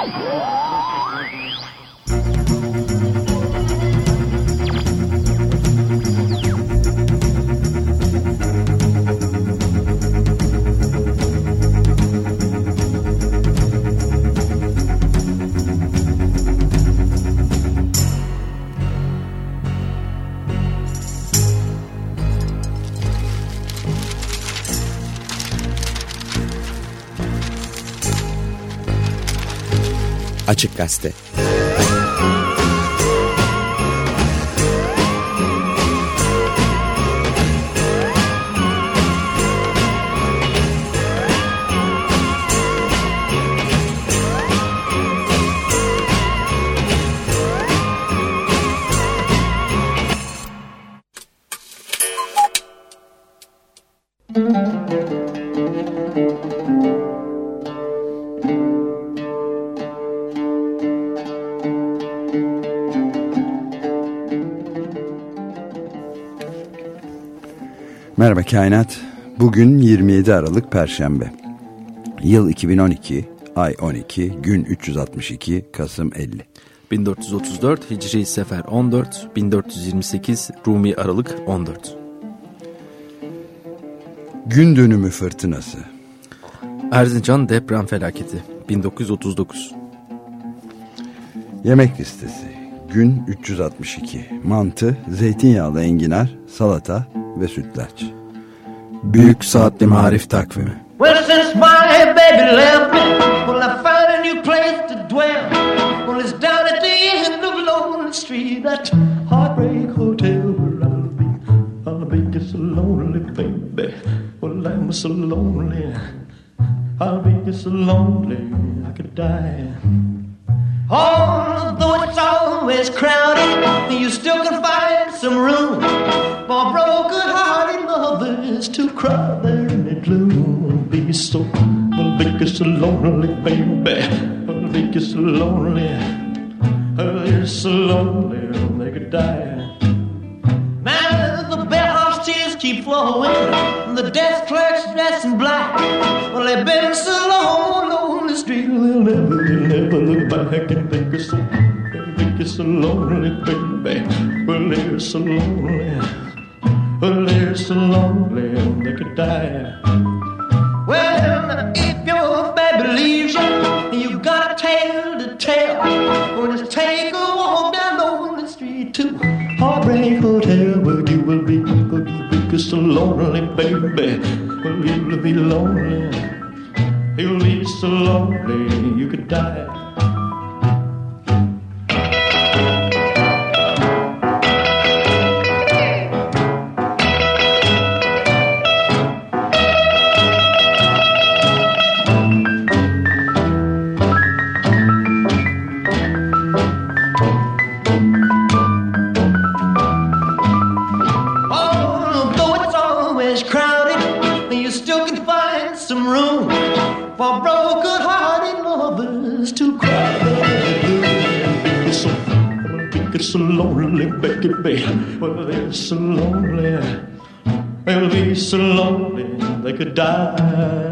Açık Gazete. Merhaba Kainat. Bugün 27 Aralık Perşembe. Yıl 2012, ay 12, gün 362, Kasım 50. 1434 Hicri Sefer 14, 1428 Rumi Aralık 14. Gün dönümü fırtınası. Erzincan deprem felaketi 1939. Yemek listesi. Gün 362. Mantı, zeytinyağlı enginar, salata ve sütlaç. Büyük Saatli Marif Takvimi. Well, since my baby left me, well, I found a new place to dwell. Well, it's down at the end of Lonely Street, that Heartbreak Hotel where I'll be just so lonely, baby. Well, I'm so lonely, I'll be just so lonely, I could die. Although it's always crowded, you still can find some room for broken-hearted lovers to cry there in the gloom. Be so, I'll be so lonely, baby. I'll be so lonely, I'll be so lonely, they could die. Now the bellhop's tears keep flowing, and the desk clerk's dressed in black. Well, they've been so long on the street, they'll never look back and think it's so lonely, baby. Well, they're so lonely, well, they're so lonely, they could die. Well, if your baby leaves you, you got a tale to tell. Well, just take a walk down Lonely Street to Heartbreak Hotel, where you will be so lonely, baby. Well, you'll be lonely, you'll be so lonely, you could die. For broken-hearted lovers to cry. Be so lonely, baby. Well, they're so lonely. They'll be so lonely they could die.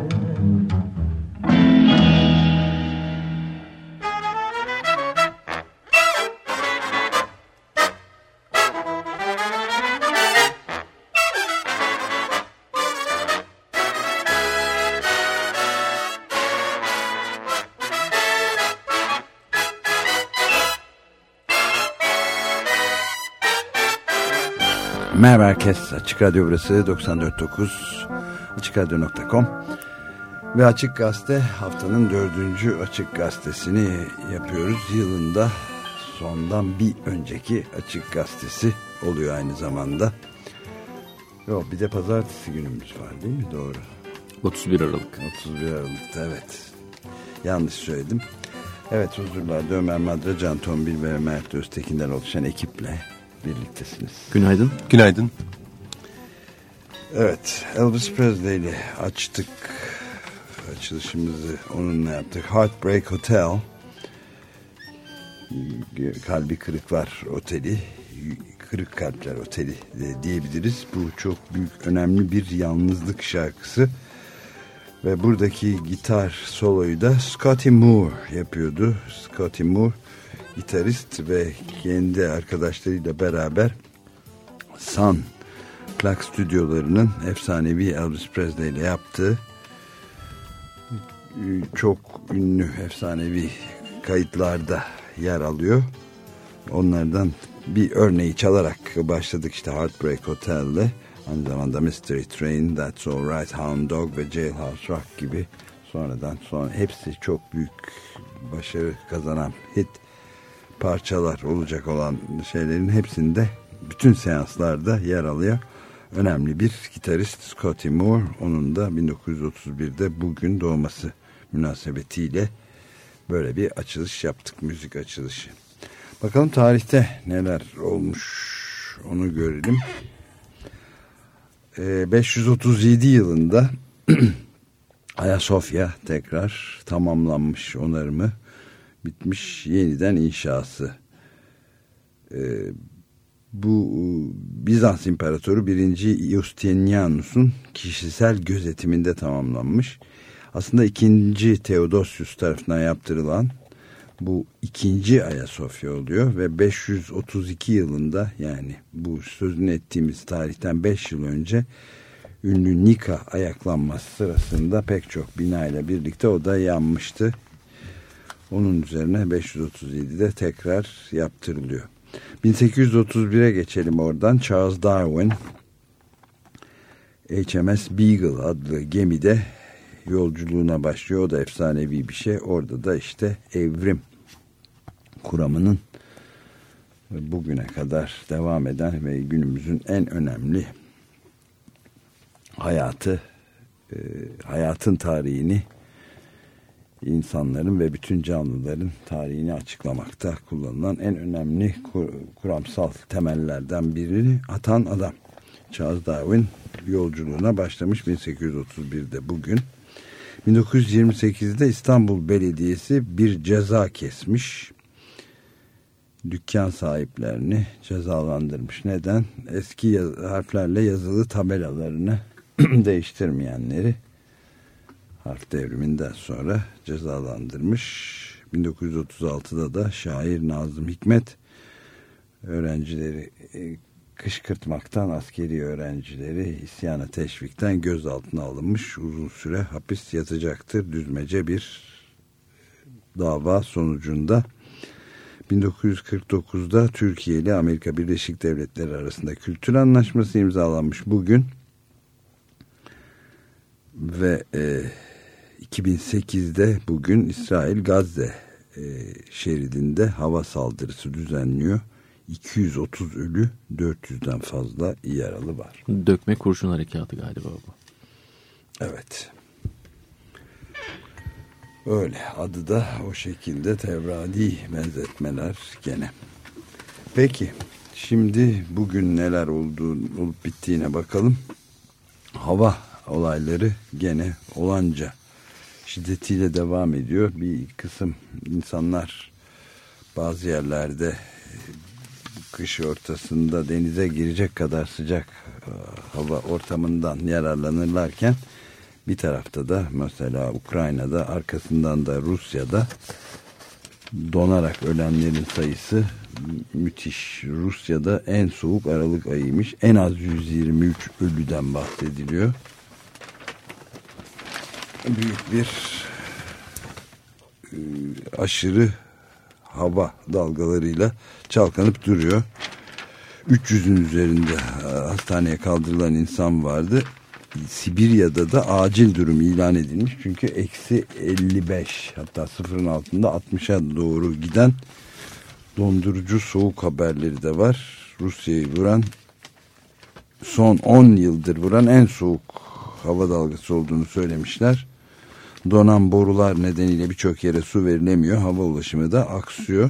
Merhaba herkes. Açık Radyo burası 94.9 AçıkRadyo.com ve Açık Gazete haftanın 4. Açık Gazetesini yapıyoruz. Yılında sondan bir önceki Açık Gazetesi oluyor aynı zamanda. Yok, bir de pazartesi günümüz var değil mi? Doğru. 31 Aralık. 31 Aralık'ta, evet. Yanlış söyledim. Evet, huzurlarda Ömer Madra, Can Tombil ve Mert Öztekin'den oluşan ekiple birliktesiniz. Günaydın. Günaydın. Evet, Elvis Presley ile açtık. Açılışımızı onunla yaptık. Heartbreak Hotel, kalbi kırıklar oteli, kırık kalpler oteli diyebiliriz. Bu çok büyük, önemli bir yalnızlık şarkısı. Ve buradaki gitar soloyu da Scotty Moore yapıyordu. Scotty Moore gitarist ve kendi arkadaşlarıyla beraber Sun plak stüdyolarının efsanevi Elvis Presley ile yaptığı çok ünlü efsanevi kayıtlarda yer alıyor. Onlardan bir örneği çalarak başladık işte Heartbreak Hotel'le. Aynı zamanda Mystery Train, That's Alright, Hound Dog ve Jailhouse Rock gibi sonra hepsi çok büyük başarı kazanan hit parçalar olacak olan şeylerin hepsinde bütün seanslarda yer alıyor. Önemli bir gitarist Scotty Moore, onun da 1931'de bugün doğması münasebetiyle böyle bir açılış yaptık, müzik açılışı. Bakalım tarihte neler olmuş onu görelim. 537 yılında Ayasofya tekrar tamamlanmış, onarımı bitmiş, yeniden inşası. Bu Bizans İmparatoru 1. Justinianus'un kişisel gözetiminde tamamlanmış. Aslında 2. Theodosius tarafından yaptırılan bu 2. Ayasofya oluyor ve 532 yılında, yani bu sözünü ettiğimiz tarihten 5 yıl önce ünlü Nika ayaklanması sırasında pek çok binayla birlikte o da yanmıştı. Onun üzerine 537'de tekrar yaptırılıyor. 1831'e geçelim oradan. Charles Darwin HMS Beagle adlı gemide yolculuğuna başlıyor. O da efsanevi bir şey. Orada da işte evrim kuramının bugüne kadar devam eden ve günümüzün en önemli hayatın tarihini, insanların ve bütün canlıların tarihini açıklamakta kullanılan en önemli kuramsal temellerden birini atan adam. Charles Darwin yolculuğuna başlamış 1831'de bugün. 1928'de İstanbul Belediyesi bir ceza kesmiş. Dükkan sahiplerini cezalandırmış. Neden? Eski harflerle yazılı tabelalarını değiştirmeyenleri harf devriminden sonra cezalandırmış. 1936'da da şair Nazım Hikmet öğrencileri kışkırtmaktan, askeri öğrencileri isyana teşvikten gözaltına alınmış. Uzun süre hapis yatacaktır. Düzmece bir dava sonucunda 1949'da Türkiye ile Amerika Birleşik Devletleri arasında kültür anlaşması imzalanmış bugün. Ve 2008'de bugün İsrail Gazze şeridinde hava saldırısı düzenliyor. 230 ölü, 400'den fazla yaralı var. Dökme kurşun harekatı galiba bu. Evet. Öyle, adı da o şekilde, tevradi benzetmeler gene. Peki, şimdi bugün neler olup bittiğine bakalım. Hava olayları gene olanca şiddetiyle devam ediyor. Bir kısım insanlar bazı yerlerde kış ortasında denize girecek kadar sıcak hava ortamından yararlanırlarken bir tarafta da mesela Ukrayna'da, arkasından da Rusya'da donarak ölenlerin sayısı müthiş. Rusya'da en soğuk Aralık ayıymış. En az 123 ölüden bahsediliyor. Büyük bir aşırı hava dalgalarıyla çalkanıp duruyor. 300'ün üzerinde hastaneye kaldırılan insan vardı. Sibirya'da da acil durum ilan edilmiş. Çünkü eksi 55, hatta sıfırın altında 60'a doğru giden dondurucu soğuk haberleri de var. Rusya'yı vuran, son 10 yıldır vuran en soğuk hava dalgası olduğunu söylemişler. Donan borular nedeniyle birçok yere su verilemiyor. Hava ulaşımı da aksıyor.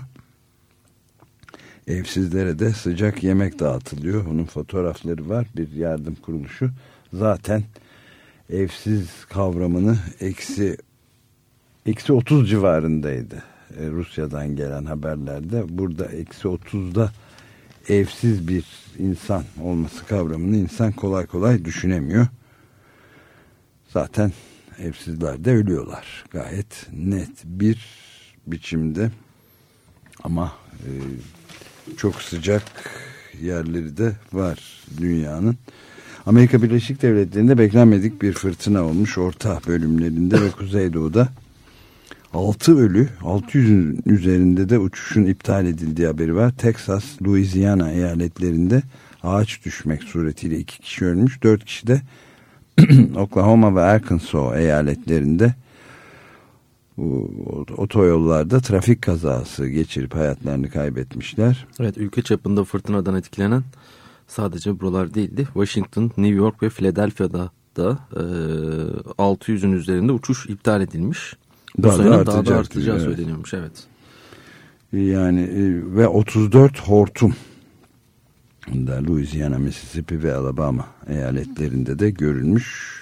Evsizlere de sıcak yemek dağıtılıyor. Onun fotoğrafları var. Bir yardım kuruluşu zaten evsiz kavramını eksi 30 civarındaydı. Rusya'dan gelen haberlerde. Burada eksi 30'da evsiz bir insan olması kavramını insan kolay kolay düşünemiyor. Zaten evsizler de ölüyorlar. Gayet net bir biçimde ama çok sıcak yerleri de var dünyanın. Amerika Birleşik Devletleri'nde beklenmedik bir fırtına olmuş orta bölümlerinde ve Kuzeydoğu'da. 6 ölü, 600'ün üzerinde de uçuşun iptal edildiği haberi var. Texas, Louisiana eyaletlerinde ağaç düşmek suretiyle 2 kişi ölmüş. 4 kişi de Oklahoma ve Arkansas eyaletlerinde otoyollarda trafik kazası geçirip hayatlarını kaybetmişler. Evet, ülke çapında fırtınadan etkilenen sadece buralar değildi. Washington, New York ve Philadelphia'da da 600'ün üzerinde uçuş iptal edilmiş. Bu sene daha da artacağı söyleniyormuş. Evet. Yani ve 34 hortum da Louisiana, Mississippi ve Alabama eyaletlerinde de görülmüş.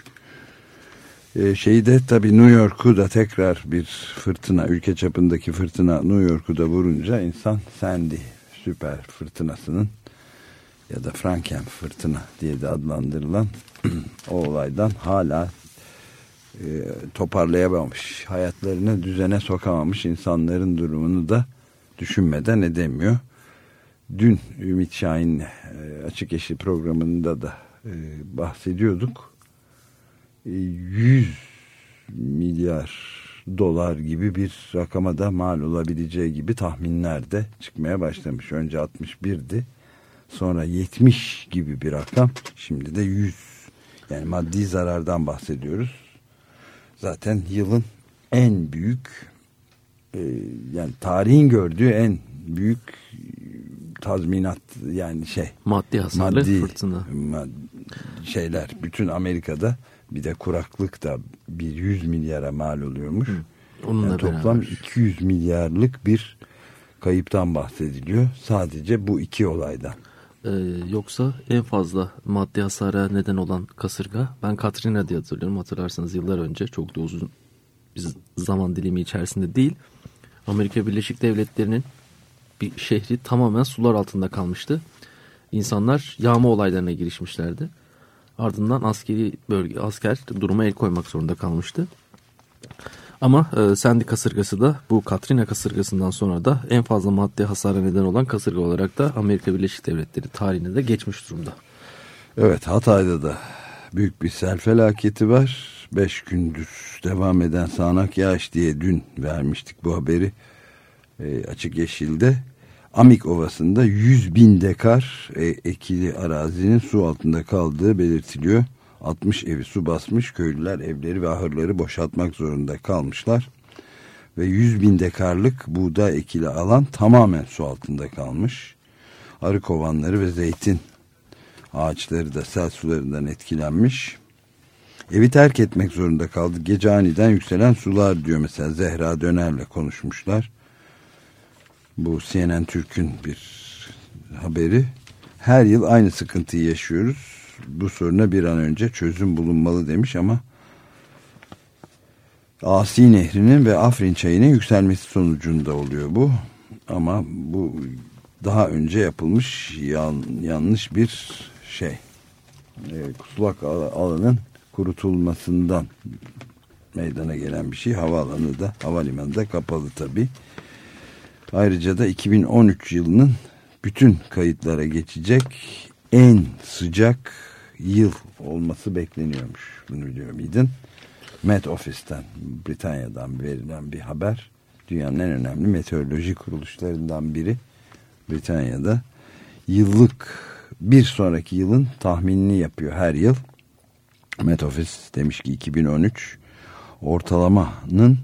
Şeyde tabii New York'u da tekrar bir fırtına, ülke çapındaki fırtına New York'u da vurunca insan Sandy süper fırtınasının ya da Franken fırtına diye de adlandırılan o olaydan hala toparlayamamış, hayatlarını düzene sokamamış insanların durumunu da düşünmeden edemiyor. Dün Ümit Şahin Açık Yeşil programında da bahsediyorduk. 100 milyar dolar gibi bir rakama da mal olabileceği gibi tahminler de çıkmaya başlamış. Önce 61'di, sonra 70 gibi bir rakam, şimdi de 100. Yani maddi zarardan bahsediyoruz. Zaten yılın en büyük, yani tarihin gördüğü en büyük tazminat, yani maddi hasarlı fırtına. Şeyler bütün Amerika'da, bir de kuraklık da bir 100 milyara mal oluyormuş. Yani toplam 200 milyarlık bir kayıptan bahsediliyor sadece bu iki olaydan. Yoksa en fazla maddi hasara neden olan kasırga, ben Katrina diye hatırlıyorum. Hatırlarsanız yıllar önce, çok da uzun bir zaman dilimi içerisinde değil, Amerika Birleşik Devletleri'nin bir şehri tamamen sular altında kalmıştı. İnsanlar yağma olaylarına girişmişlerdi. Ardından asker duruma el koymak zorunda kalmıştı. Ama Sandy kasırgası da bu Katrina kasırgasından sonra da en fazla maddi hasara neden olan kasırga olarak da Amerika Birleşik Devletleri tarihine de geçmiş durumda. Evet, Hatay'da da büyük bir sel felaketi var. 5 gündür devam eden sağanak yağış diye dün vermiştik bu haberi Açık Yeşil'de. Amik Ovası'nda 100.000 dekar ekili arazinin su altında kaldığı belirtiliyor. 60 evi su basmış, köylüler evleri ve ahırları boşaltmak zorunda kalmışlar. Ve 100.000 dekarlık buğday ekili alan tamamen su altında kalmış. Arı kovanları ve zeytin ağaçları da sel sularından etkilenmiş. Evi terk etmek zorunda kaldı. Gece aniden yükselen sular diyor mesela Zehra Döner'le konuşmuşlar. Bu CNN Türk'ün bir haberi. Her yıl aynı sıkıntıyı yaşıyoruz. Bu soruna bir an önce çözüm bulunmalı demiş ama Asi Nehri'nin ve Afrin Çayı'nın yükselmesi sonucunda oluyor bu. Ama bu daha önce yapılmış yanlış bir şey. Sulak alanın kurutulmasından meydana gelen bir şey. Havalimanı da kapalı tabii. Ayrıca da 2013 yılının bütün kayıtlara geçecek en sıcak yıl olması bekleniyormuş. Bunu biliyor muydun? Met Office'ten, Britanya'dan verilen bir haber. Dünyanın en önemli meteoroloji kuruluşlarından biri Britanya'da. Yıllık bir sonraki yılın tahminini yapıyor her yıl. Met Office demiş ki 2013 ortalamanın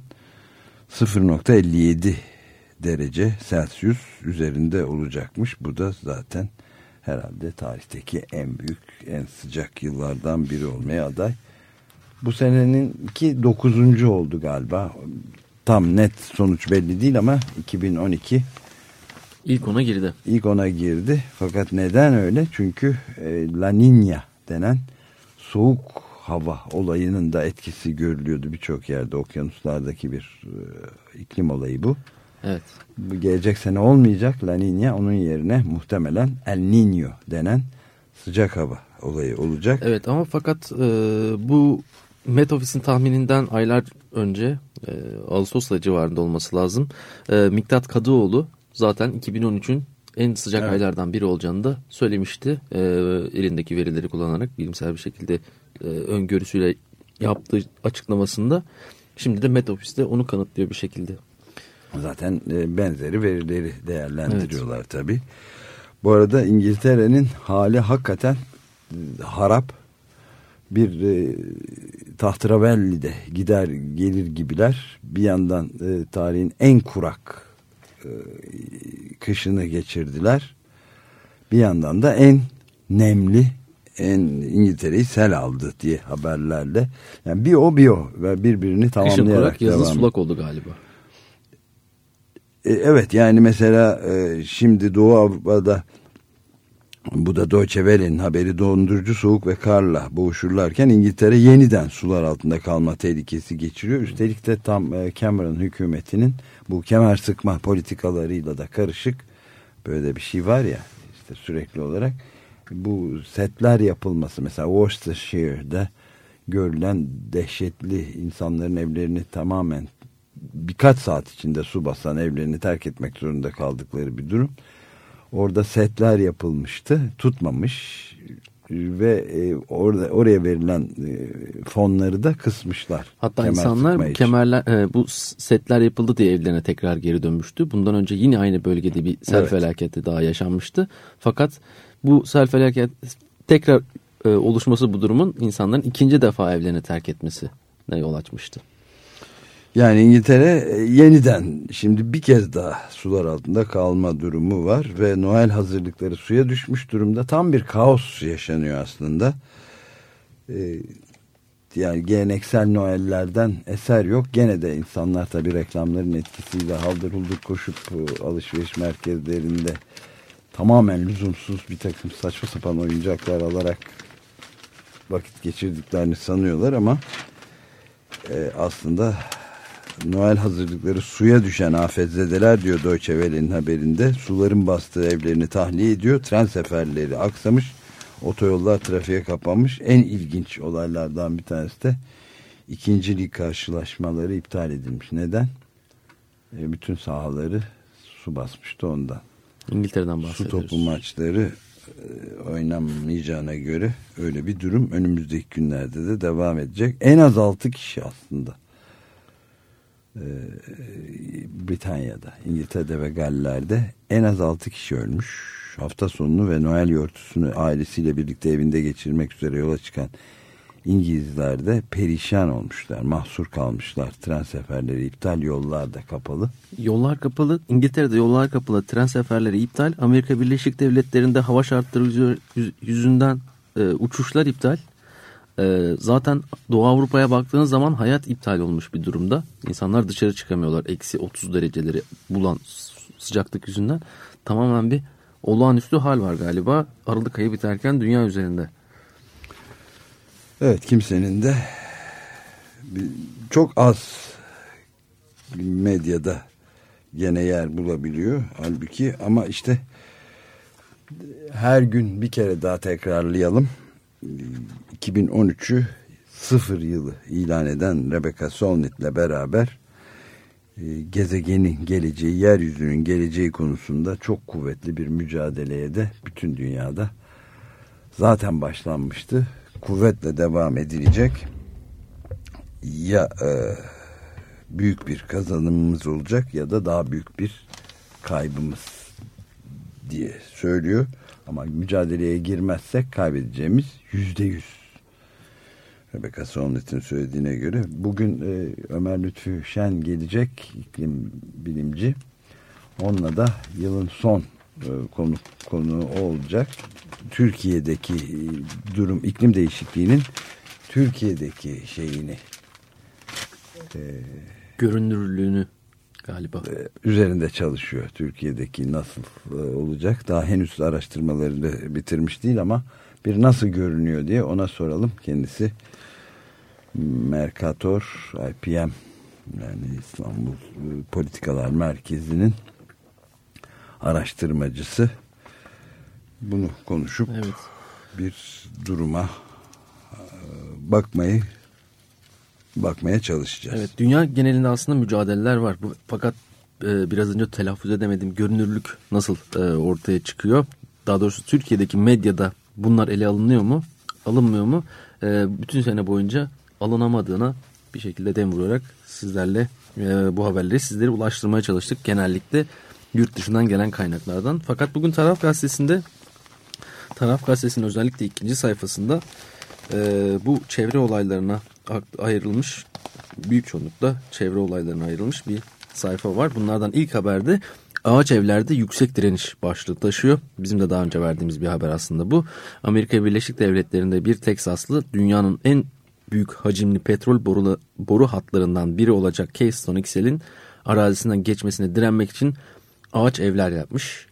0.57 derece Celsius üzerinde olacakmış. Bu da zaten herhalde tarihteki en büyük, en sıcak yıllardan biri olmaya aday. Bu seneninki 9. oldu galiba. Tam net sonuç belli değil ama 2012 ilk ona girdi. İlk ona girdi. Fakat neden öyle? Çünkü La Niña denen soğuk hava olayının da etkisi görülüyordu birçok yerde. Okyanuslardaki bir iklim olayı bu. Evet. Bu gelecek sene olmayacak La Niña, onun yerine muhtemelen El Niño denen sıcak hava olayı olacak. Evet ama fakat bu Met Office'in tahmininden aylar önce Ağustos ayı civarında olması lazım. Miktat Kadıoğlu zaten 2013'ün en sıcak aylardan biri olacağını da söylemişti. Elindeki verileri kullanarak bilimsel bir şekilde öngörüsüyle yaptığı açıklamasında. Şimdi de Met Office'te onu kanıtlıyor bir şekilde. Zaten benzeri verileri değerlendiriyorlar tabii. Bu arada İngiltere'nin hali hakikaten harap. Bir tahterevalli'de gider gelir gibiler. Bir yandan tarihin en kurak kışını geçirdiler. Bir yandan da en nemli, İngiltere'yi sel aldı diye haberlerle. Yani bir o ve birbirini tamamlayarak kışın kurak, yazın devam. sulak oldu galiba. Evet, yani mesela şimdi Doğu Avrupa'da, bu da Deutsche Welle'nin haberi, dondurucu soğuk ve karla boğuşurlarken İngiltere yeniden sular altında kalma tehlikesi geçiriyor. Üstelik de tam Cameron hükümetinin bu kemer sıkma politikalarıyla da karışık böyle bir şey var ya, işte sürekli olarak bu setler yapılması, mesela Worcestershire'de görülen dehşetli, insanların evlerini tamamen birkaç saat içinde su basan evlerini terk etmek zorunda kaldıkları bir durum. Orada setler yapılmıştı, tutmamış ve oraya verilen fonları da kısmışlar. Hatta insanlar bu kemerler, bu setler yapıldı diye evlerine tekrar geri dönmüştü. Bundan önce yine aynı bölgede bir sel felaketi daha yaşanmıştı. Fakat bu sel felaketi tekrar oluşması, bu durumun insanların ikinci defa evlerini terk etmesine yol açmıştı. Yani İngiltere yeniden şimdi bir kez daha sular altında kalma durumu var ve Noel hazırlıkları suya düşmüş durumda. Tam bir kaos yaşanıyor aslında. Yani geleneksel Noel'lerden eser yok. Gene de insanlar tabii reklamların etkisiyle haldır huldur koşup alışveriş merkezlerinde tamamen lüzumsuz bir takım saçma sapan oyuncaklar alarak vakit geçirdiklerini sanıyorlar ama aslında Noel hazırlıkları suya düşen afetzedeler, diyor Deutsche Welle'nin haberinde. Suların bastığı evlerini tahliye ediyor. Tren seferleri aksamış. Otoyollar trafiğe kapanmış. En ilginç olaylardan bir tanesi de ikinci lig karşılaşmaları iptal edilmiş. Neden? Bütün sahaları su basmıştı ondan. İngiltere'den bahsediyoruz. Su topu maçları oynanmayacağına göre öyle bir durum önümüzdeki günlerde de devam edecek. En az 6 kişi aslında Britanya'da, İngiltere'de ve Galler'de en az 6 kişi ölmüş. Hafta sonunu ve Noel yortusunu ailesiyle birlikte evinde geçirmek üzere yola çıkan İngilizler de perişan olmuşlar, mahsur kalmışlar. Tren seferleri iptal, yollar da kapalı. Yollar kapalı, İngiltere'de yollar kapalı, tren seferleri iptal. Amerika Birleşik Devletleri'nde hava şartları yüzünden uçuşlar iptal. Zaten Doğu Avrupa'ya baktığınız zaman hayat iptal olmuş bir durumda. İnsanlar dışarı çıkamıyorlar. Eksi 30 dereceleri bulan sıcaklık yüzünden. Tamamen bir olağanüstü hal var galiba. Aralık ayı biterken dünya üzerinde. Evet, kimsenin de çok az medyada gene yer bulabiliyor. Halbuki ama işte her gün bir kere daha tekrarlayalım. 2013'ü 0 yılı ilan eden Rebecca Solnit'le beraber gezegenin geleceği, yeryüzünün geleceği konusunda çok kuvvetli bir mücadeleye de bütün dünyada zaten başlanmıştı. Kuvvetle devam edilecek. Ya büyük bir kazanımımız olacak ya da daha büyük bir kaybımız diye söylüyor. Ama mücadeleye girmezsek kaybedeceğimiz %100. Rebecca Solnit'in söylediğine göre. Bugün Ömer Lütfü Şen gelecek, iklim bilimci. Onunla da yılın son konu olacak. Türkiye'deki durum, iklim değişikliğinin Türkiye'deki şeyini, görünürlüğünü galiba üzerinde çalışıyor. Türkiye'deki nasıl olacak? Daha henüz araştırmaları bitirmiş değil ama bir nasıl görünüyor diye ona soralım. Kendisi Mercator IPM, yani İstanbul Politikalar Merkezi'nin araştırmacısı. Bunu konuşup bir duruma bakmayı bakmaya çalışacağız. Evet, dünya genelinde aslında mücadeleler var. Fakat biraz önce telaffuz edemedim. Görünürlük nasıl ortaya çıkıyor? Daha doğrusu Türkiye'deki medyada bunlar ele alınıyor mu? Alınmıyor mu? Bütün sene boyunca alınamadığına bir şekilde dem vurarak sizlerle bu haberleri sizlere ulaştırmaya çalıştık. Genellikle yurt dışından gelen kaynaklardan. Fakat bugün Taraf Gazetesi'nin özellikle ikinci sayfasında bu çevre olaylarına ayrılmış, büyük çoğunlukla çevre olaylarına ayrılmış bir sayfa var. Bunlardan ilk haberde ağaç evlerde yüksek direniş başlığı taşıyor. Bizim de daha önce verdiğimiz bir haber aslında bu. Amerika Birleşik Devletleri'nde bir Teksaslı dünyanın en büyük hacimli petrol boru hatlarından biri olacak Keystone XL'in arazisinden geçmesine direnmek için ağaç evler yapmış.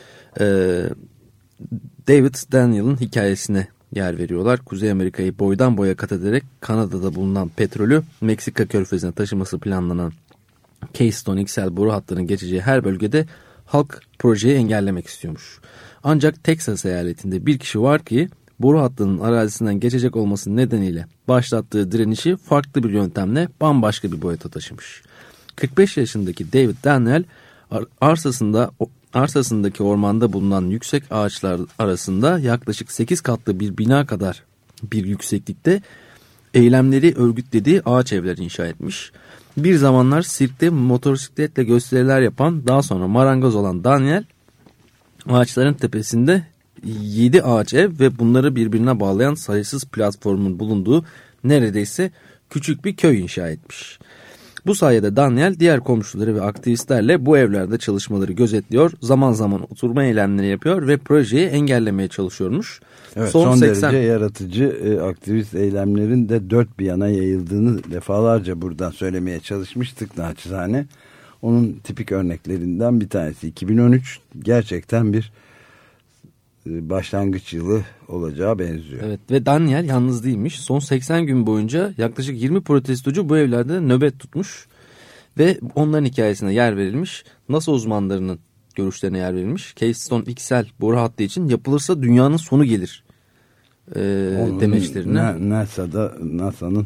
David Daniel'ın hikayesine yer veriyorlar. Kuzey Amerika'yı boydan boya kat ederek Kanada'da bulunan petrolü Meksika körfezine taşıması planlanan Keystone XL boru hattının geçeceği her bölgede halk projeyi engellemek istiyormuş. Ancak Teksas eyaletinde bir kişi var ki boru hattının arazisinden geçecek olması nedeniyle başlattığı direnişi farklı bir yöntemle bambaşka bir boyuta taşımış. 45 yaşındaki David Daniel arsasındaki ormanda bulunan yüksek ağaçlar arasında yaklaşık 8 katlı bir bina kadar bir yükseklikte eylemleri örgütlediği ağaç evler inşa etmiş. Bir zamanlar sirkte motosikletle gösteriler yapan, daha sonra marangoz olan Daniel, ağaçların tepesinde 7 ağaç ev ve bunları birbirine bağlayan sayısız platformun bulunduğu neredeyse küçük bir köy inşa etmiş. Bu sayede Daniel diğer komşuları ve aktivistlerle bu evlerde çalışmaları gözetliyor, zaman zaman oturma eylemleri yapıyor ve projeyi engellemeye çalışıyormuş. Evet, son derece yaratıcı aktivist eylemlerin de dört bir yana yayıldığını defalarca buradan söylemeye çalışmıştık naçizane. Onun tipik örneklerinden bir tanesi. 2013 gerçekten bir başlangıç yılı olacağı benziyor. Evet, ve Daniel yalnız değilmiş. Son 80 gün boyunca yaklaşık 20 protestocu bu evlerde nöbet tutmuş ve onların hikayesine yer verilmiş. NASA uzmanlarının görüşlerine yer verilmiş. Keystone XL boru hattı için yapılırsa dünyanın sonu gelir demeçlerine. NASA'nın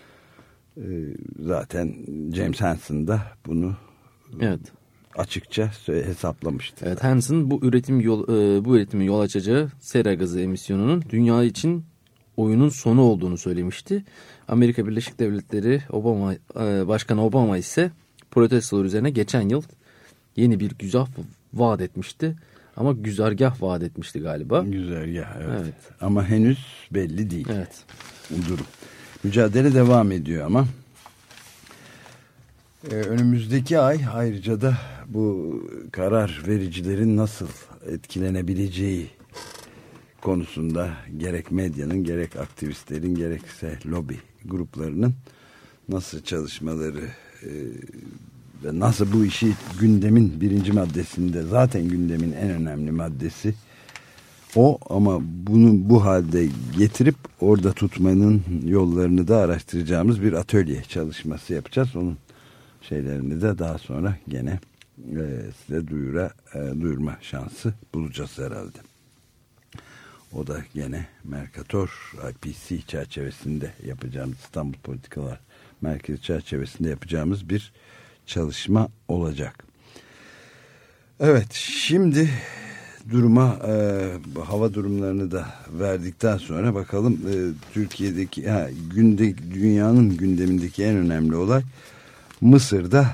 zaten James Hansen da bunu açıkça hesaplamıştı. Evet, Hansen bu üretimin yol açacağı sera gazı emisyonunun dünya için oyunun sonu olduğunu söylemişti. Amerika Birleşik Devletleri Başkanı Obama ise protestolar üzerine geçen yıl yeni bir güzergah vaat etmişti. Ama güzergah vaat etmişti galiba. Güzergah, evet. Ama henüz belli değil. Evet. Durum. Mücadele devam ediyor ama önümüzdeki ay ayrıca da bu karar vericilerin nasıl etkilenebileceği konusunda gerek medyanın, gerek aktivistlerin, gerekse lobi gruplarının nasıl çalışmaları ve nasıl bu işi gündemin birinci maddesinde, zaten gündemin en önemli maddesi o, ama bunu bu halde getirip orada tutmanın yollarını da araştıracağımız bir atölye çalışması yapacağız. Onun şeylerini de daha sonra gene size duyurma şansı bulacağız herhalde. O da gene Mercator IPC çerçevesinde yapacağımız, İstanbul Politikalar Merkezi çerçevesinde yapacağımız bir çalışma olacak. Evet, şimdi duruma hava durumlarını da verdikten sonra bakalım Türkiye'deki dünyanın gündemindeki en önemli olay Mısır'da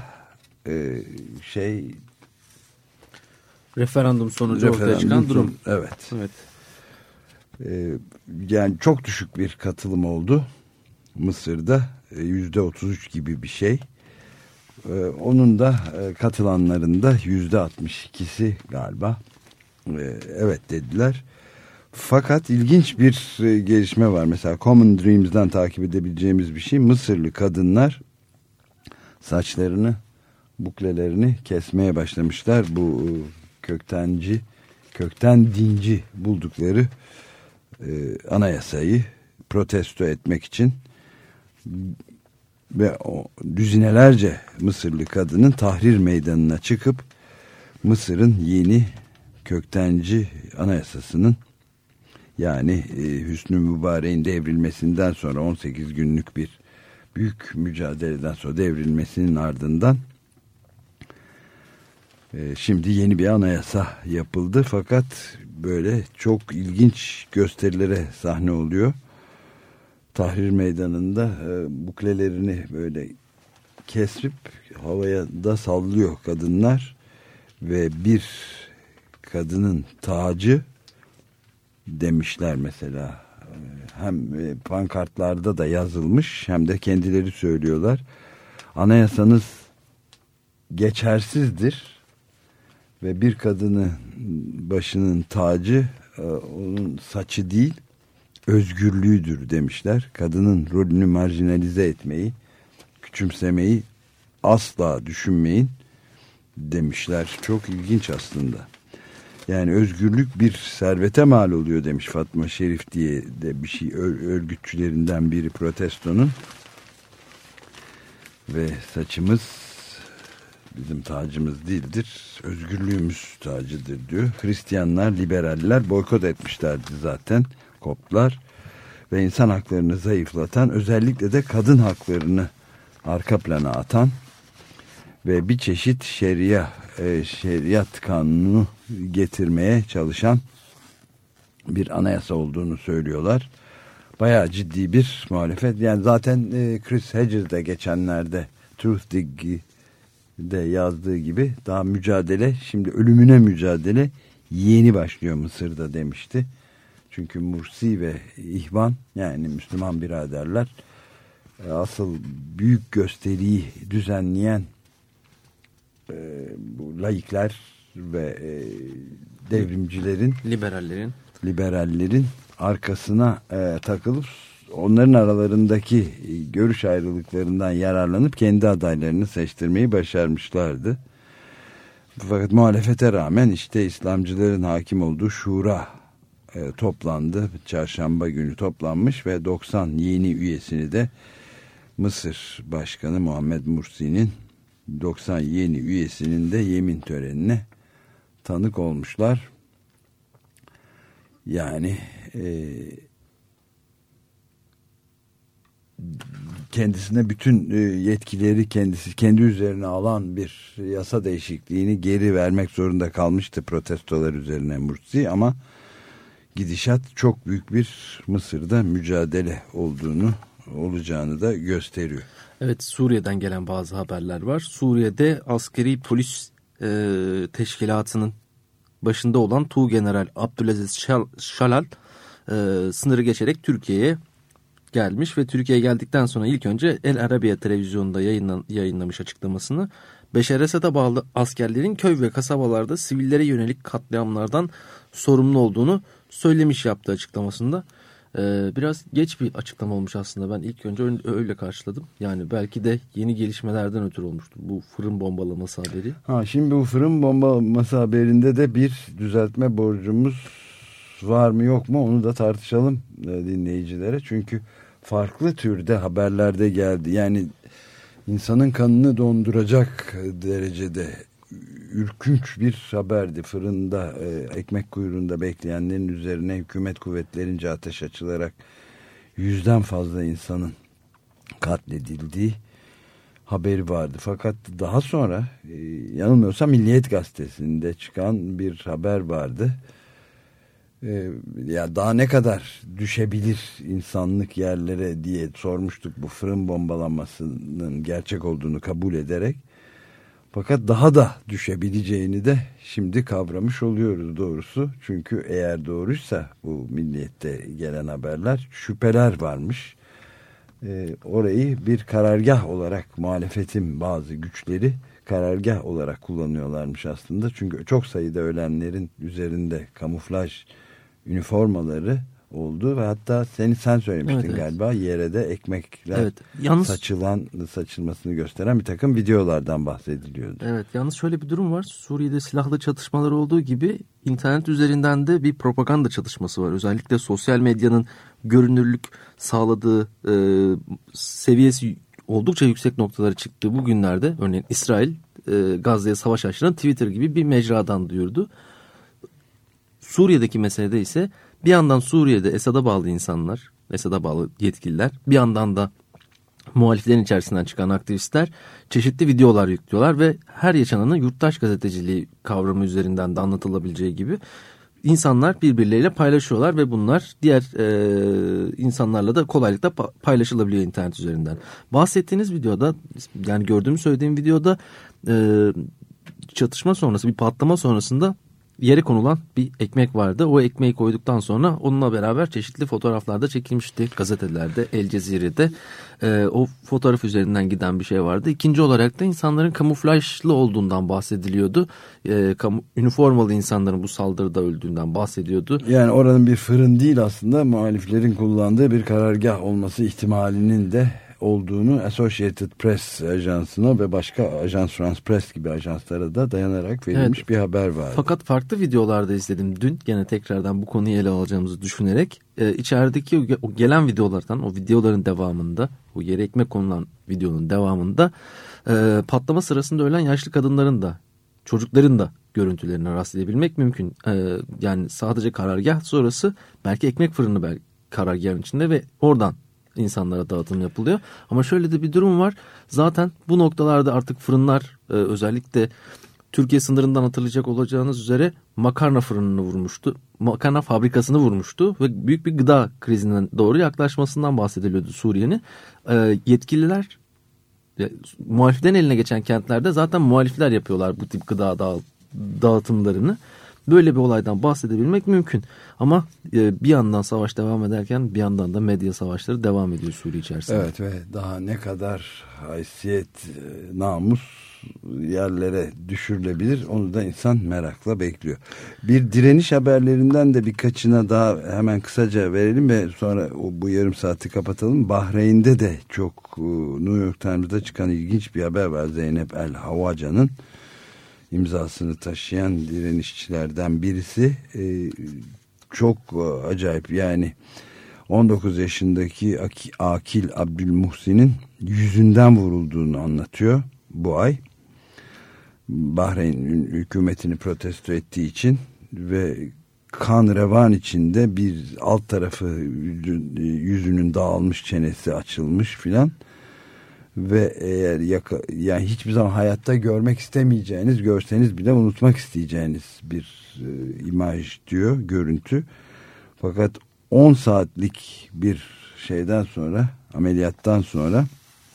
referandum sonucu ortaya çıkan durum. Evet. Yani çok düşük bir katılım oldu Mısır'da, %33 gibi bir şey. Onun da katılanların da %62'si galiba evet dediler. Fakat ilginç bir gelişme var. Mesela Common Dreams'dan takip edebileceğimiz bir şey. Mısırlı kadınlar saçlarını, buklelerini kesmeye başlamışlar. Bu kökten dinci buldukları anayasayı protesto etmek için ve düzinelerce Mısırlı kadının Tahrir Meydanı'na çıkıp Mısır'ın yeni köktenci anayasasının, yani Hüsnü Mübarek'in devrilmesinden sonra 18 günlük bir büyük mücadeleden sonra devrilmesinin ardından şimdi yeni bir anayasa yapıldı. Fakat böyle çok ilginç gösterilere sahne oluyor. Tahrir Meydanı'nda buklelerini böyle kesip havaya da sallıyor kadınlar ve bir kadının tacı demişler mesela, hem pankartlarda da yazılmış hem de kendileri söylüyorlar. Anayasanız geçersizdir ve bir kadının başının tacı onun saçı değil, özgürlüğüdür demişler. Kadının rolünü marjinalize etmeyi, küçümsemeyi asla düşünmeyin demişler. Çok ilginç aslında. Yani özgürlük bir servete mal oluyor demiş Fatma Şerif diye de bir şey, örgütçülerinden biri protestonun. Ve saçımız bizim tacımız değildir, özgürlüğümüz tacıdır diyor. Hristiyanlar, liberaller boykot etmişlerdi zaten, Koptlar. Ve insan haklarını zayıflatan, özellikle de kadın haklarını arka plana atan ve bir çeşit şeriat kanunu getirmeye çalışan bir anayasa olduğunu söylüyorlar. Bayağı ciddi bir muhalefet. Yani zaten Chris Hedges de geçenlerde Truthdig'de yazdığı gibi daha mücadele, şimdi ölümüne mücadele yeni başlıyor Mısır'da demişti. Çünkü Mursi ve İhvan, yani Müslüman biraderler, asıl büyük gösteriyi düzenleyen bu laikler ve devrimcilerin, liberallerin arkasına takılıp onların aralarındaki görüş ayrılıklarından yararlanıp kendi adaylarını seçtirmeyi başarmışlardı. Fakat muhalefete rağmen işte İslamcıların hakim olduğu şura toplandı. Çarşamba günü toplanmış ve 90 yeni üyesini de Mısır Başkanı Muhammed Mursi'nin 90 yeni üyesinin de yemin törenine tanık olmuşlar. Yani kendisine bütün yetkileri kendi üzerine alan bir yasa değişikliğini geri vermek zorunda kalmıştı protestolar üzerine Mursi, ama gidişat çok büyük bir Mısır'da mücadele olacağını da gösteriyor. Evet, Suriye'den gelen bazı haberler var. Suriye'de askeri polis teşkilatının başında olan Tuğgeneral Abdülaziz Şalal sınırı geçerek Türkiye'ye gelmiş ve Türkiye'ye geldikten sonra ilk önce El Arabiya televizyonunda yayınlamış açıklamasını. Beşer Esad'a bağlı askerlerin köy ve kasabalarda sivillere yönelik katliamlardan sorumlu olduğunu söylemiş yaptığı açıklamasında. Biraz geç bir açıklama olmuş aslında. Ben ilk önce öyle karşıladım. Yani belki de yeni gelişmelerden ötürü olmuştu bu fırın bombalaması haberi. Şimdi bu fırın bombalaması haberinde de bir düzeltme borcumuz var mı yok mu onu da tartışalım dinleyicilere. Çünkü farklı türde haberlerde geldi. Yani insanın kanını donduracak derecede ürkünç bir haberdi. Fırında ekmek kuyruğunda bekleyenlerin üzerine hükümet kuvvetlerince ateş açılarak 100'den fazla insanın katledildiği haberi vardı. Fakat daha sonra yanılmıyorsam Milliyet Gazetesi'nde çıkan bir haber vardı. Ya daha ne kadar düşebilir insanlık yerlere diye sormuştuk, bu fırın bombalanmasının gerçek olduğunu kabul ederek. Fakat daha da düşebileceğini de şimdi kavramış oluyoruz doğrusu. Çünkü eğer doğruysa bu Milliyet'te gelen haberler, şüpheler varmış. Orayı bir karargah olarak muhalefetin bazı güçleri karargah olarak kullanıyorlarmış aslında. Çünkü çok sayıda ölenlerin üzerinde kamuflaj üniformaları oldu ve hatta sen söylemiştin, evet, galiba yere de ekmekler, evet, saçılmasını gösteren bir takım videolardan bahsediliyordu. Evet, yalnız şöyle bir durum var. Suriye'de silahlı çatışmalar olduğu gibi internet üzerinden de bir propaganda çalışması var. Özellikle sosyal medyanın görünürlük sağladığı seviyesi oldukça yüksek noktalara çıktığı bu günlerde, örneğin İsrail Gazze'ye savaş açtığını Twitter gibi bir mecradan duyurdu. Suriye'deki meselede ise bir yandan Suriye'de Esad'a bağlı insanlar, Esad'a bağlı yetkililer, bir yandan da muhaliflerin içerisinden çıkan aktivistler çeşitli videolar yüklüyorlar ve her yaşananı yurttaş gazeteciliği kavramı üzerinden de anlatılabileceği gibi insanlar birbirleriyle paylaşıyorlar ve bunlar diğer insanlarla da kolaylıkla paylaşılabiliyor internet üzerinden. Bahsettiğiniz videoda, yani gördüğümü söylediğim videoda çatışma sonrası, bir patlama sonrasında yere konulan bir ekmek vardı. O ekmeği koyduktan sonra onunla beraber çeşitli fotoğraflarda çekilmişti. Gazetelerde, El Cezire'de o fotoğraf üzerinden giden bir şey vardı. İkinci olarak da insanların kamuflajlı olduğundan bahsediliyordu. Üniformalı insanların bu saldırıda öldüğünden bahsediyordu. Yani oranın bir fırın değil, aslında muhaliflerin kullandığı bir karargah olması ihtimalinin de olduğunu Associated Press ajansına ve başka Ajans France Press gibi ajanslara da dayanarak verilmiş bir haber vardı. Fakat farklı videolarda izledim dün, gene tekrardan bu konuyu ele alacağımızı düşünerek içerideki o gelen videolardan, o videoların devamında, o yere ekmek konulan videonun devamında patlama sırasında ölen yaşlı kadınların da, çocukların da görüntülerine rastlayabilmek mümkün. Yani sadece karargah sonrası belki ekmek fırını karargahın içinde ve oradan insanlara dağıtım yapılıyor. Ama şöyle de bir durum var. Zaten bu noktalarda artık fırınlar, özellikle Türkiye sınırından hatırlayacak olacağınız üzere makarna fırınını vurmuştu. Makarna fabrikasını vurmuştu ve büyük bir gıda krizinden doğru yaklaşmasından bahsediliyordu Suriye'nin. Yetkililer muhaliflerin eline geçen kentlerde zaten muhalifler yapıyorlar bu tip gıda dağıtımlarını. Böyle bir olaydan bahsedebilmek mümkün. Ama bir yandan savaş devam ederken bir yandan da medya savaşları devam ediyor Suriye içerisinde. Evet, ve daha ne kadar haysiyet, namus yerlere düşürülebilir, onu da insan merakla bekliyor. Bir direniş haberlerinden de birkaçına daha hemen kısaca verelim ve sonra bu yarım saati kapatalım. Bahreyn'de de çok New York Times'da çıkan ilginç bir haber var. Zeynep El Havaca'nın imzasını taşıyan direnişçilerden birisi, çok acayip, yani 19 yaşındaki Akil Abdülmuhsin'in yüzünden vurulduğunu anlatıyor bu ay. Bahreyn hükümetini protesto ettiği için ve kan revan içinde, bir alt tarafı yüzünün dağılmış, çenesi açılmış filan. Ve eğer yani hiçbir zaman hayatta görmek istemeyeceğiniz, görseniz bile unutmak isteyeceğiniz bir imaj diyor, görüntü. Fakat 10 saatlik bir şeyden sonra, ameliyattan sonra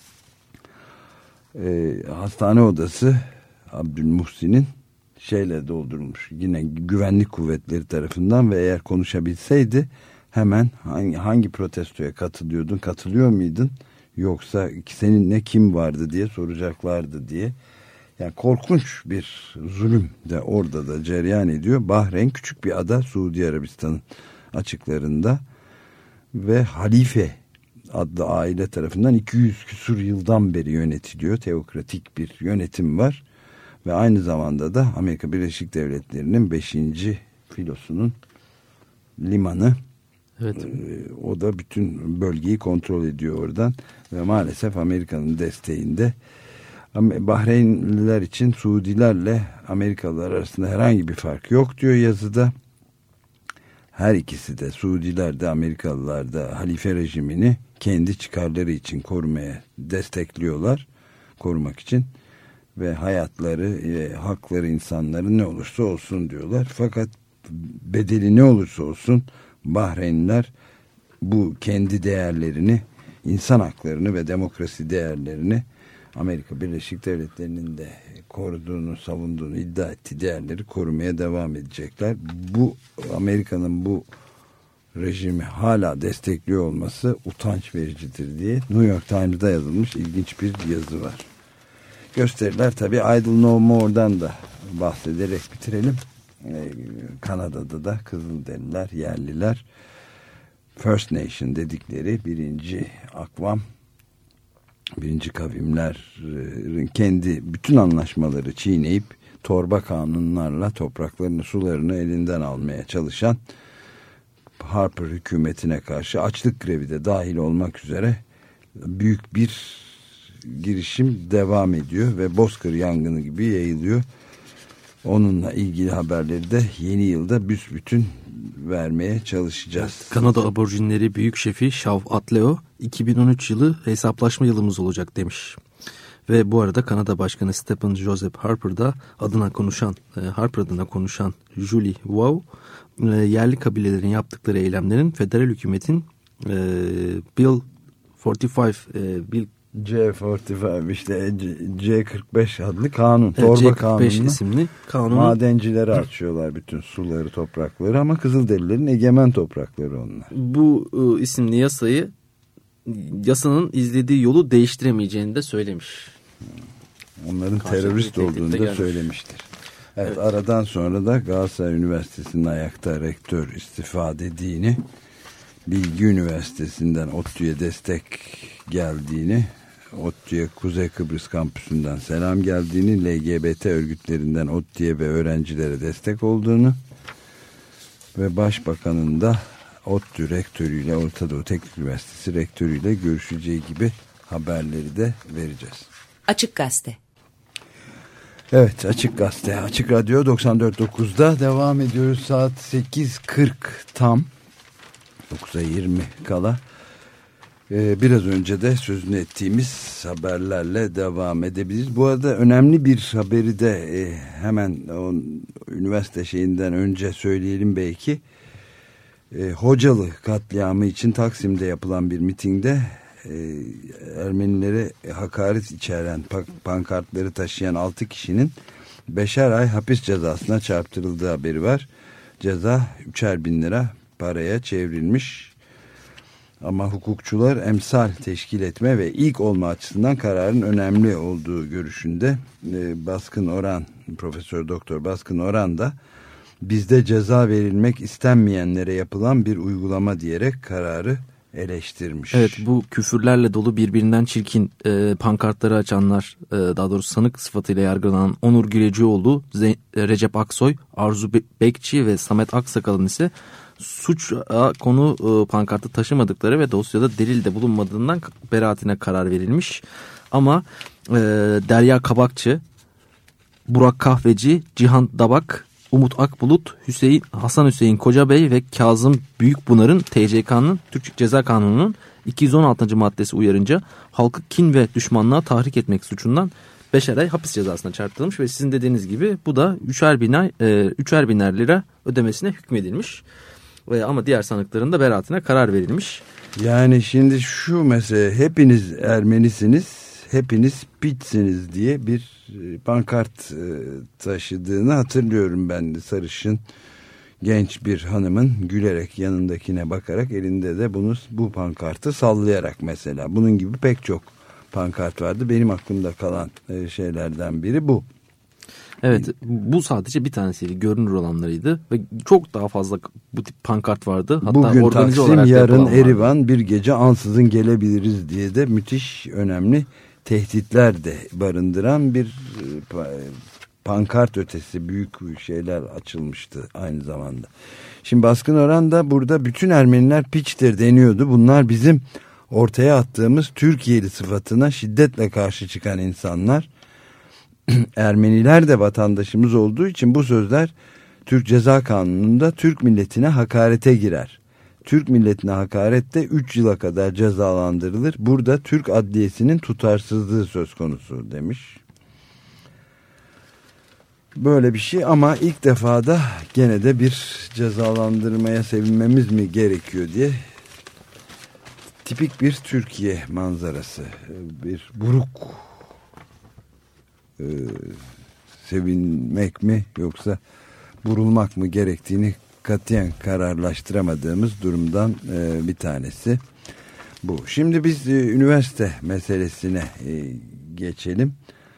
hastane odası Abdülmuhsin'in şeyle doldurulmuş, yine güvenlik kuvvetleri tarafından, ve eğer konuşabilseydi hemen hangi protestoya katılıyordun, katılıyor muydun, yoksa seninle kim vardı diye soracaklardı diye. Yani korkunç bir zulüm de orada da cereyan ediyor. Bahreyn küçük bir ada, Suudi Arabistan'ın açıklarında ve Halife adlı aile tarafından 200 küsur yıldan beri yönetiliyor. Teokratik bir yönetim var ve aynı zamanda da Amerika Birleşik Devletleri'nin 5. filosunun limanı. Evet. O da bütün bölgeyi kontrol ediyor oradan ve maalesef Amerika'nın desteğinde. Bahreynliler için Suudilerle Amerikalılar arasında herhangi bir fark yok diyor yazıda. Her ikisi de, Suudiler de Amerikalılar da, halife rejimini kendi çıkarları için korumaya destekliyorlar, korumak için ve hayatları, hakları insanların ne olursa olsun diyorlar. Fakat bedeli ne olursa olsun Bahreynliler bu kendi değerlerini, insan haklarını ve demokrasi değerlerini, Amerika Birleşik Devletleri'nin de koruduğunu, savunduğunu iddia ettiği değerleri korumaya devam edecekler. Bu Amerika'nın bu rejimi hala destekliyor olması utanç vericidir diye New York Times'da yazılmış ilginç bir yazı var. Gösteriler tabii, Idle No More'dan da bahsederek bitirelim. Kanada'da da Kızılderililer, yerliler, First Nation dedikleri birinci akvam, birinci kavimlerin kendi bütün anlaşmaları çiğneyip torba kanunlarla topraklarını, sularını elinden almaya çalışan Harper hükümetine karşı açlık grevi de dahil olmak üzere büyük bir girişim devam ediyor ve bozkır yangını gibi yayılıyor. Onunla ilgili haberleri de yeni yılda büsbütün vermeye çalışacağız. Evet, Kanada aborjinleri büyük şefi Shaw Atleo 2013 yılı hesaplaşma yılımız olacak demiş. Ve bu arada Kanada Başkanı Stephen Joseph Harper da Harper adına konuşan Julie Wow, yerli kabilelerin yaptıkları eylemlerin federal hükümetin Bill 45 C45 işte C45 adlı kanun, torba C45 kanunu isimli kanunu. Madencilere açıyorlar bütün suları, toprakları, ama Kızılderililerin egemen toprakları onlar. Bu isimli yasanın izlediği yolu değiştiremeyeceğini de söylemiş. Onların terörist olduğunu da söylemiştir. Evet, aradan sonra da Galatasaray Üniversitesi'nin ayakta rektör istifa dediğini, Bilgi Üniversitesi'nden ODTÜ'ye destek geldiğini, ODTÜ'ye Kuzey Kıbrıs kampüsünden selam geldiğini, LGBT örgütlerinden ODTÜ'ye ve öğrencilere destek olduğunu ve Başbakanın da ODTÜ rektörüyle, Orta Doğu Teknik Üniversitesi rektörüyle görüşeceği gibi haberleri de vereceğiz. Açık Gazete. Evet, Açık Gazete, Açık Radyo 94.9'da devam ediyoruz. Saat 8.40 tam, 9'a 20 kala. Biraz önce de sözünü ettiğimiz haberlerle devam edebiliriz. Bu arada önemli bir haberi de hemen o üniversite şeyinden önce söyleyelim belki. Hocalı katliamı için Taksim'de yapılan bir mitingde Ermenilere hakaret içeren pankartları taşıyan 6 kişinin 5'er ay hapis cezasına çarptırıldığı haberi var. Ceza 3'er bin lira paraya çevrilmiş. Ama hukukçular emsal teşkil etme ve ilk olma açısından kararın önemli olduğu görüşünde. Baskın Oran, Profesör Doktor Baskın Oran da bizde ceza verilmek istenmeyenlere yapılan bir uygulama diyerek kararı eleştirmiş. Evet, bu küfürlerle dolu birbirinden çirkin pankartları açanlar, daha doğrusu sanık sıfatıyla yargılanan Onur Gülecioğlu, Recep Aksoy, Arzu Bekçi ve Samet Aksakal'ın ise suça konu pankartı taşımadıkları ve dosyada delil de bulunmadığından beraatine karar verilmiş. Ama Derya Kabakçı, Burak Kahveci, Cihan Dabak, Umut Akbulut, Hasan Hüseyin Kocabey ve Kazım Büyükpınar'ın TCK'nın, Türk Ceza Kanunu'nun 216. maddesi uyarınca halkı kin ve düşmanlığa tahrik etmek suçundan 5'er ay hapis cezasına çarptırılmış ve sizin dediğiniz gibi bu da 3'er biner lira ödemesine hükmedilmiş. Ama diğer sanıkların da beraatine karar verilmiş. Yani şimdi şu mesele, hepiniz Ermenisiniz, hepiniz piçsiniz diye bir pankart taşıdığını hatırlıyorum ben de. Sarışın genç bir hanımın gülerek yanındakine bakarak, elinde de bu pankartı sallayarak mesela. Bunun gibi pek çok pankart vardı. Benim aklımda kalan şeylerden biri bu. Evet, bu sadece bir tanesiydi, görünür olanlarıydı ve çok daha fazla bu tip pankart vardı. Hatta bugün organize Taksim, olarak yarın Erivan, bir gece ansızın gelebiliriz diye de müthiş önemli tehditler de barındıran bir pankart ötesi büyük şeyler açılmıştı aynı zamanda. Şimdi Baskın Oran da burada bütün Ermeniler piçtir deniyordu. Bunlar bizim ortaya attığımız Türkiye'li sıfatına şiddetle karşı çıkan insanlar. Ermeniler de vatandaşımız olduğu için bu sözler Türk Ceza Kanunu'nda Türk milletine hakarete girer. Türk milletine hakarette 3 yıla kadar cezalandırılır. Burada Türk Adliyesi'nin tutarsızlığı söz konusu demiş. Böyle bir şey, ama ilk defa da gene de bir cezalandırmaya sevinmemiz mi gerekiyor diye tipik bir Türkiye manzarası, bir buruk sevinmek mi yoksa burulmak mı gerektiğini katiyen kararlaştıramadığımız durumdan bir tanesi bu. Şimdi biz üniversite meselesine geçelim.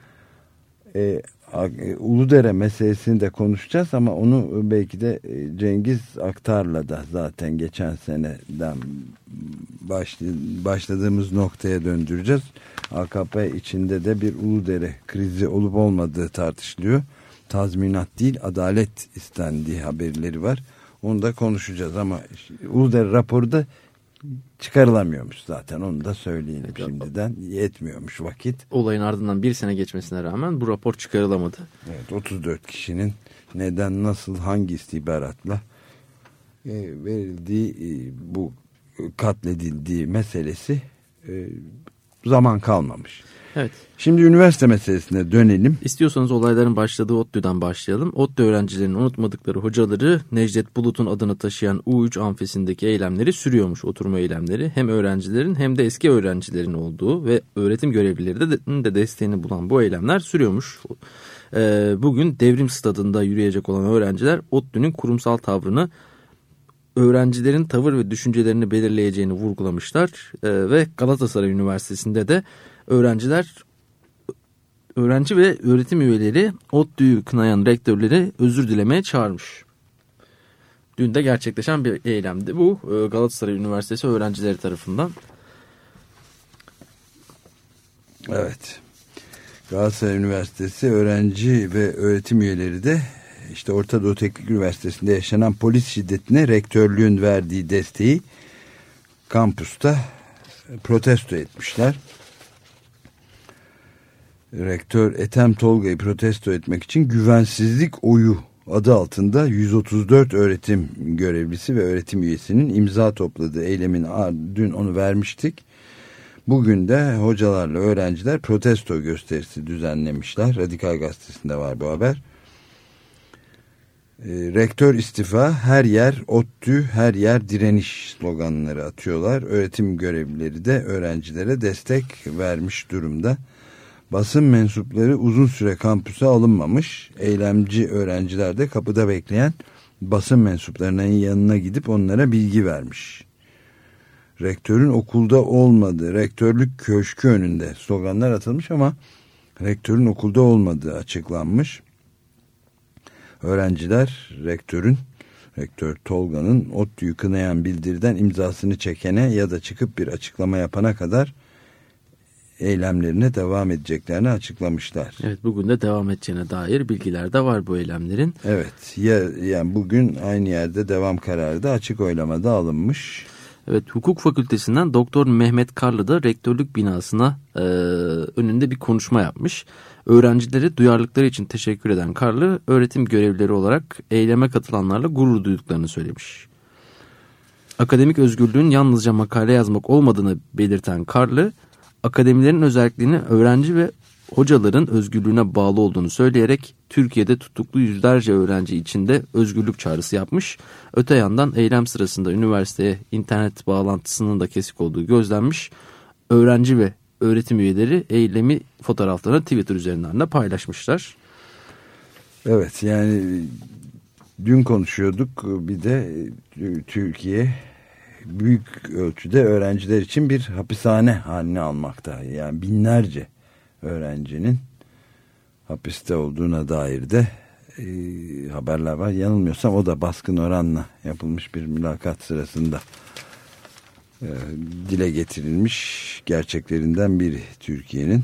Uludere meselesini de konuşacağız ama onu belki de Cengiz Aktar'la da zaten geçen seneden başladığımız noktaya döndüreceğiz. AKP içinde de bir Uludere krizi olup olmadığı tartışılıyor. Tazminat değil, adalet istendiği haberleri var. Onu da konuşacağız ama Uludere raporu da çıkarılamıyormuş zaten, onu da söyleyelim şimdiden. Yetmiyormuş vakit. Olayın ardından bir sene geçmesine rağmen bu rapor çıkarılamadı. Evet, 34 kişinin neden, nasıl, hangi istihbaratla verildiği, bu katledildiği meselesi zaman kalmamış. Evet. Şimdi üniversite meselesine dönelim. İstiyorsanız olayların başladığı ODTÜ'den başlayalım. ODTÜ öğrencilerinin unutmadıkları hocaları Necdet Bulut'un adını taşıyan U3 amfisindeki eylemleri sürüyormuş, oturma eylemleri. Hem öğrencilerin hem de eski öğrencilerin olduğu ve öğretim görevlileri de desteğini bulan bu eylemler sürüyormuş. Bugün Devrim Stadı'nda yürüyecek olan öğrenciler ODTÜ'nün kurumsal tavrını, öğrencilerin tavır ve düşüncelerini belirleyeceğini vurgulamışlar. Ve Galatasaray Üniversitesi'nde de öğrenci ve öğretim üyeleri ODTÜ'yü kınayan rektörleri özür dilemeye çağırmış. Dün de gerçekleşen bir eylemdi bu, Galatasaray Üniversitesi öğrencileri tarafından. Evet. Galatasaray Üniversitesi öğrenci ve öğretim üyeleri de işte Orta Doğu Teknik Üniversitesi'nde yaşanan polis şiddetine rektörlüğün verdiği desteği kampüste protesto etmişler. Rektör Ethem Tolga'yı protesto etmek için güvensizlik oyu adı altında 134 öğretim görevlisi ve öğretim üyesinin imza topladığı eylemin dün onu vermiştik. Bugün de hocalarla öğrenciler protesto gösterisi düzenlemişler. Radikal Gazetesi'nde var bu haber. Rektör istifa, her yer ODTÜ, her yer direniş sloganları atıyorlar. Öğretim görevlileri de öğrencilere destek vermiş durumda. Basın mensupları uzun süre kampüse alınmamış. Eylemci öğrenciler de kapıda bekleyen basın mensuplarının yanına gidip onlara bilgi vermiş. Rektörün okulda olmadığı, rektörlük köşkü önünde sloganlar atılmış ama rektörün okulda olmadığı açıklanmış. Öğrenciler rektör Tolga'nın ODTÜ'yü kınayan bildiriden imzasını çekene ya da çıkıp bir açıklama yapana kadar eylemlerine devam edeceklerini açıklamışlar. Evet, bugün de devam edeceğine dair bilgiler de var bu eylemlerin. Evet, yani bugün aynı yerde devam kararı da açık oylamada alınmış. Evet, Hukuk Fakültesinden Doktor Mehmet Karlı da rektörlük binasına önünde bir konuşma yapmış. Öğrencileri duyarlılıkları için teşekkür eden Karlı, öğretim görevlileri olarak eyleme katılanlarla gurur duyduklarını söylemiş. Akademik özgürlüğün yalnızca makale yazmak olmadığını belirten Karlı, akademilerin özelliğini öğrenci ve hocaların özgürlüğüne bağlı olduğunu söyleyerek Türkiye'de tutuklu yüzlerce öğrenci için de özgürlük çağrısı yapmış. Öte yandan eylem sırasında üniversiteye internet bağlantısının da kesik olduğu gözlenmiş. Öğrenci ve öğretim üyeleri eylemi fotoğraflarını Twitter üzerinden de paylaşmışlar. Evet, yani dün konuşuyorduk, bir de Türkiye büyük ölçüde öğrenciler için bir hapishane haline almakta. Yani binlerce öğrencinin hapiste olduğuna dair de haberler var. Yanılmıyorsam o da Baskın Oran'la yapılmış bir mülakat sırasında dile getirilmiş gerçeklerinden biri Türkiye'nin.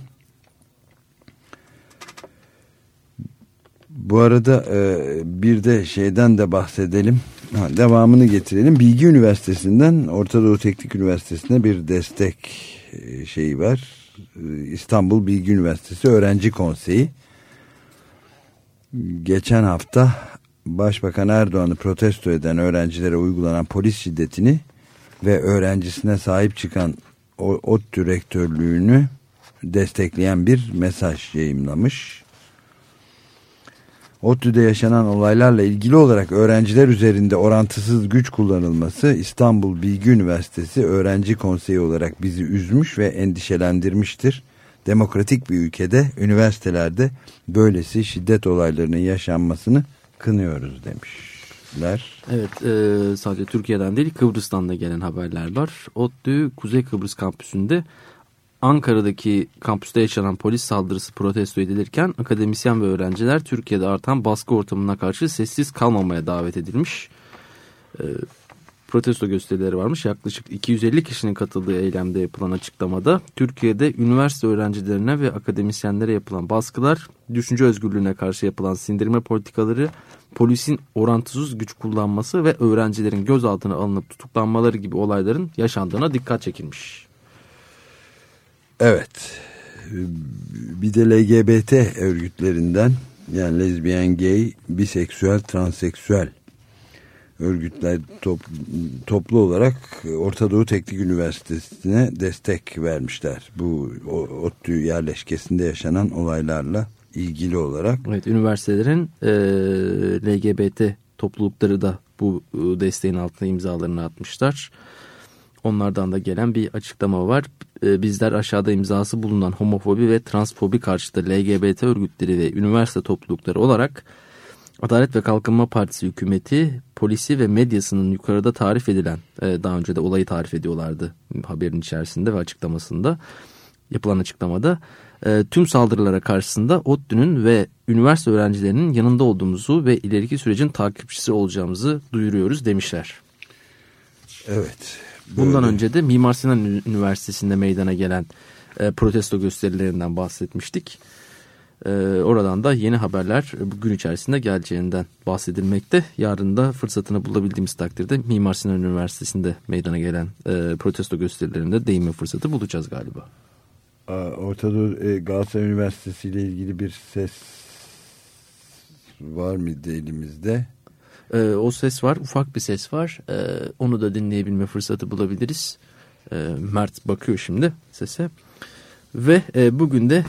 Bu arada bir de şeyden de bahsedelim. Devamını getirelim. Bilgi Üniversitesi'nden Orta Doğu Teknik Üniversitesi'ne bir destek şeyi var. İstanbul Bilgi Üniversitesi Öğrenci Konseyi geçen hafta Başbakan Erdoğan'ı protesto eden öğrencilere uygulanan polis şiddetini ve öğrencisine sahip çıkan ODTÜ rektörlüğünü destekleyen bir mesaj yayımlamış. ODTÜ'de yaşanan olaylarla ilgili olarak öğrenciler üzerinde orantısız güç kullanılması İstanbul Bilgi Üniversitesi Öğrenci Konseyi olarak bizi üzmüş ve endişelendirmiştir. Demokratik bir ülkede, üniversitelerde böylesi şiddet olaylarının yaşanmasını kınıyoruz demişler. Evet, sadece Türkiye'den değil Kıbrıs'tan da gelen haberler var. ODTÜ Kuzey Kıbrıs kampüsünde Ankara'daki kampüste yaşanan polis saldırısı protesto edilirken akademisyen ve öğrenciler Türkiye'de artan baskı ortamına karşı sessiz kalmamaya davet edilmiş. protesto gösterileri varmış. Yaklaşık 250 kişinin katıldığı eylemde yapılan açıklamada Türkiye'de üniversite öğrencilerine ve akademisyenlere yapılan baskılar, düşünce özgürlüğüne karşı yapılan sindirme politikaları, polisin orantısız güç kullanması ve öğrencilerin gözaltına alınıp tutuklanmaları gibi olayların yaşandığına dikkat çekilmiş. Evet. Bir de LGBT örgütlerinden, yani lezbiyen, gay, biseksüel, transseksüel örgütler toplu olarak Orta Doğu Teknik Üniversitesi'ne destek vermişler. Bu ODTÜ yerleşkesinde yaşanan olaylarla ilgili olarak. Evet, üniversitelerin LGBT toplulukları da bu desteğin altına imzalarını atmışlar. Onlardan da gelen bir açıklama var. Bizler aşağıda imzası bulunan homofobi ve transfobi karşıtı LGBT örgütleri ve üniversite toplulukları olarak Adalet ve Kalkınma Partisi hükümeti, polisi ve medyasının yukarıda tarif edilen, daha önce de olayı tarif ediyorlardı haberin içerisinde ve açıklamasında, yapılan açıklamada tüm saldırılara karşısında ODTÜ'nün ve üniversite öğrencilerinin yanında olduğumuzu ve ileriki sürecin takipçisi olacağımızı duyuruyoruz demişler. Evet. Bundan önce de Mimar Sinan Üniversitesi'nde meydana gelen protesto gösterilerinden bahsetmiştik. Oradan da yeni haberler bugün içerisinde geleceğinden bahsedilmekte. Yarın da fırsatını bulabildiğimiz takdirde Mimar Sinan Üniversitesi'nde meydana gelen protesto gösterilerinde değinme fırsatı bulacağız galiba. Orta Doğu Galatasaray Üniversitesi ile ilgili bir ses var mıydı elimizde? O ses var, ufak bir ses var. Onu da dinleyebilme fırsatı bulabiliriz. Mert bakıyor şimdi sese. Ve bugün de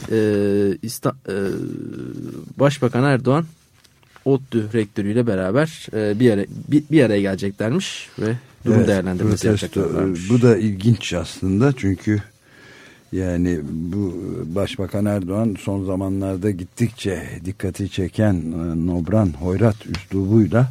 Başbakan Erdoğan ODTÜ rektörüyle beraber bir araya geleceklermiş ve durum değerlendirmesi yapacaklarmış. Bu da ilginç aslında, çünkü yani bu Başbakan Erdoğan son zamanlarda gittikçe dikkati çeken nobran, hoyrat üslubuyla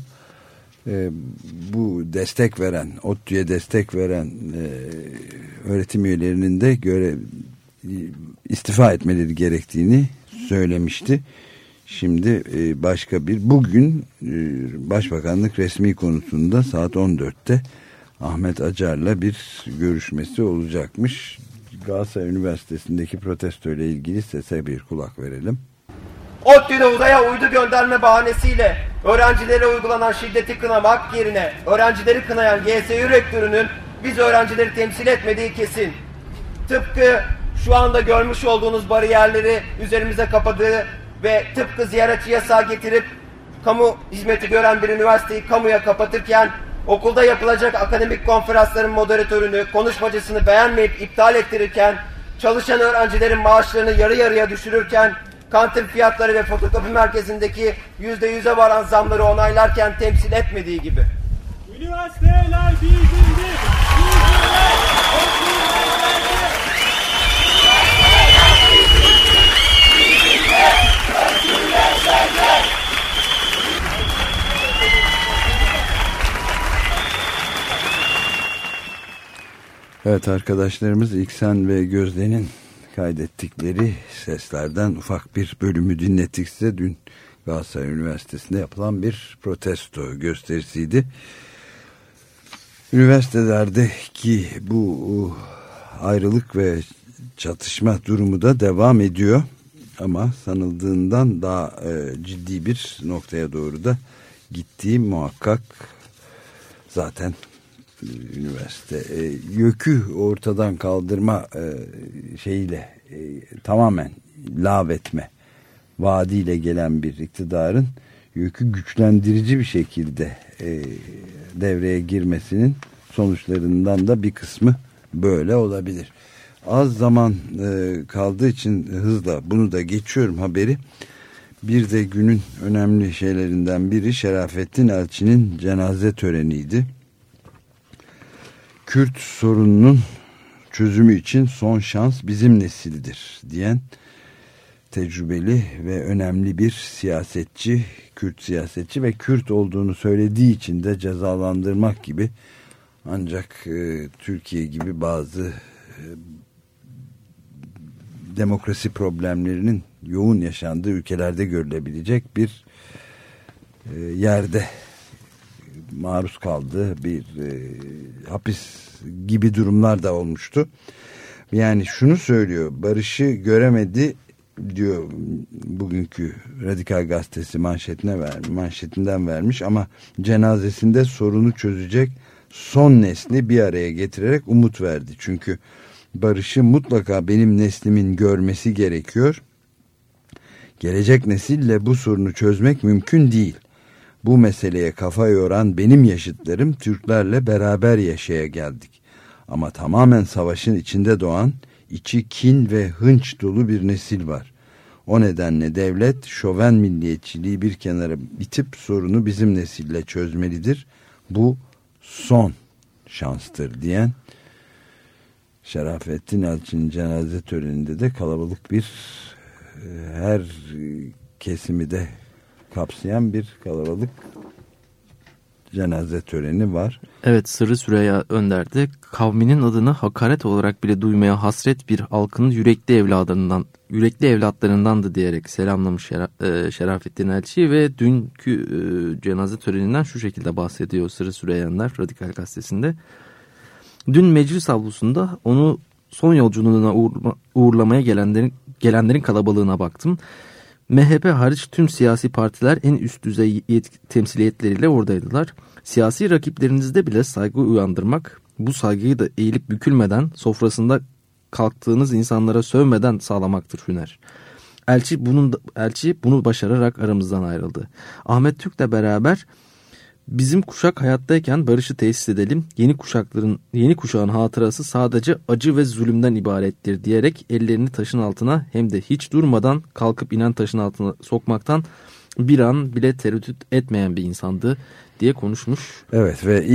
bu destek veren, ODTÜ'ye destek veren öğretim üyelerinin de istifa etmeleri gerektiğini söylemişti. Şimdi bugün Başbakanlık resmi konusunda saat 14'te Ahmet Acar'la bir görüşmesi olacakmış. Galatasaray Üniversitesi'ndeki protesto ile ilgili sese bir kulak verelim. ODTÜ'de uzaya uydu gönderme bahanesiyle öğrencilere uygulanan şiddeti kınamak yerine öğrencileri kınayan GSÜ rektörünün biz öğrencileri temsil etmediği kesin. Tıpkı şu anda görmüş olduğunuz bariyerleri üzerimize kapadığı ve tıpkı ziyaretçi yasağı getirip kamu hizmeti gören bir üniversiteyi kamuya kapatırken, okulda yapılacak akademik konferansların moderatörünü, konuşmacısını beğenmeyip iptal ettirirken, çalışan öğrencilerin maaşlarını yarı yarıya düşürürken, kantin fiyatları ve fotokopi merkezindeki %100'e varan zamları onaylarken temsil etmediği gibi. Üniversiteler bizimdir. Evet, arkadaşlarımız İksen ve Gözde'nin kaydettikleri seslerden ufak bir bölümü dinlettik size. Dün Galatasaray Üniversitesi'nde yapılan bir protesto gösterisiydi. Üniversitelerdeki bu ayrılık ve çatışma durumu da devam ediyor. Ama sanıldığından daha ciddi bir noktaya doğru da gittiği muhakkak. Zaten üniversite YÖK'ü ortadan kaldırma şeyiyle tamamen lağvetme vaadiyle gelen bir iktidarın YÖK'ü güçlendirici bir şekilde devreye girmesinin sonuçlarından da bir kısmı böyle olabilir. Az zaman kaldığı için hızla bunu da geçiyorum haberi. Bir de günün önemli şeylerinden biri Şerafettin Elçi'nin cenaze töreniydi. Kürt sorununun çözümü için son şans bizim nesildir diyen tecrübeli ve önemli bir siyasetçi, Kürt siyasetçi ve Kürt olduğunu söylediği için de cezalandırmak gibi, ancak Türkiye gibi bazı demokrasi problemlerinin yoğun yaşandığı ülkelerde görülebilecek bir yerde maruz kaldığı bir hapis gibi durumlar da olmuştu. Yani şunu söylüyor, barışı göremedi diyor, bugünkü Radikal Gazetesi manşetinden vermiş, ama cenazesinde sorunu çözecek son nesli bir araya getirerek umut verdi. Çünkü barışı mutlaka benim neslimin görmesi gerekiyor. Gelecek nesille bu sorunu çözmek mümkün değil. Bu meseleye kafa yoran benim yaşıtlarım Türklerle beraber yaşaya geldik. Ama tamamen savaşın içinde doğan, içi kin ve hınç dolu bir nesil var. O nedenle devlet şoven milliyetçiliği bir kenara itip sorunu bizim nesille çözmelidir. Bu son şanstır diyen Şerafettin Elçi'nin cenaze töreninde de kalabalık bir, her kesimi de kapsayan bir kalabalık cenaze töreni var. Evet, Sırrı Süreyya Önder'de kavminin adını hakaret olarak bile duymaya hasret bir halkın yürekli evlatlarındandı diyerek selamlamış Şerafettin Elçi ve dünkü cenaze töreninden şu şekilde bahsediyor Sırrı Süreyya Önder Radikal Gazetesi'nde. Dün meclis avlusunda onu son yolculuğuna uğurlamaya gelenlerin kalabalığına baktım. MHP hariç tüm siyasi partiler en üst düzey temsiliyetleriyle oradaydılar. Siyasi rakiplerinizde bile saygı uyandırmak, bu saygıyı da eğilip bükülmeden, sofrasında kalktığınız insanlara sövmeden sağlamaktır hüner. Elçi bunu başararak aramızdan ayrıldı. Ahmet Türk'le beraber bizim kuşak hayattayken barışı tesis edelim, yeni kuşağın hatırası sadece acı ve zulümden ibarettir diyerek ellerini taşın altına, hem de hiç durmadan kalkıp inen taşın altına sokmaktan bir an bile tereddüt etmeyen bir insandı diye konuşmuş. Evet, ve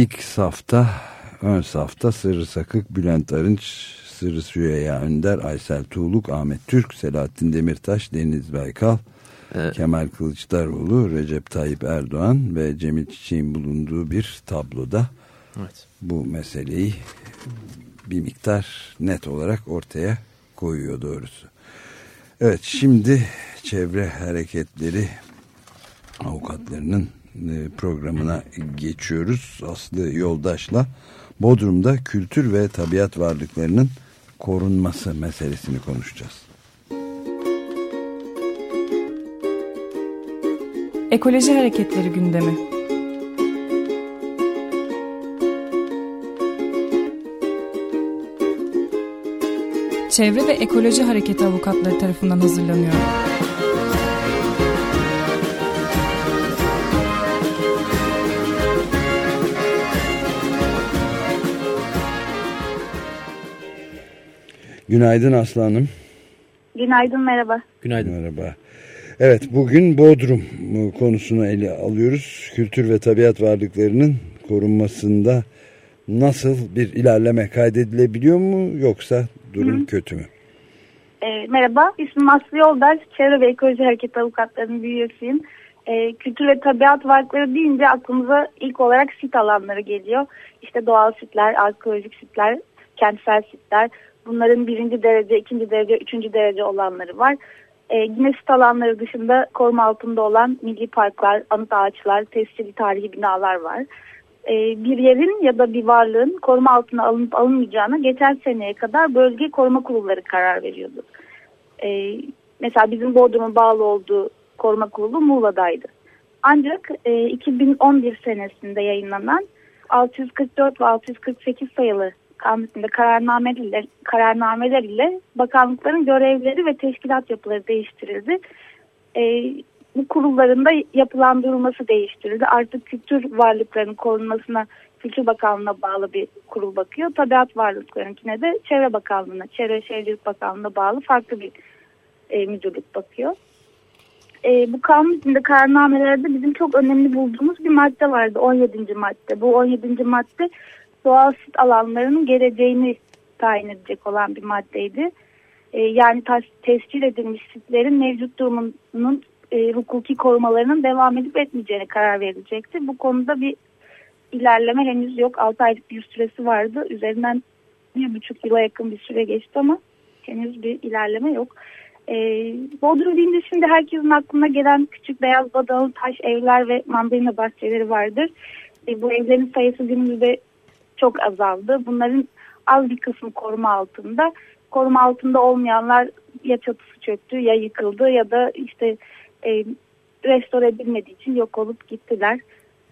ön safta Sırrı Sakık, Bülent Arınç, Sırrı Süreyya Önder, Aysel Tuğluk, Ahmet Türk, Selahattin Demirtaş, Deniz Baykal, Kemal Kılıçdaroğlu, Recep Tayyip Erdoğan ve Cemil Çiçek'in bulunduğu bir tabloda bu meseleyi bir miktar net olarak ortaya koyuyor doğrusu. Evet, şimdi çevre hareketleri avukatlarının programına geçiyoruz. Aslı Yoldaş'la Bodrum'da kültür ve tabiat varlıklarının korunması meselesini konuşacağız. Ekoloji hareketleri gündemi. Çevre ve Ekoloji Hareketi avukatları tarafından hazırlanıyor. Günaydın Aslı Hanım. Günaydın, merhaba. Günaydın. Merhaba. Evet, bugün Bodrum konusunu ele alıyoruz. Kültür ve tabiat varlıklarının korunmasında nasıl bir ilerleme kaydedilebiliyor mu, yoksa durum kötü mü? Merhaba, ismim Aslı Yoldaş. Çevre ve Ekoloji Hareketi avukatlarının bir üyesiyim. Kültür ve tabiat varlıkları deyince aklımıza ilk olarak sit alanları geliyor. İşte doğal sitler, arkeolojik sitler, kentsel sitler. Bunların 1. derece, 2. derece, 3. derece olanları var. Yine sit alanları dışında koruma altında olan milli parklar, anıt ağaçlar, tescilli tarihi binalar var. Bir yerin ya da bir varlığın koruma altına alınıp alınmayacağına geçen seneye kadar bölge koruma kurulları karar veriyordu. Mesela bizim Bodrum'un bağlı olduğu koruma kurulu Muğla'daydı. Ancak 2011 senesinde yayınlanan 644 ve 648 sayılı kanununda kararnameler ile bakanlıkların görevleri ve teşkilat yapıları değiştirildi. Bu kurulların da yapılandırılması değiştirildi. Artık kültür varlıklarının korunmasına Kültür Bakanlığı'na bağlı bir kurul bakıyor. Tabiat varlıklarınkine de Çevre Bakanlığı'na, Çevre Şehircilik Bakanlığı'na bağlı farklı bir müdürlük bakıyor. Bu kanun içinde kararnamelerde bizim çok önemli bulduğumuz bir madde vardı. 17. madde. Bu 17. madde doğal sit alanlarının geleceğini tayin edecek olan bir maddeydi. Yani tescil edilmiş sitlerin mevcut durumunun hukuki korumalarının devam edip etmeyeceğine karar verilecekti. Bu konuda bir ilerleme henüz yok. 6 aylık bir süresi vardı. Üzerinden 1,5 yıla yakın bir süre geçti ama henüz bir ilerleme yok. Bodrum deyince şimdi herkesin aklına gelen küçük beyaz badalı taş evler ve mandalina bahçeleri vardır. Bu evlerin sayısı günümüzde çok azaldı. Bunların az bir kısmı koruma altında. Koruma altında olmayanlar ya çatısı çöktü ya yıkıldı ya da işte restore edilmediği için yok olup gittiler.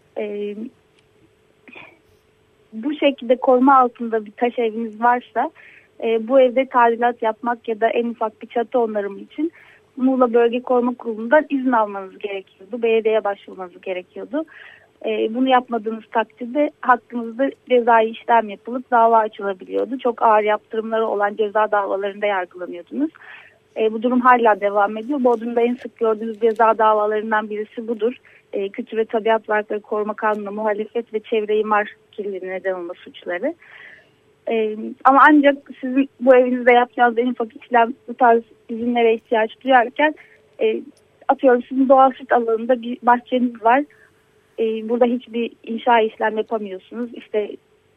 Bu şekilde koruma altında bir taş eviniz varsa bu evde tadilat yapmak ya da en ufak bir çatı onarımı için Muğla Bölge Koruma Kurulu'ndan izin almanız gerekiyordu. Belediyeye başvurmanız gerekiyordu. Bunu yapmadığınız takdirde hakkınızda cezai işlem yapılıp dava açılabiliyordu. Çok ağır yaptırımları olan ceza davalarında yargılanıyordunuz. Bu durum hala devam ediyor. Bodrum'da en sık gördüğünüz ceza davalarından birisi budur. Kültür ve Tabiat Varlıkları Koruma Kanunu'na muhalefet ve çevre imar kirliliğine neden olma suçları. Ama ancak sizin bu evinizde yapacağınız en ufak işlem bu tarz izinlere ihtiyaç duyarken atıyorum sizin doğal sit alanında bir bahçeniz var. Burada hiçbir inşa işlem yapamıyorsunuz. İşte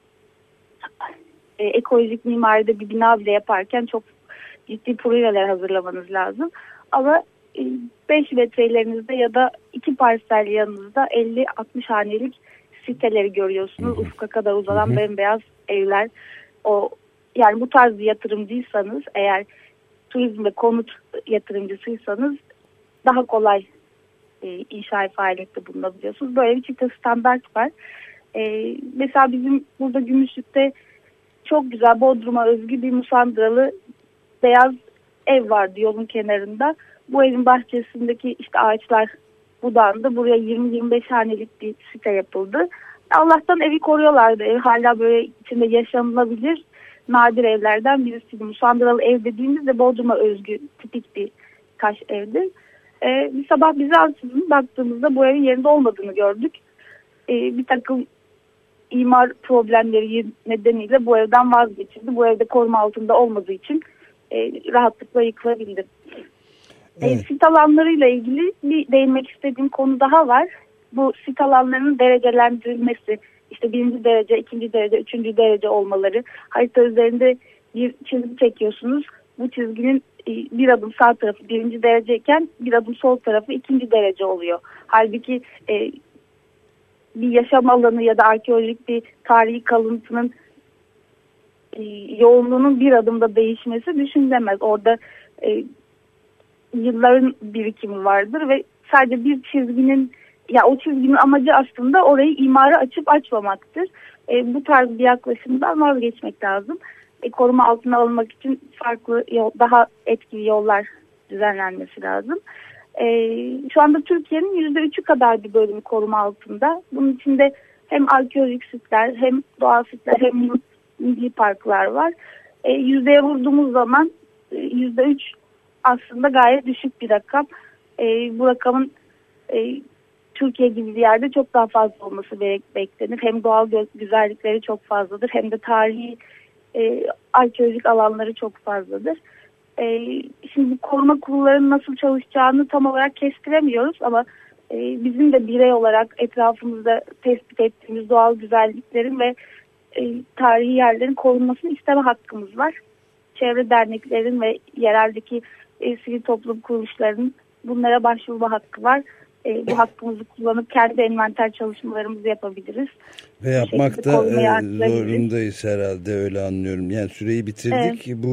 ekolojik mimaride bir bina bile yaparken çok ciddi projeler hazırlamanız lazım. Ama 5 metrelerinizde ya da 2 parsel yanınızda 50-60 hanelik siteleri görüyorsunuz. Ufka kadar uzanan bembeyaz evler. Yani bu tarz bir yatırımcıysanız, eğer turizm ve konut yatırımcısıysanız daha kolay inşaat faaliyette bulunabiliyorsunuz. Böyle bir çifte standart var. Mesela bizim burada Gümüşlük'te çok güzel Bodrum'a özgü bir musandralı beyaz ev vardı yolun kenarında. Bu evin bahçesindeki işte ağaçlar budandı. Buraya 20-25 hanelik bir site yapıldı. Allah'tan evi koruyorlardı. Ev hala böyle içinde yaşanılabilir nadir evlerden birisi. Musandralı ev dediğimizde Bodrum'a özgü tipik bir taş evdir. Bir sabah bize ansızın baktığımızda bu evin yerinde olmadığını gördük. Bir takım imar problemleri nedeniyle bu evden vazgeçildi. Bu evde koruma altında olmadığı için rahatlıkla yıkılabildi. Evet. Sit alanlarıyla ilgili bir değinmek istediğim konu daha var. Bu sit alanlarının derecelendirilmesi, işte 1. derece, 2. derece, 3. derece olmaları. Harita üzerinde bir çizgi çekiyorsunuz. Bu çizginin bir adım sağ tarafı 1. dereceyken bir adım sol tarafı 2. derece oluyor. Halbuki bir yaşam alanı ya da arkeolojik bir tarihi kalıntının yoğunluğunun bir adımda değişmesi düşünülemez. Orada yılların birikimi vardır ve sadece bir çizginin, ya o çizginin amacı aslında orayı imara açıp açmamaktır. Bu tarz bir yaklaşımdan vazgeçmek lazım. Koruma altına alınmak için farklı daha etkili yollar düzenlenmesi lazım. Şu anda Türkiye'nin %3'ü kadar bir bölümü koruma altında. Bunun içinde hem arkeolojik sitler, hem doğal sitler, hem milli parklar var. Yüzdeye vurduğumuz zaman %3 aslında gayet düşük bir rakam. Bu rakamın Türkiye gibi bir yerde çok daha fazla olması beklenir. Hem doğal güzellikleri çok fazladır, hem de tarihi arkeolojik alanları çok fazladır. Şimdi koruma kurullarının nasıl çalışacağını tam olarak kestiremiyoruz ama bizim de birey olarak etrafımızda tespit ettiğimiz doğal güzelliklerin ve tarihi yerlerin korunmasını isteme hakkımız var. Çevre derneklerin ve yereldeki sivil toplum kuruluşlarının bunlara başvurma hakkı var. Bu hakkımızı kullanıp kendi envanter çalışmalarımızı yapabiliriz. Ve yapmak da zorundayız herhalde, öyle anlıyorum. Yani süreyi bitirdik. Evet.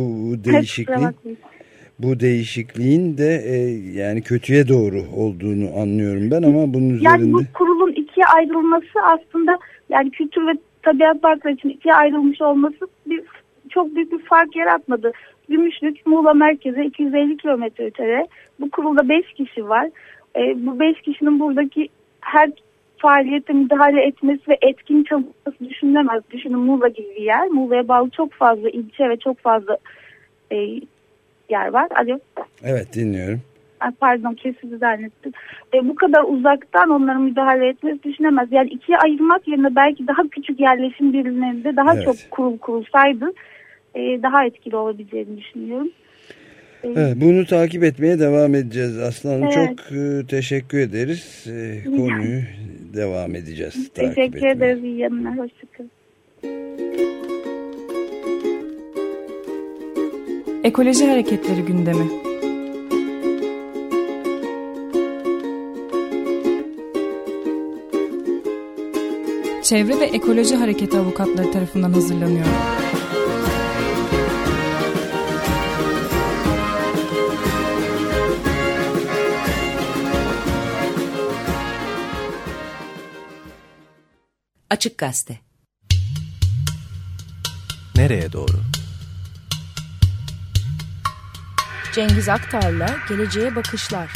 Bu değişikliğin de yani kötüye doğru olduğunu anlıyorum ben, ama bunun üzerinde... Yani bu kurulun ikiye ayrılması aslında, yani kültür ve tabiat parkları için ikiye ayrılmış olması çok büyük bir fark yaratmadı. Gümüşlük, Muğla merkeze 250 kilometre ötede. Bu kurulda 5 kişi var. Bu 5 kişinin buradaki her faaliyete müdahale etmesi ve etkin çalışması düşünülemez. Düşünün, Muğla gibi bir yer. Muğla'ya bağlı çok fazla ilçe ve çok fazla yer var. Alo. Evet, dinliyorum. Pardon, kesildi zannettim. Bu kadar uzaktan onların müdahale etmesi düşünemez. Yani ikiye ayırmak yerine belki daha küçük yerleşim birimlerinde daha çok kurul kurulsaydı daha etkili olabileceğini düşünüyorum. Evet, bunu takip etmeye devam edeceğiz Aslı Hanım. Evet. Çok teşekkür ederiz. Konuyu devam edeceğiz. Teşekkür ederiz. İyi yanına. Hoşçakalın. Ekoloji hareketleri gündemi. Çevre ve Ekoloji Hareketi avukatları tarafından hazırlanıyor. Açık Gazete. Nereye doğru? Cengiz Aktar'la Geleceğe Bakışlar.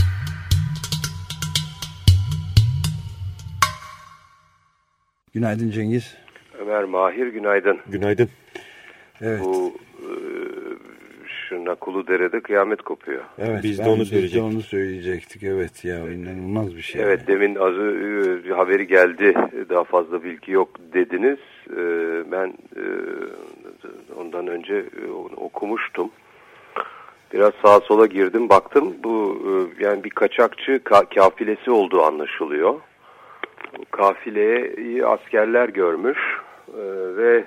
Günaydın Cengiz. Ömer, Mahir, günaydın. Günaydın. Evet. Bu şu Nakuludere'de kıyamet kopuyor. Evet, biz de onu söyleyecektik. Evet ya, inanılmaz bir şey. Evet, demin haberi geldi. Daha fazla bilgi yok dediniz. Ben ondan önce okumuştum. Biraz sağa sola girdim, baktım. Bu yani bir kaçakçı kafilesi olduğu anlaşılıyor. Bu kafileyi askerler görmüş ve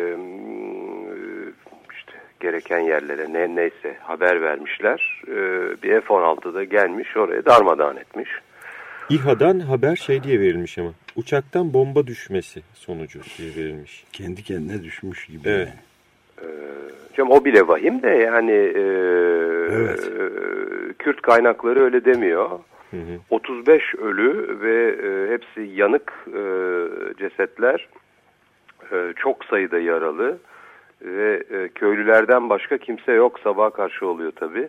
işte gereken yerlere neyse haber vermişler. Bir F-16'da gelmiş, oraya darmadağın etmiş. İHA'dan haber diye verilmiş ama. Uçaktan bomba düşmesi sonucu diye verilmiş. Kendi kendine düşmüş gibi. Evet. Canım, o bile vahim de yani evet. Kürt kaynakları öyle demiyor. Hı hı. 35 ölü ve hepsi yanık cesetler, çok sayıda yaralı ve köylülerden başka kimse yok. Sabaha karşı oluyor tabii.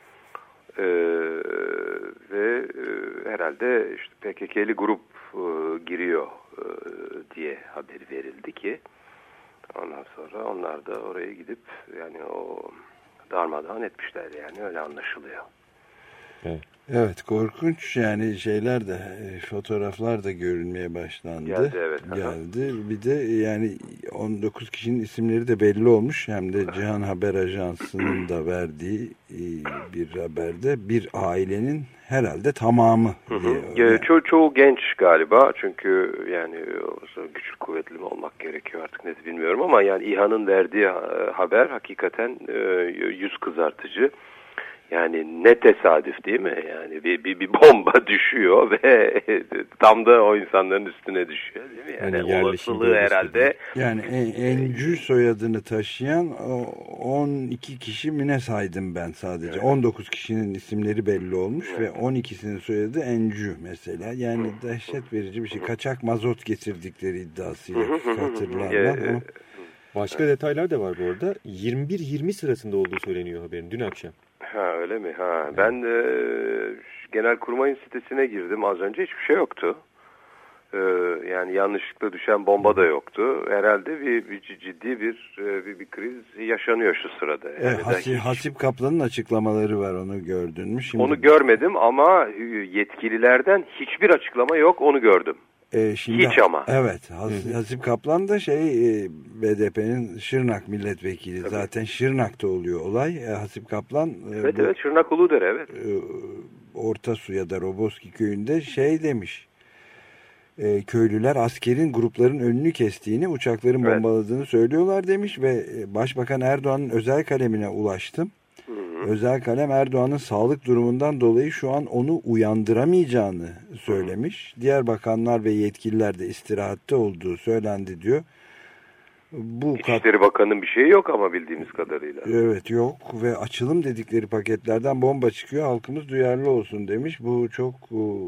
Ve herhalde işte PKK'li grup giriyor diye haberi verildi ki ondan sonra onlar da oraya gidip yani o darmadağın etmişler, yani öyle anlaşılıyor. Evet. Evet, korkunç yani, şeyler de, fotoğraflar da görünmeye başlandı. Geldi, evet. Geldi. Bir de yani 19 kişinin isimleri de belli olmuş. Hem de Cihan Haber Ajansı'nın da verdiği bir haberde bir ailenin herhalde tamamı. Yani. Çoğu genç galiba, çünkü yani güçlü kuvvetli mi olmak gerekiyor artık, net bilmiyorum, ama yani İHA'nın verdiği haber hakikaten yüz kızartıcı. Yani ne tesadüf değil mi? Yani bir bomba düşüyor ve tam da o insanların üstüne düşüyor değil mi? Yani olasılığı herhalde. Yani Encü soyadını taşıyan 12 kişi mi ne saydım ben sadece. Evet. 19 kişinin isimleri belli olmuş, evet. Ve 12'sinin soyadı Encü mesela. Yani dehşet verici bir şey. Kaçak mazot getirdikleri iddiasıyla hatırlarlar. Başka detaylar da var bu arada. 21-20 sırasında olduğu söyleniyor haberin dün akşam. Ha, öyle mi? Ha, evet. Ben Genelkurmay'ın sitesine girdim az önce, hiçbir şey yoktu. Yani yanlışlıkla düşen bomba da yoktu. Herhalde ciddi bir kriz yaşanıyor şu sırada. Yani Hasip Kaplan'ın açıklamaları var, onu gördün mü? Şimdi... Onu görmedim ama yetkililerden hiçbir açıklama yok, onu gördüm. Şimdi, hiç ama. Evet, Hasip Kaplan da BDP'nin Şırnak milletvekili. Tabii. Zaten Şırnak'ta oluyor olay. Hasip Kaplan evet Şırnak Uludere, evet. Orta Su ya da Roboski köyünde demiş. Köylüler askerin grupların önünü kestiğini, uçakların evet. bombaladığını söylüyorlar demiş ve Başbakan Erdoğan'ın özel kalemine ulaştım. Özel kalem Erdoğan'ın sağlık durumundan dolayı şu an onu uyandıramayacağını söylemiş. Diğer bakanlar ve yetkililer de istirahatte olduğu söylendi diyor. İçişleri Bakanı'nın bir şeyi yok ama bildiğimiz kadarıyla. Evet, yok ve açılım dedikleri paketlerden bomba çıkıyor. Halkımız duyarlı olsun demiş. Bu çok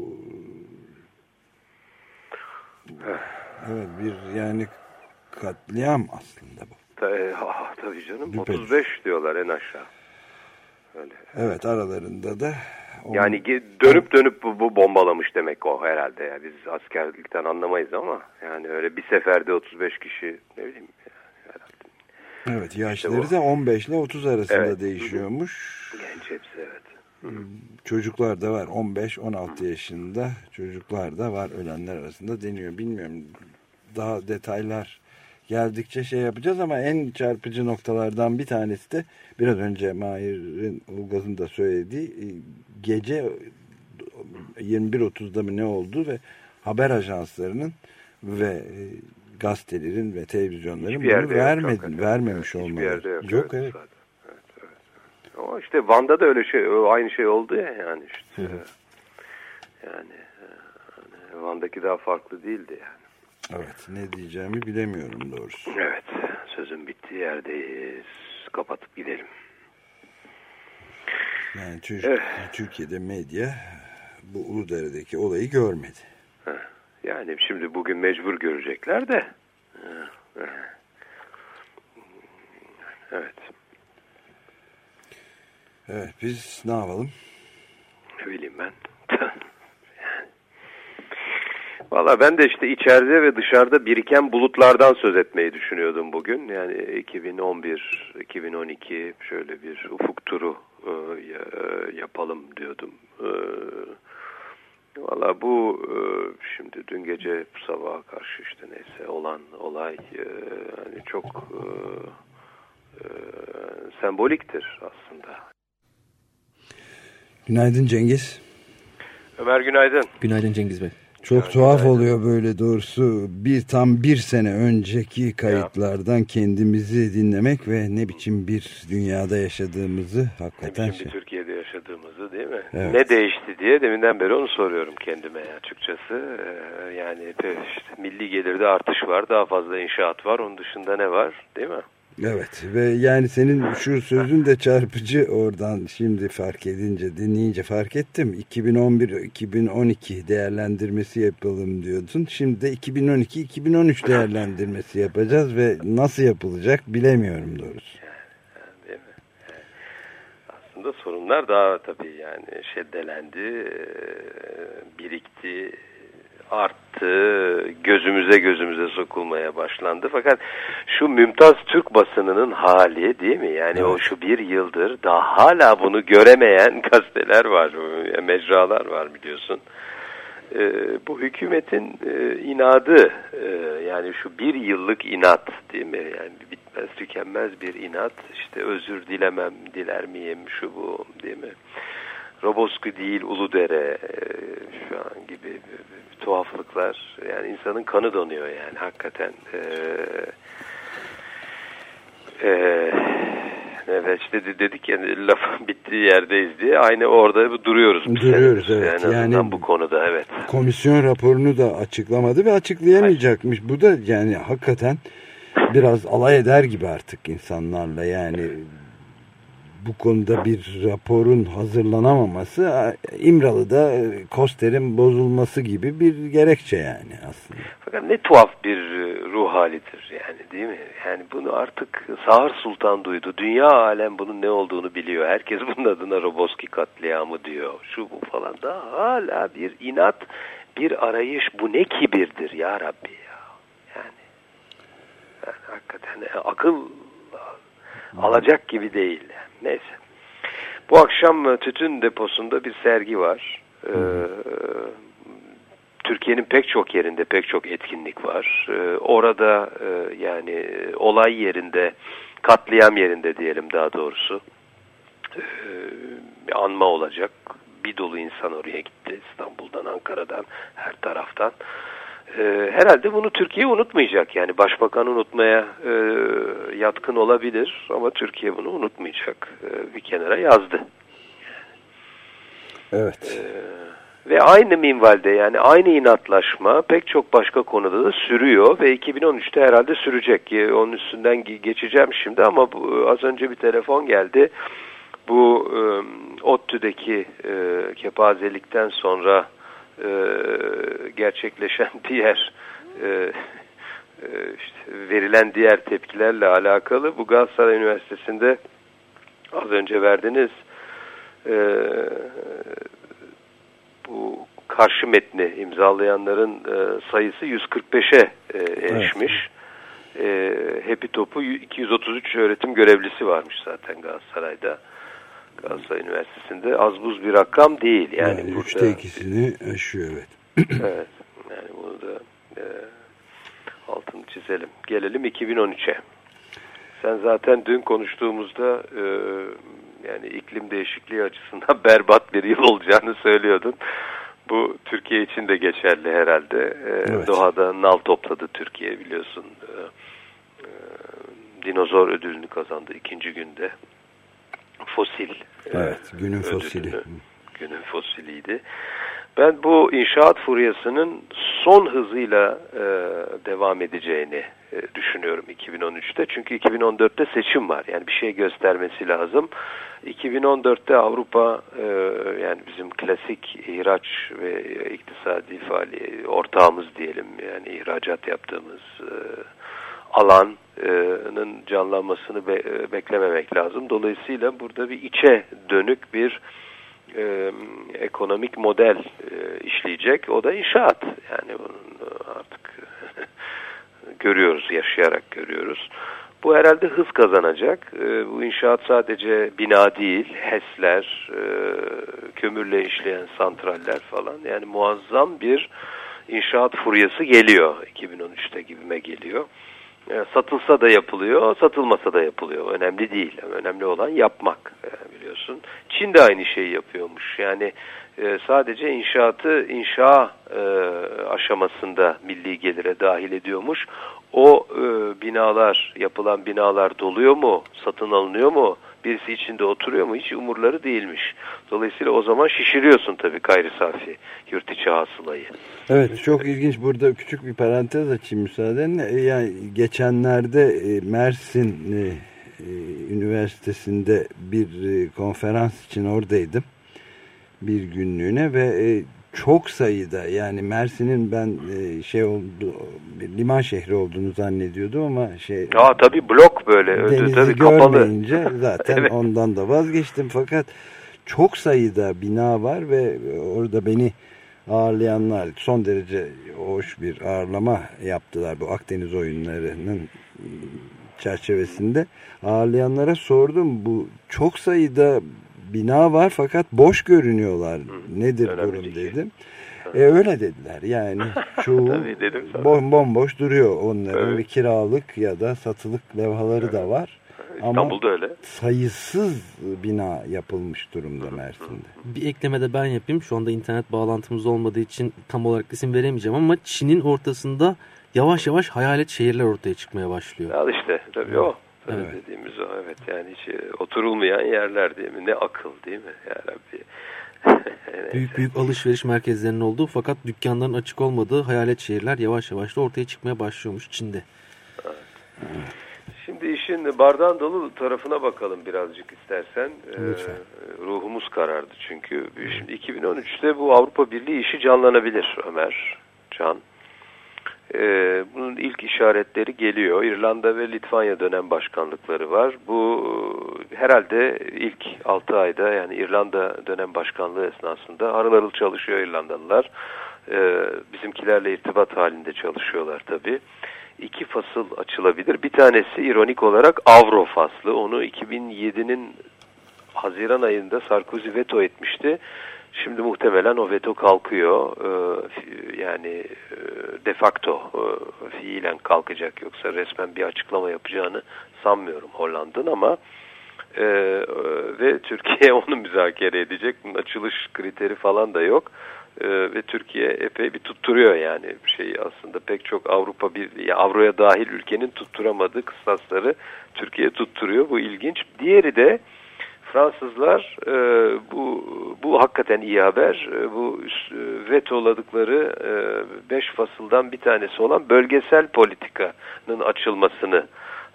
evet, bir yani katliam aslında bu. Tabii canım. Düpedüz. 35 diyorlar en aşağı. Öyle. Evet, aralarında da yani dönüp bu bombalamış demek o herhalde. Yani biz askerlikten anlamayız ama yani öyle bir seferde 35 kişi, ne bileyim herhalde. Evet, yaşları işte da 15 ile 30 arasında evet. Değişiyormuş. Genç hepsi, evet. Çocuklar da var, 15-16 yaşında çocuklar da var ölenler arasında deniyor. Bilmiyorum, daha detaylar geldikçe yapacağız ama en çarpıcı noktalardan bir tanesi de biraz önce Mahir'in, Ulgaz'ın da söylediği, gece 21.30'da mı ne oldu ve haber ajanslarının ve gazetelerin ve televizyonların bunu vermemiş olmaları. Yok, evet. Ama işte Van'da da öyle aynı şey oldu ya yani işte. Yani Van'daki daha farklı değildi yani. Evet, ne diyeceğimi bilemiyorum doğrusu. Evet, sözün bittiği yerdeyiz. Kapatıp gidelim. Yani Türkiye'de medya bu Uludere'deki olayı görmedi. Yani şimdi bugün mecbur görecekler de. Evet. Evet, biz ne yapalım? Ne bileyim ben. Valla ben de işte içeride ve dışarıda biriken bulutlardan söz etmeyi düşünüyordum bugün. Yani 2011, 2012 şöyle bir ufuk turu yapalım diyordum. Valla bu şimdi dün gece sabaha karşı işte neyse olan olay hani çok semboliktir aslında. Günaydın Cengiz. Ömer günaydın. Günaydın Cengiz Bey. Çok tuhaf oluyor böyle doğrusu. Tam bir sene önceki kayıtlardan kendimizi dinlemek ve ne biçim bir dünyada yaşadığımızı hakikaten ne biçim bir Türkiye'de yaşadığımızı değil mi? Evet. Ne değişti diye deminden beri onu soruyorum kendime açıkçası. Yani işte milli gelirde artış var, daha fazla inşaat var. Onun dışında ne var değil mi? Evet ve yani senin şu sözün de çarpıcı oradan şimdi fark edince dinleyince fark ettim. 2011-2012 değerlendirmesi yapalım diyordun. Şimdi de 2012-2013 değerlendirmesi yapacağız ve nasıl yapılacak bilemiyorum doğrusu. Değil mi? Aslında sorunlar daha tabii yani şiddetlendi, birikti, arttı, gözümüze sokulmaya başlandı. Fakat şu mümtaz Türk basınının hali değil mi? Yani o şu bir yıldır daha hala bunu göremeyen gazeteler var, mecralar var biliyorsun. Bu hükümetin inadı, yani şu bir yıllık inat değil mi? Yani bitmez tükenmez bir inat. İşte özür diler miyim şu bu değil mi? Roboski değil Uludere şu an gibi tuhaflıklar, yani insanın kanı donuyor yani hakikaten. Evet işte dedik yani lafın bittiği yerdeyiz diye aynı orada duruyoruz. Duruyoruz evet. Yani bu konuda evet. Komisyon raporunu da açıklamadı ve açıklayamayacakmış. Bu da yani hakikaten biraz alay eder gibi artık insanlarla yani. Bu konuda bir raporun hazırlanamaması İmralı'da Koster'in bozulması gibi bir gerekçe yani aslında. Fakat ne tuhaf bir ruh halidir yani değil mi? Yani bunu artık Sağır Sultan duydu. Dünya alem bunun ne olduğunu biliyor. Herkes bunun adına Roboski katliamı diyor. Şu bu falan da hala bir inat, bir arayış. Bu ne kibirdir ya Rabbi ya. Yani hakikaten akıl alacak gibi değil. Neyse. Bu akşam tütün deposunda bir sergi var. Türkiye'nin pek çok yerinde pek çok etkinlik var. Orada yani olay yerinde, katliam yerinde diyelim daha doğrusu bir anma olacak. Bir dolu insan oraya gitti. İstanbul'dan, Ankara'dan, her taraftan. Herhalde bunu Türkiye unutmayacak. Yani başbakan unutmaya yatkın olabilir ama Türkiye bunu unutmayacak. Bir kenara yazdı. Evet. Ve aynı minvalde yani aynı inatlaşma pek çok başka konuda da sürüyor ve 2013'te herhalde sürecek. Onun üstünden geçeceğim şimdi ama az önce bir telefon geldi. Bu ODTÜ'deki kepazelikten sonra gerçekleşen diğer işte verilen diğer tepkilerle alakalı bu Galatasaray Üniversitesi'nde az önce verdiniz bu karşı metni imzalayanların sayısı 145'e erişmiş. Evet. Hepi topu 233 öğretim görevlisi varmış zaten Galatasaray'da. Galatasaray Üniversitesi'nde az buz bir rakam değil. Yani burada, 3'te 2'sini aşıyor evet. Evet. Yani bunu da altını çizelim. Gelelim 2013'e. Sen zaten dün konuştuğumuzda yani iklim değişikliği açısından berbat bir yıl olacağını söylüyordun. Bu Türkiye için de geçerli herhalde. Evet. Doha'da nal topladı Türkiye biliyorsun. Dinozor ödülünü kazandı ikinci günde. Fosil. Evet, günün fosili. Günün fosiliydi. Ben bu inşaat furyasının son hızıyla devam edeceğini düşünüyorum 2013'te. Çünkü 2014'te seçim var. Yani bir şey göstermesi lazım. 2014'te Avrupa yani bizim klasik ihraç ve iktisadi ortağımız diyelim, yani ihracat yaptığımız alanın canlanmasını beklememek lazım. Dolayısıyla burada bir içe dönük bir ekonomik model işleyecek. O da inşaat. Yani bunu artık görüyoruz, yaşayarak görüyoruz. Bu herhalde hız kazanacak. Bu inşaat sadece bina değil, HES'ler, kömürle işleyen santraller falan. Yani muazzam bir inşaat furyası geliyor 2013'te gibime geliyor. Satılsa da yapılıyor, satılmasa da yapılıyor. Önemli değil. Önemli olan yapmak, biliyorsun. Çin de aynı şeyi yapıyormuş. Yani sadece inşa aşamasında milli gelire dahil ediyormuş. O binalar, yapılan binalar doluyor mu, satın alınıyor mu, birisi içinde oturuyor mu, hiç umurları değilmiş. Dolayısıyla o zaman şişiriyorsun tabii gayri safi yurt içi hasılayı. Evet, çok ilginç. Burada küçük bir parantez açayım müsaadenle. Yani geçenlerde Mersin Üniversitesi'nde bir konferans için oradaydım. Bir günlüğüne ve çok sayıda, yani Mersin'in ben bir liman şehri olduğunu zannediyordum ama tabii blok böyle denizi tabii görmeyince kapalı. zaten Evet. Ondan da vazgeçtim. Fakat çok sayıda bina var ve orada beni ağırlayanlar son derece hoş bir ağırlama yaptılar bu Akdeniz oyunlarının çerçevesinde. Ağırlayanlara sordum, bu çok sayıda bina var fakat boş görünüyorlar. Nedir durum dedim. Öyle dediler. Yani çoğu bomboş duruyor onların. Evet. Ve kiralık ya da satılık levhaları da var. İstanbul'da öyle. Sayısız bina yapılmış durumda Mersin'de. Bir ekleme de ben yapayım. Şu anda internet bağlantımız olmadığı için tam olarak isim veremeyeceğim ama Çin'in ortasında yavaş yavaş hayalet şehirler ortaya çıkmaya başlıyor. Al işte tabii o. Tabii evet. Dediğimiz o, evet, yani hiç oturulmayan yerler değil mi? Ne akıl değil mi? Ya Rabbi. Büyük alışveriş merkezlerinin olduğu fakat dükkanların açık olmadığı hayalet şehirler yavaş yavaş da ortaya çıkmaya başlıyormuş Çin'de. Evet. Şimdi işin bardağın dolu tarafına bakalım birazcık istersen. Ruhumuz karardı çünkü. Şimdi 2013'te bu Avrupa Birliği işi canlanabilir Ömer Can. Bunun ilk işaretleri geliyor. İrlanda ve Litvanya dönem başkanlıkları var. Bu herhalde ilk 6 ayda, yani İrlanda dönem başkanlığı esnasında harıl harıl çalışıyor İrlandalılar. Bizimkilerle irtibat halinde çalışıyorlar tabii. 2 fasıl açılabilir. Bir tanesi ironik olarak Avro faslı. Onu 2007'nin Haziran ayında Sarkozy veto etmişti. Şimdi muhtemelen o veto kalkıyor. Yani de facto fiilen kalkacak. Yoksa resmen bir açıklama yapacağını sanmıyorum Hollanda'nın ama ve Türkiye onu müzakere edecek. Bunun açılış kriteri falan da yok. Ve Türkiye epey bir tutturuyor yani aslında pek çok Avro'ya dahil ülkenin tutturamadığı kıstasları Türkiye tutturuyor. Bu ilginç. Diğeri de Fransızlar bu hakikaten iyi haber. Bu vetoladıkları 5 fasıldan bir tanesi olan bölgesel politikanın açılmasını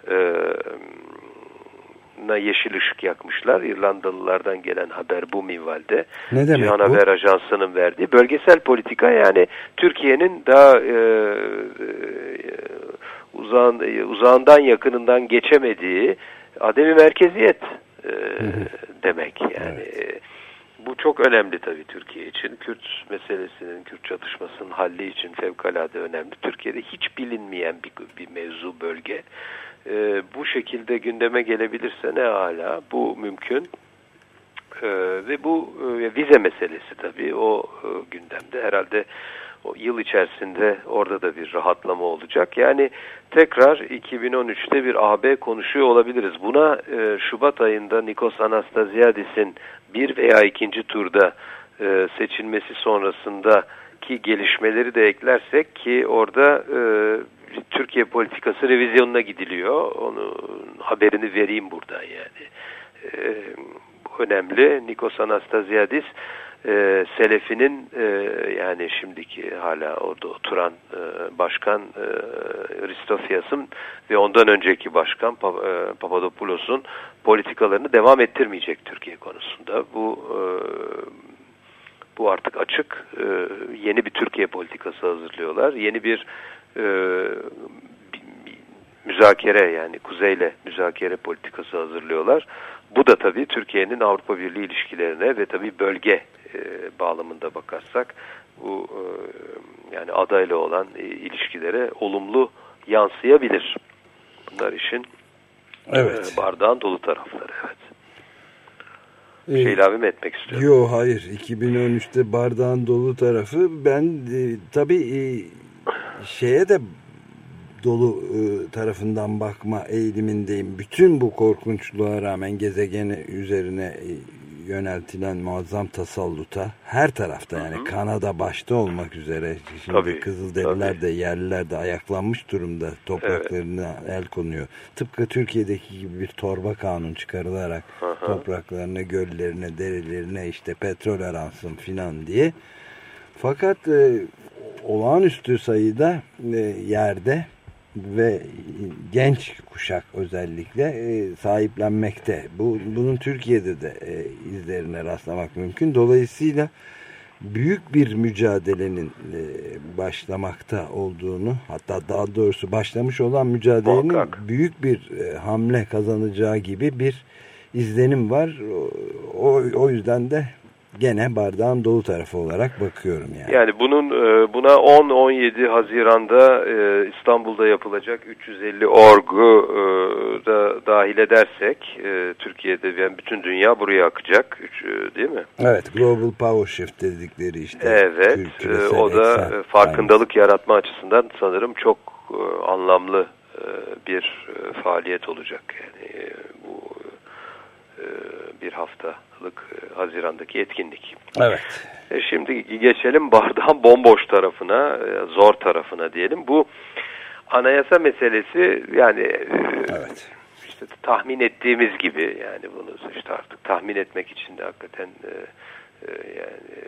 yeşil ışık yakmışlar. İrlandalılardan gelen haber bu minvalde. Ne demek Cihan bu? Haber Ajansı'nın verdiği bölgesel politika, yani Türkiye'nin daha uzağından yakınından geçemediği ademi merkeziyet demek yani. Evet. Bu çok önemli tabii Türkiye için. Kürt meselesinin, Kürt çatışmasının halli için fevkalade önemli. Türkiye'de hiç bilinmeyen bir mevzu, bölge. Bu şekilde gündeme gelebilirse ne âlâ, bu mümkün. Ve bu vize meselesi tabii o gündemde. Herhalde o yıl içerisinde orada da bir rahatlama olacak. Yani tekrar 2013'te bir AB konuşuyor olabiliriz. Buna Şubat ayında Nikos Anastasiadis'in bir veya ikinci turda seçilmesi sonrasındaki gelişmeleri de eklersek ki orada Türkiye politikası revizyonuna gidiliyor. Onun haberini vereyim buradan yani. Önemli. Nikos Anastasiadis Selefi'nin yani şimdiki hala orada oturan başkan Ristofias'ın ve ondan önceki başkan Papadopoulos'un politikalarını devam ettirmeyecek Türkiye konusunda. Bu artık açık. Yeni bir Türkiye politikası hazırlıyorlar. Yeni bir müzakere, yani Kuzey'le müzakere politikası hazırlıyorlar. Bu da tabii Türkiye'nin Avrupa Birliği ilişkilerine ve tabii bölge bağlamında bakarsak bu yani adayla olan ilişkilere olumlu yansıyabilir. Bunlar işin bardağın dolu tarafları. Evet. Bir şey ilave mi etmek istiyorum? Yok, hayır. 2013'te bardağın dolu tarafı, ben tabii şeye de dolu tarafından bakma eğilimindeyim. Bütün bu korkunçluğa rağmen gezegeni üzerine yöneltilen muazzam tasalluta her tarafta, yani Kanada başta olmak üzere, şimdi tabii, Kızılderililer de yerliler de ayaklanmış durumda, topraklarına el konuyor. Tıpkı Türkiye'deki gibi bir torba kanun çıkarılarak topraklarına, göllerine, derelerine işte petrol aransın filan diye. Fakat olağanüstü sayıda yerde ve genç kuşak özellikle sahiplenmekte. Bunun Türkiye'de de izlerine rastlamak mümkün. Dolayısıyla büyük bir mücadelenin başlamakta olduğunu, hatta daha doğrusu başlamış olan mücadelenin büyük bir hamle kazanacağı gibi bir izlenim var. O yüzden de gene bardağın dolu tarafı olarak bakıyorum yani. Yani buna 10-17 Haziran'da İstanbul'da yapılacak 350 orgu da dahil edersek Türkiye'de, yani bütün dünya buraya akacak, değil mi? Evet, Global Power Shift dedikleri işte. Evet, o da farkındalık yaratma açısından sanırım çok anlamlı bir faaliyet olacak. Yani bu bir haftalık Haziran'daki etkinlik. Evet. Şimdi geçelim bardağın bomboş tarafına, zor tarafına diyelim. Bu anayasa meselesi, yani işte tahmin ettiğimiz gibi, yani bunu işte artık tahmin etmek için de hakikaten yani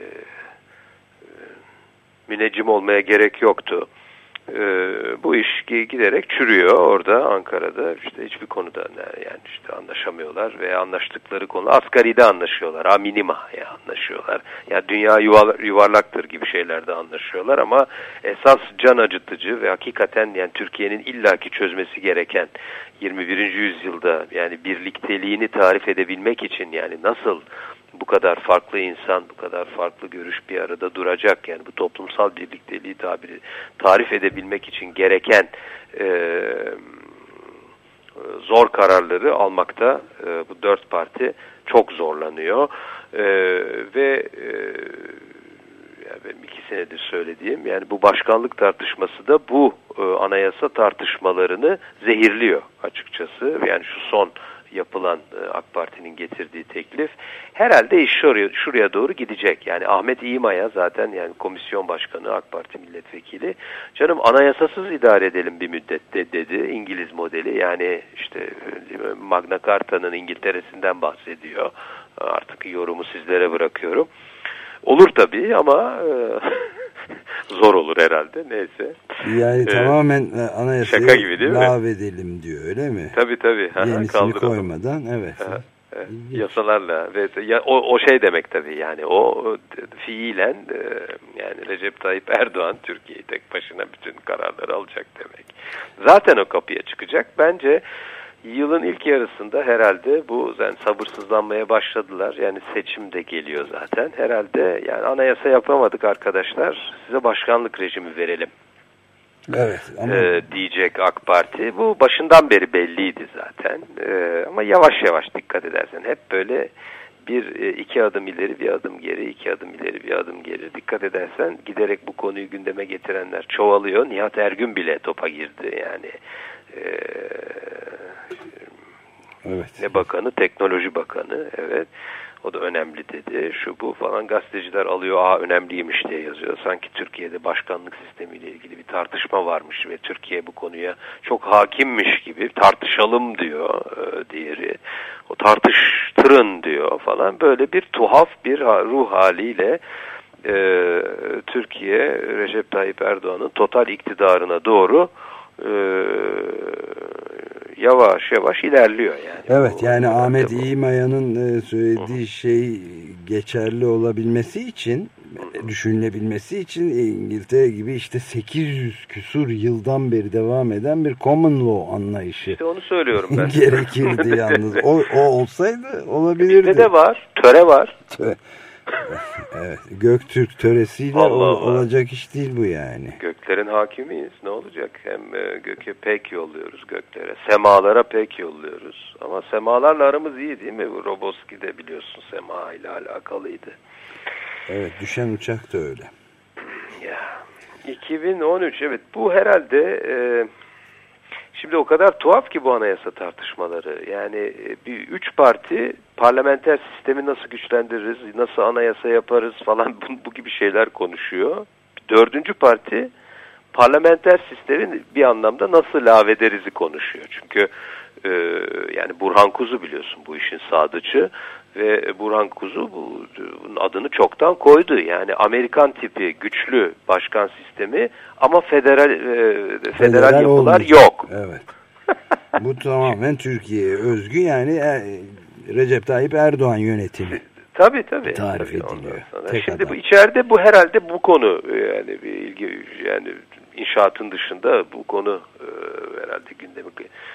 müneccim olmaya gerek yoktu. Bu iş giderek çürüyor orada, Ankara'da. İşte hiçbir konuda yani işte anlaşamıyorlar ve anlaştıkları konu asgaride anlaşıyorlar, minima ya anlaşıyorlar. Yani dünya yuvarlaktır gibi şeylerde anlaşıyorlar ama esas can acıtıcı ve hakikaten yani Türkiye'nin illaki çözmesi gereken 21. yüzyılda yani birlikteliğini tarif edebilmek için, yani nasıl bu kadar farklı insan, bu kadar farklı görüş bir arada duracak, yani bu toplumsal birlikteliği tarif edebilmek için gereken zor kararları almakta bu dört parti çok zorlanıyor ve yani benim 2 senedir söylediğim, yani bu başkanlık tartışması da bu anayasa tartışmalarını zehirliyor açıkçası. Yani şu son yapılan AK Parti'nin getirdiği teklif herhalde iş şuraya doğru gidecek. Yani Ahmet İğma'ya zaten, yani komisyon başkanı, AK Parti milletvekili, canım anayasasız idare edelim bir müddet dedi. İngiliz modeli, yani işte Magna Carta'nın İngiltere'sinden bahsediyor. Artık yorumu sizlere bırakıyorum. Olur tabii ama zor olur herhalde, neyse. Yani tamamen anayasayı lağvedelim diyor, öyle mi? Tabii. Yenisini koymadan, evet. Yasalarla ve o şey demek tabii, yani o fiilen yani Recep Tayyip Erdoğan Türkiye'yi tek başına bütün kararları alacak demek. Zaten o kapıya çıkacak. Bence yılın ilk yarısında herhalde bu, yani sabırsızlanmaya başladılar. Yani seçim de geliyor zaten. Herhalde yani anayasa yapamadık arkadaşlar, size başkanlık rejimi verelim. Evet. Ama... diyecek AK Parti. Bu başından beri belliydi zaten. Ama yavaş yavaş dikkat edersen hep böyle iki adım ileri bir adım geri, 2 adım ileri bir adım geri. Dikkat edersen giderek bu konuyu gündeme getirenler çoğalıyor. Nihat Ergün bile topa girdi yani. Evet. Ne bakanı? Teknoloji Bakanı. Evet. O da önemli dedi. Şu bu falan, gazeteciler alıyor, önemliymiş diye yazıyor. Sanki Türkiye'de başkanlık sistemiyle ilgili bir tartışma varmış ve Türkiye bu konuya çok hakimmiş gibi tartışalım diyor diğeri. O tartıştırın diyor falan. Böyle bir tuhaf bir ruh haliyle Türkiye Recep Tayyip Erdoğan'ın total iktidarına doğru yavaş yavaş ilerliyor yani. Evet, yani Ahmet İğmaya'nın söylediği şey geçerli olabilmesi için, düşünülebilmesi için İngiltere gibi işte 800 küsur yıldan beri devam eden bir common law anlayışı. İşte onu söylüyorum ben. Gerekirdi yalnız. O olsaydı olabilirdi. Bizde de var. Töre var. Evet, Göktürk töresiyle olacak iş değil bu yani. Göklerin hakimiyiz. Ne olacak? Hem göke pek yolluyoruz göklere. Semalara pek yolluyoruz. Ama semalarla aramız iyi değil mi? Bu Roboski de biliyorsun sema ile alakalıydı. Evet, düşen uçak da öyle. Ya 2013, evet, bu herhalde şimdi o kadar tuhaf ki bu anayasa tartışmaları. Yani bir 3 parti parlamenter sistemi nasıl güçlendiririz, nasıl anayasa yaparız falan bu gibi şeyler konuşuyor. 4. parti parlamenter sistemin bir anlamda nasıl lağvederizi konuşuyor. Çünkü yani Burhan Kuzu biliyorsun bu işin sadıcı ve Burhan Kuzu bunun adını çoktan koydu. Yani Amerikan tipi güçlü başkan sistemi ama federal yapılar olmayacak. Yok. Evet. Bu tamamen Türkiye'ye özgü, yani Recep Tayyip Erdoğan yönetimi. Tabii. Tarif ediliyor. Şimdi bu içeride bu herhalde bu konu yani bir ilgi, yani inşaatın dışında bu konu herhalde gündemi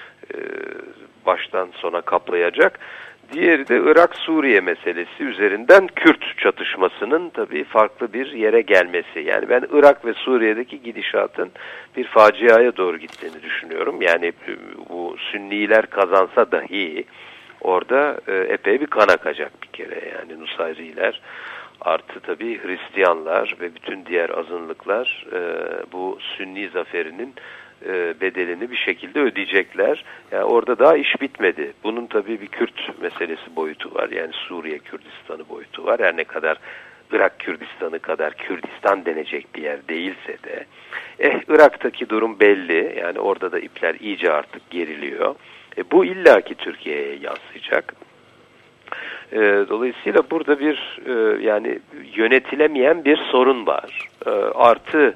baştan sona kaplayacak. Diğeri de Irak-Suriye meselesi üzerinden Kürt çatışmasının tabii farklı bir yere gelmesi. Yani ben Irak ve Suriye'deki gidişatın bir faciaya doğru gittiğini düşünüyorum. Yani bu Sünniler kazansa dahi orada epey bir kan akacak bir kere. Yani Nusayriler artı tabii Hristiyanlar ve bütün diğer azınlıklar bu Sünni zaferinin bedelini bir şekilde ödeyecekler. Yani orada daha iş bitmedi. Bunun tabii bir Kürt meselesi boyutu var. Yani Suriye Kürdistan'ı boyutu var. Her ne kadar Irak Kürdistan'ı kadar Kürdistan denecek bir yer değilse de Irak'taki durum belli. Yani orada da ipler iyice artık geriliyor. Bu illaki Türkiye'ye yansıyacak. Dolayısıyla burada bir yani yönetilemeyen bir sorun var. Artı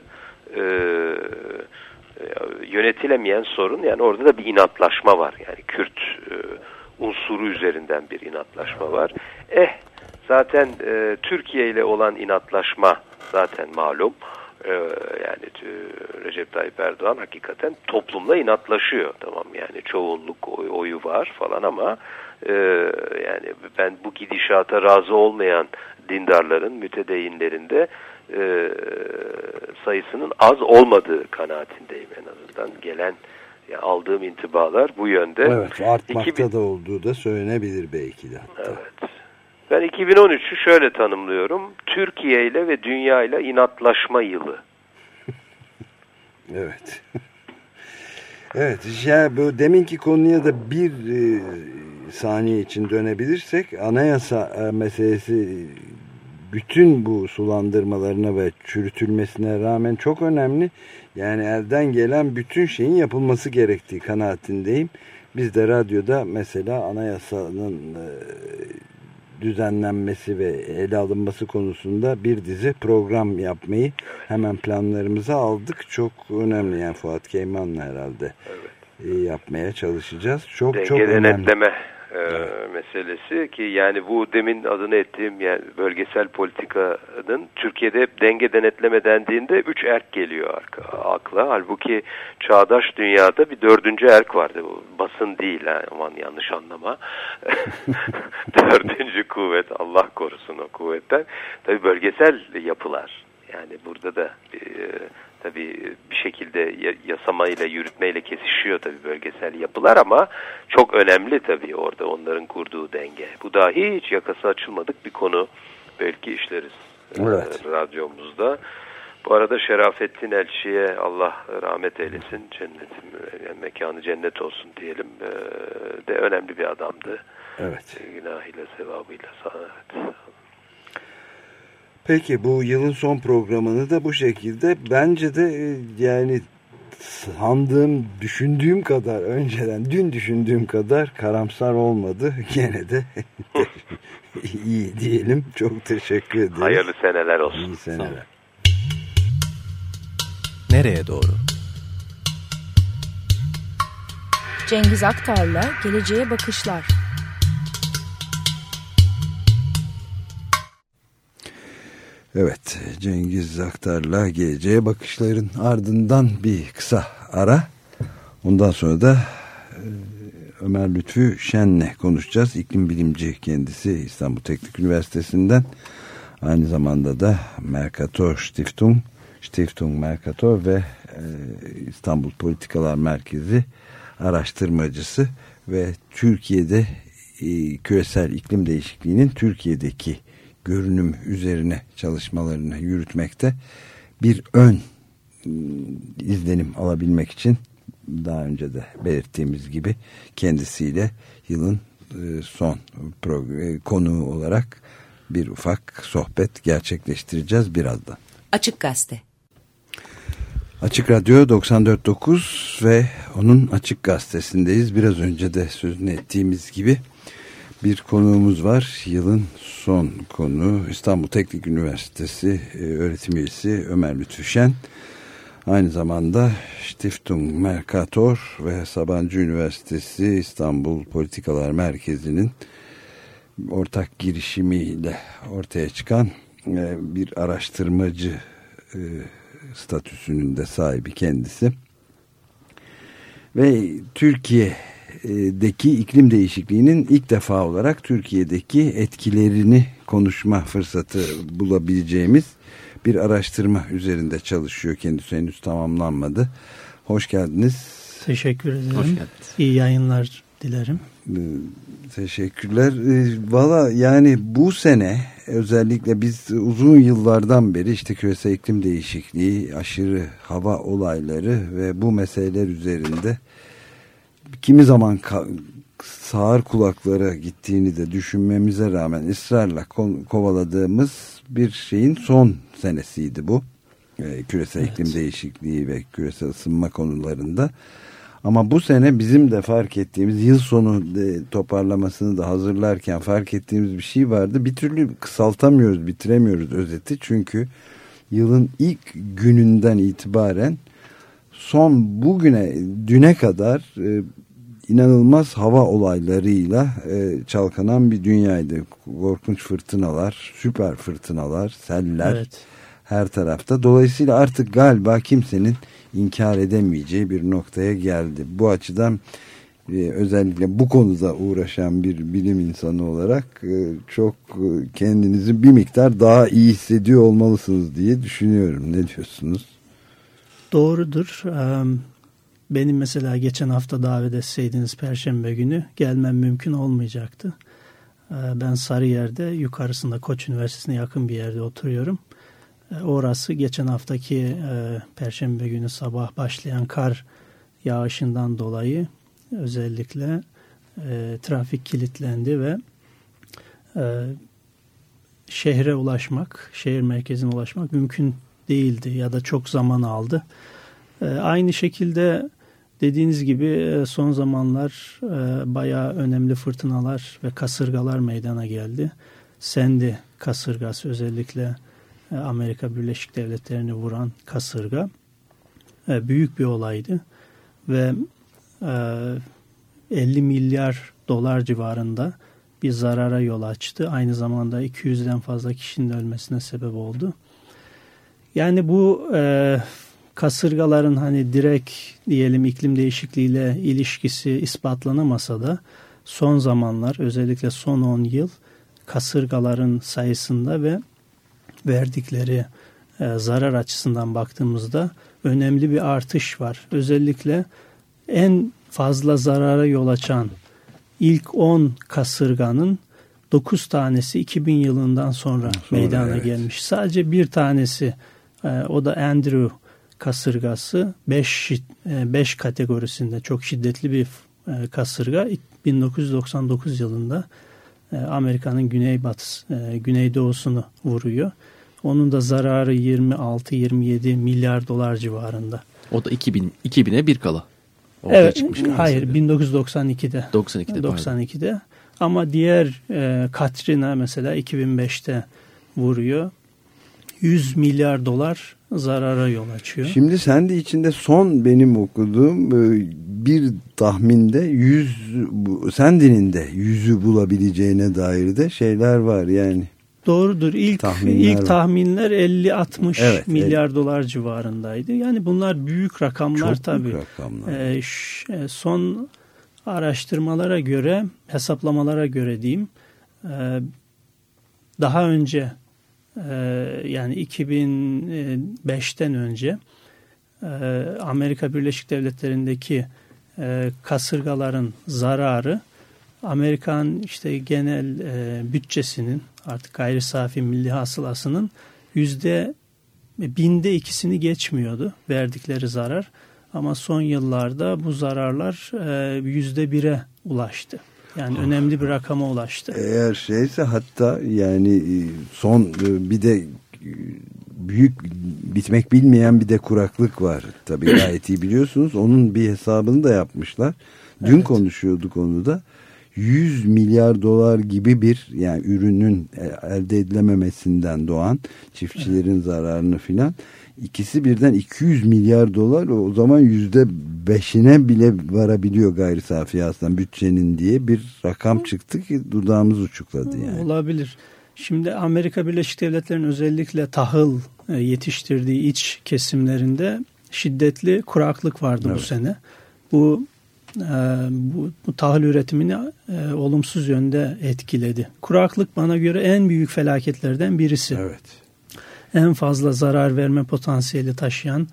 yönetilemeyen sorun, yani orada da bir inatlaşma var. Yani Kürt unsuru üzerinden bir inatlaşma var. Zaten Türkiye ile olan inatlaşma zaten malum. Yani Recep Tayyip Erdoğan hakikaten toplumla inatlaşıyor. Tamam, yani çoğunluk oyu var falan ama yani ben bu gidişata razı olmayan dindarların, mütedeyinlerin de sayısının az olmadığı kanaatindeyim en azından. Gelen, yani aldığım intibalar bu yönde. Evet, artmakta da olduğu da söylenebilir belki de. Hatta. Evet. Ben 2013'ü şöyle tanımlıyorum. Türkiye ile ve dünya ile inatlaşma yılı. Evet. Evet, yani bu deminki konuya da bir saniye için dönebilirsek, anayasa meselesi bütün bu sulandırmalarına ve çürütülmesine rağmen çok önemli. Yani elden gelen bütün şeyin yapılması gerektiği kanaatindeyim. Biz de radyoda mesela anayasanın düzenlenmesi ve ele alınması konusunda bir dizi program yapmayı hemen planlarımıza aldık. Çok önemli, yani Fuat Keyman'la herhalde yapmaya çalışacağız. Çok önemli. Denetleme meselesi ki yani bu demin adını ettiğim yani bölgesel politikanın Türkiye'de hep denge denetleme dendiğinde 3 erk geliyor akla. Halbuki çağdaş dünyada bir 4. erk vardı. Bu basın değil, aman yanlış anlama. 4. kuvvet, Allah korusun o kuvvetten. Tabii bölgesel yapılar. Yani burada da tabii bir şekilde yasamayla, yürütmeyle kesişiyor tabii bölgesel yapılar ama çok önemli tabii orada onların kurduğu denge. Bu dahi hiç yakası açılmadık bir konu. Belki işleriz radyomuzda. Bu arada Şerafettin Elçi'ye Allah rahmet eylesin, yani mekanı cennet olsun diyelim, de önemli bir adamdı. Evet. Günahıyla, sevabıyla. Evet. Peki bu yılın son programını da bu şekilde, bence de yani sandığım, düşündüğüm kadar önceden, dün düşündüğüm kadar karamsar olmadı. Gene de iyi diyelim. Çok teşekkür ederim. Hayırlı seneler olsun. İyi seneler. Nereye doğru? Cengiz Aktar'la Geleceğe Bakışlar. Evet, Cengiz Aktar'la Geleceğe Bakışlar'ın ardından bir kısa ara. Ondan sonra da Ömer Lütfü Şen'le konuşacağız. İklim bilimci kendisi, İstanbul Teknik Üniversitesi'nden. Aynı zamanda da Mercator Stiftung Mercator ve İstanbul Politikalar Merkezi araştırmacısı ve Türkiye'de küresel iklim değişikliğinin Türkiye'deki görünüm üzerine çalışmalarını yürütmekte. Bir ön izlenim alabilmek için daha önce de belirttiğimiz gibi kendisiyle yılın son konuğu olarak bir ufak sohbet gerçekleştireceğiz birazdan. Açık Gazete. Açık Radyo 94.9 ve onun Açık Gazetesi'ndeyiz. Biraz önce de sözünü ettiğimiz gibi bir konuğumuz var. Yılın son konuğu İstanbul Teknik Üniversitesi öğretim üyesi Ömer Lütfü Şen. Aynı zamanda Stiftung Mercator ve Sabancı Üniversitesi İstanbul Politikalar Merkezi'nin ortak girişimiyle ortaya çıkan bir araştırmacı statüsünün de sahibi kendisi. Ve Türkiye'deki iklim değişikliğinin ilk defa olarak Türkiye'deki etkilerini konuşma fırsatı bulabileceğimiz bir araştırma üzerinde çalışıyor. Kendisi henüz tamamlanmadı. Hoş geldiniz. Teşekkür ederim. İyi yayınlar dilerim. Teşekkürler. Valla yani bu sene özellikle biz uzun yıllardan beri işte küresel iklim değişikliği, aşırı hava olayları ve bu meseleler üzerinde kimi zaman sağır kulaklara gittiğini de düşünmemize rağmen ısrarla kovaladığımız bir şeyin son senesiydi bu. Küresel iklim değişikliği ve küresel ısınma konularında. Ama bu sene bizim de fark ettiğimiz, yıl sonu toparlamasını da hazırlarken fark ettiğimiz bir şey vardı. Bir türlü kısaltamıyoruz, bitiremiyoruz özeti. Çünkü yılın ilk gününden itibaren düne kadar inanılmaz hava olaylarıyla çalkanan bir dünyaydı. Korkunç fırtınalar, süper fırtınalar, seller her tarafta. Dolayısıyla artık galiba kimsenin inkar edemeyeceği bir noktaya geldi. Bu açıdan özellikle bu konuda uğraşan bir bilim insanı olarak çok kendinizi bir miktar daha iyi hissediyor olmalısınız diye düşünüyorum. Ne diyorsunuz? Doğrudur. Benim mesela geçen hafta davet etseydiniz Perşembe günü gelmem mümkün olmayacaktı. Ben Sarıyer'de yukarısında Koç Üniversitesi'ne yakın bir yerde oturuyorum. Orası geçen haftaki Perşembe günü sabah başlayan kar yağışından dolayı özellikle trafik kilitlendi ve şehre ulaşmak, şehir merkezine ulaşmak mümkün değildi ya da çok zaman aldı. Aynı şekilde dediğiniz gibi son zamanlar bayağı önemli fırtınalar ve kasırgalar meydana geldi. Sandy kasırgası özellikle Amerika Birleşik Devletleri'ni vuran kasırga büyük bir olaydı ve 50 milyar dolar civarında bir zarara yol açtı. Aynı zamanda 200'den fazla kişinin ölmesine sebep oldu. Yani bu kasırgaların hani direkt diyelim iklim değişikliğiyle ilişkisi ispatlanamasa da son zamanlar özellikle son 10 yıl kasırgaların sayısında ve verdikleri zarar açısından baktığımızda önemli bir artış var. Özellikle en fazla zarara yol açan ilk 10 kasırganın 9 tanesi 2000 yılından sonra meydana gelmiş. Sadece bir tanesi O da Andrew kasırgası 5 kategorisinde çok şiddetli bir kasırga 1999 yılında Amerika'nın güneydoğusunu vuruyor. Onun da zararı 26-27 milyar dolar civarında. O da 2000'e bir kala. Evet, hayır 1992'de. 92'de. Ama diğer Katrina mesela 2005'te vuruyor. 100 milyar dolar zarara yol açıyor. Şimdi sen de içinde son benim okuduğum bir tahminde Sandy'nin de 100'ü bulabileceğine dair de şeyler var yani. Doğrudur. İlk tahminler 50-60 milyar dolar civarındaydı. Yani bunlar büyük rakamlar tabii. Büyük rakamlar. Son araştırmalara göre, hesaplamalara göre diyeyim, daha önce yani 2005'ten önce Amerika Birleşik Devletleri'ndeki kasırgaların zararı Amerikan işte genel bütçesinin artık gayri safi milli hasılasının %1000'de 2'sini geçmiyordu verdikleri zarar. Ama son yıllarda bu zararlar %1'e ulaştı. Yani önemli bir rakama ulaştı. Eğer şeyse hatta yani son bir de büyük bitmek bilmeyen bir de kuraklık var. Tabii gayet iyi biliyorsunuz. Onun bir hesabını da yapmışlar. Dün konuşuyorduk onu da. 100 milyar dolar gibi bir yani ürünün elde edilememesinden doğan çiftçilerin zararını filan. İkisi birden 200 milyar dolar o zaman %5'ine bile varabiliyor gayri safi hasılan bütçenin diye bir rakam çıktı ki dudağımız uçukladı yani. Olabilir. Şimdi Amerika Birleşik Devletleri'nin özellikle tahıl yetiştirdiği iç kesimlerinde şiddetli kuraklık vardı bu sene. Bu tahıl üretimini olumsuz yönde etkiledi. Kuraklık bana göre en büyük felaketlerden birisi. Evet. En fazla zarar verme potansiyeli taşıyan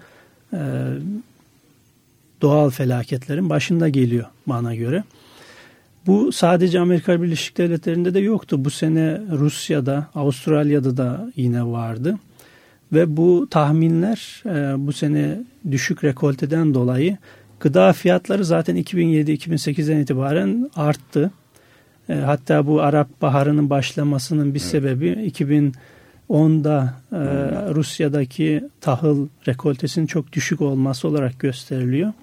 doğal felaketlerin başında geliyor bana göre. Bu sadece Amerika Birleşik Devletleri'nde de yoktu. Bu sene Rusya'da, Avustralya'da da yine vardı. Ve bu tahminler bu sene düşük rekolteden dolayı gıda fiyatları zaten 2007-2008'den itibaren arttı. Hatta bu Arap Baharı'nın başlamasının bir sebebi 2010'da Rusya'daki tahıl rekoltesinin çok düşük olması olarak gösteriliyor.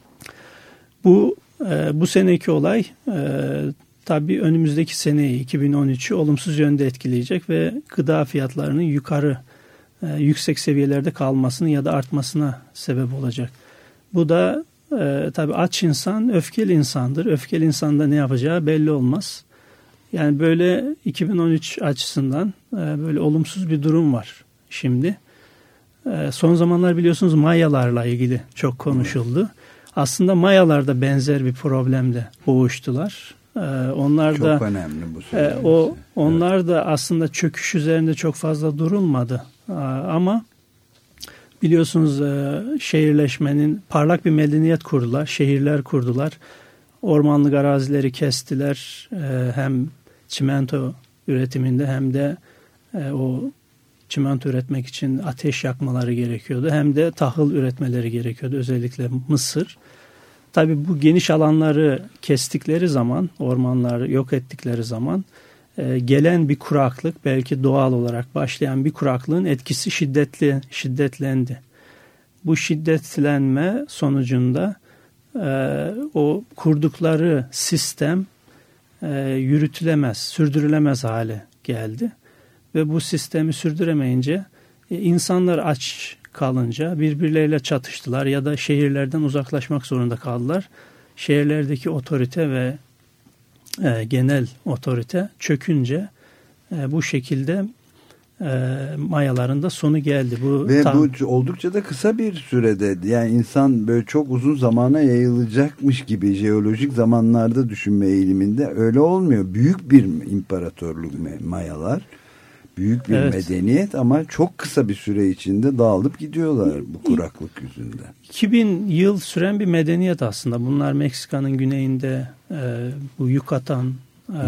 Bu seneki olay tabii önümüzdeki seneyi 2013'ü olumsuz yönde etkileyecek ve gıda fiyatlarının yüksek seviyelerde kalmasını ya da artmasına sebep olacak. Bu da tabii aç insan öfkeli insandır. Öfkeli insanda ne yapacağı belli olmaz. Yani böyle 2013 açısından böyle olumsuz bir durum var şimdi. Son zamanlar biliyorsunuz Mayalarla ilgili çok konuşuldu. Aslında Mayalar da benzer bir problemle boğuştular. Onlar çok da önemli bu. Onlar da aslında çöküş üzerinde çok fazla durulmadı. Ama biliyorsunuz şehirleşmenin parlak bir medeniyet kurdular, şehirler kurdular. Ormanlık arazileri kestiler. Hem çimento üretiminde hem de o çimento üretmek için ateş yakmaları gerekiyordu. Hem de tahıl üretmeleri gerekiyordu. Özellikle Mısır. Tabii bu geniş alanları kestikleri zaman, ormanları yok ettikleri zaman gelen bir kuraklık, belki doğal olarak başlayan bir kuraklığın etkisi şiddetlendi. Bu şiddetlenme sonucunda o kurdukları sistem sürdürülemez hale geldi. Ve bu sistemi sürdüremeyince insanlar aç kalınca birbirleriyle çatıştılar ya da şehirlerden uzaklaşmak zorunda kaldılar. Şehirlerdeki otorite ve genel otorite çökünce bu şekilde Mayaların da sonu geldi. Ve bu oldukça da kısa bir sürede yani insan böyle çok uzun zamana yayılacakmış gibi jeolojik zamanlarda düşünme eğiliminde öyle olmuyor. Büyük bir imparatorluk Mayalar. Büyük bir medeniyet ama çok kısa bir süre içinde dağılıp gidiyorlar bu kuraklık yüzünden. 2000 yıl süren bir medeniyet aslında. Bunlar Meksika'nın güneyinde bu Yucatan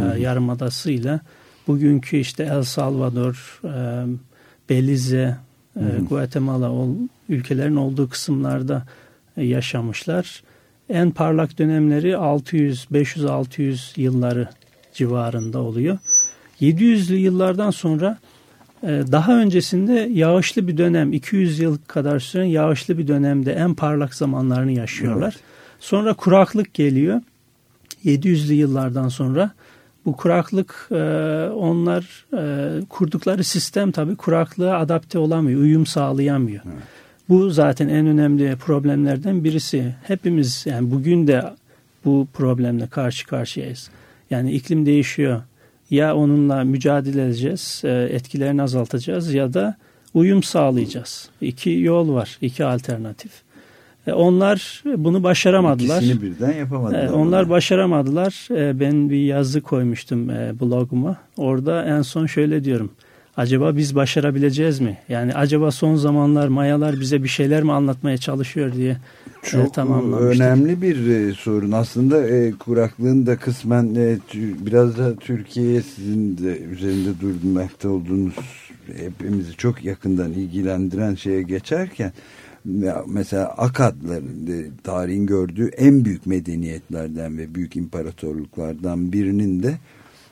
yarımadasıyla bugünkü işte El Salvador, Belize, Guatemala ülkelerin olduğu kısımlarda yaşamışlar. En parlak dönemleri 500-600 yılları civarında oluyor. 700'lü yıllardan sonra daha öncesinde yağışlı bir dönem, 200 yıl kadar süren yağışlı bir dönemde en parlak zamanlarını yaşıyorlar. Evet. Sonra kuraklık geliyor. 700'lü yıllardan sonra bu kuraklık, onlar kurdukları sistem tabii kuraklığa adapte olamıyor, uyum sağlayamıyor. Evet. Bu zaten en önemli problemlerden birisi. Hepimiz yani bugün de bu problemle karşı karşıyayız. Yani iklim değişiyor. Ya onunla mücadele edeceğiz, etkilerini azaltacağız ya da uyum sağlayacağız. 2 yol var, 2 alternatif. Onlar bunu başaramadılar. İkisini birden yapamadılar. Onlar başaramadılar. Ben bir yazı koymuştum bloguma. Orada en son şöyle diyorum. Acaba biz başarabileceğiz mi? Yani acaba son zamanlar Mayalar bize bir şeyler mi anlatmaya çalışıyor diye çok önemli bir sorun. Aslında kuraklığın da kısmen biraz da Türkiye'ye sizin de üzerinde durmakta olduğunuz, hepimizi çok yakından ilgilendiren şeye geçerken, mesela Akadların tarihin gördüğü en büyük medeniyetlerden ve büyük imparatorluklardan birinin de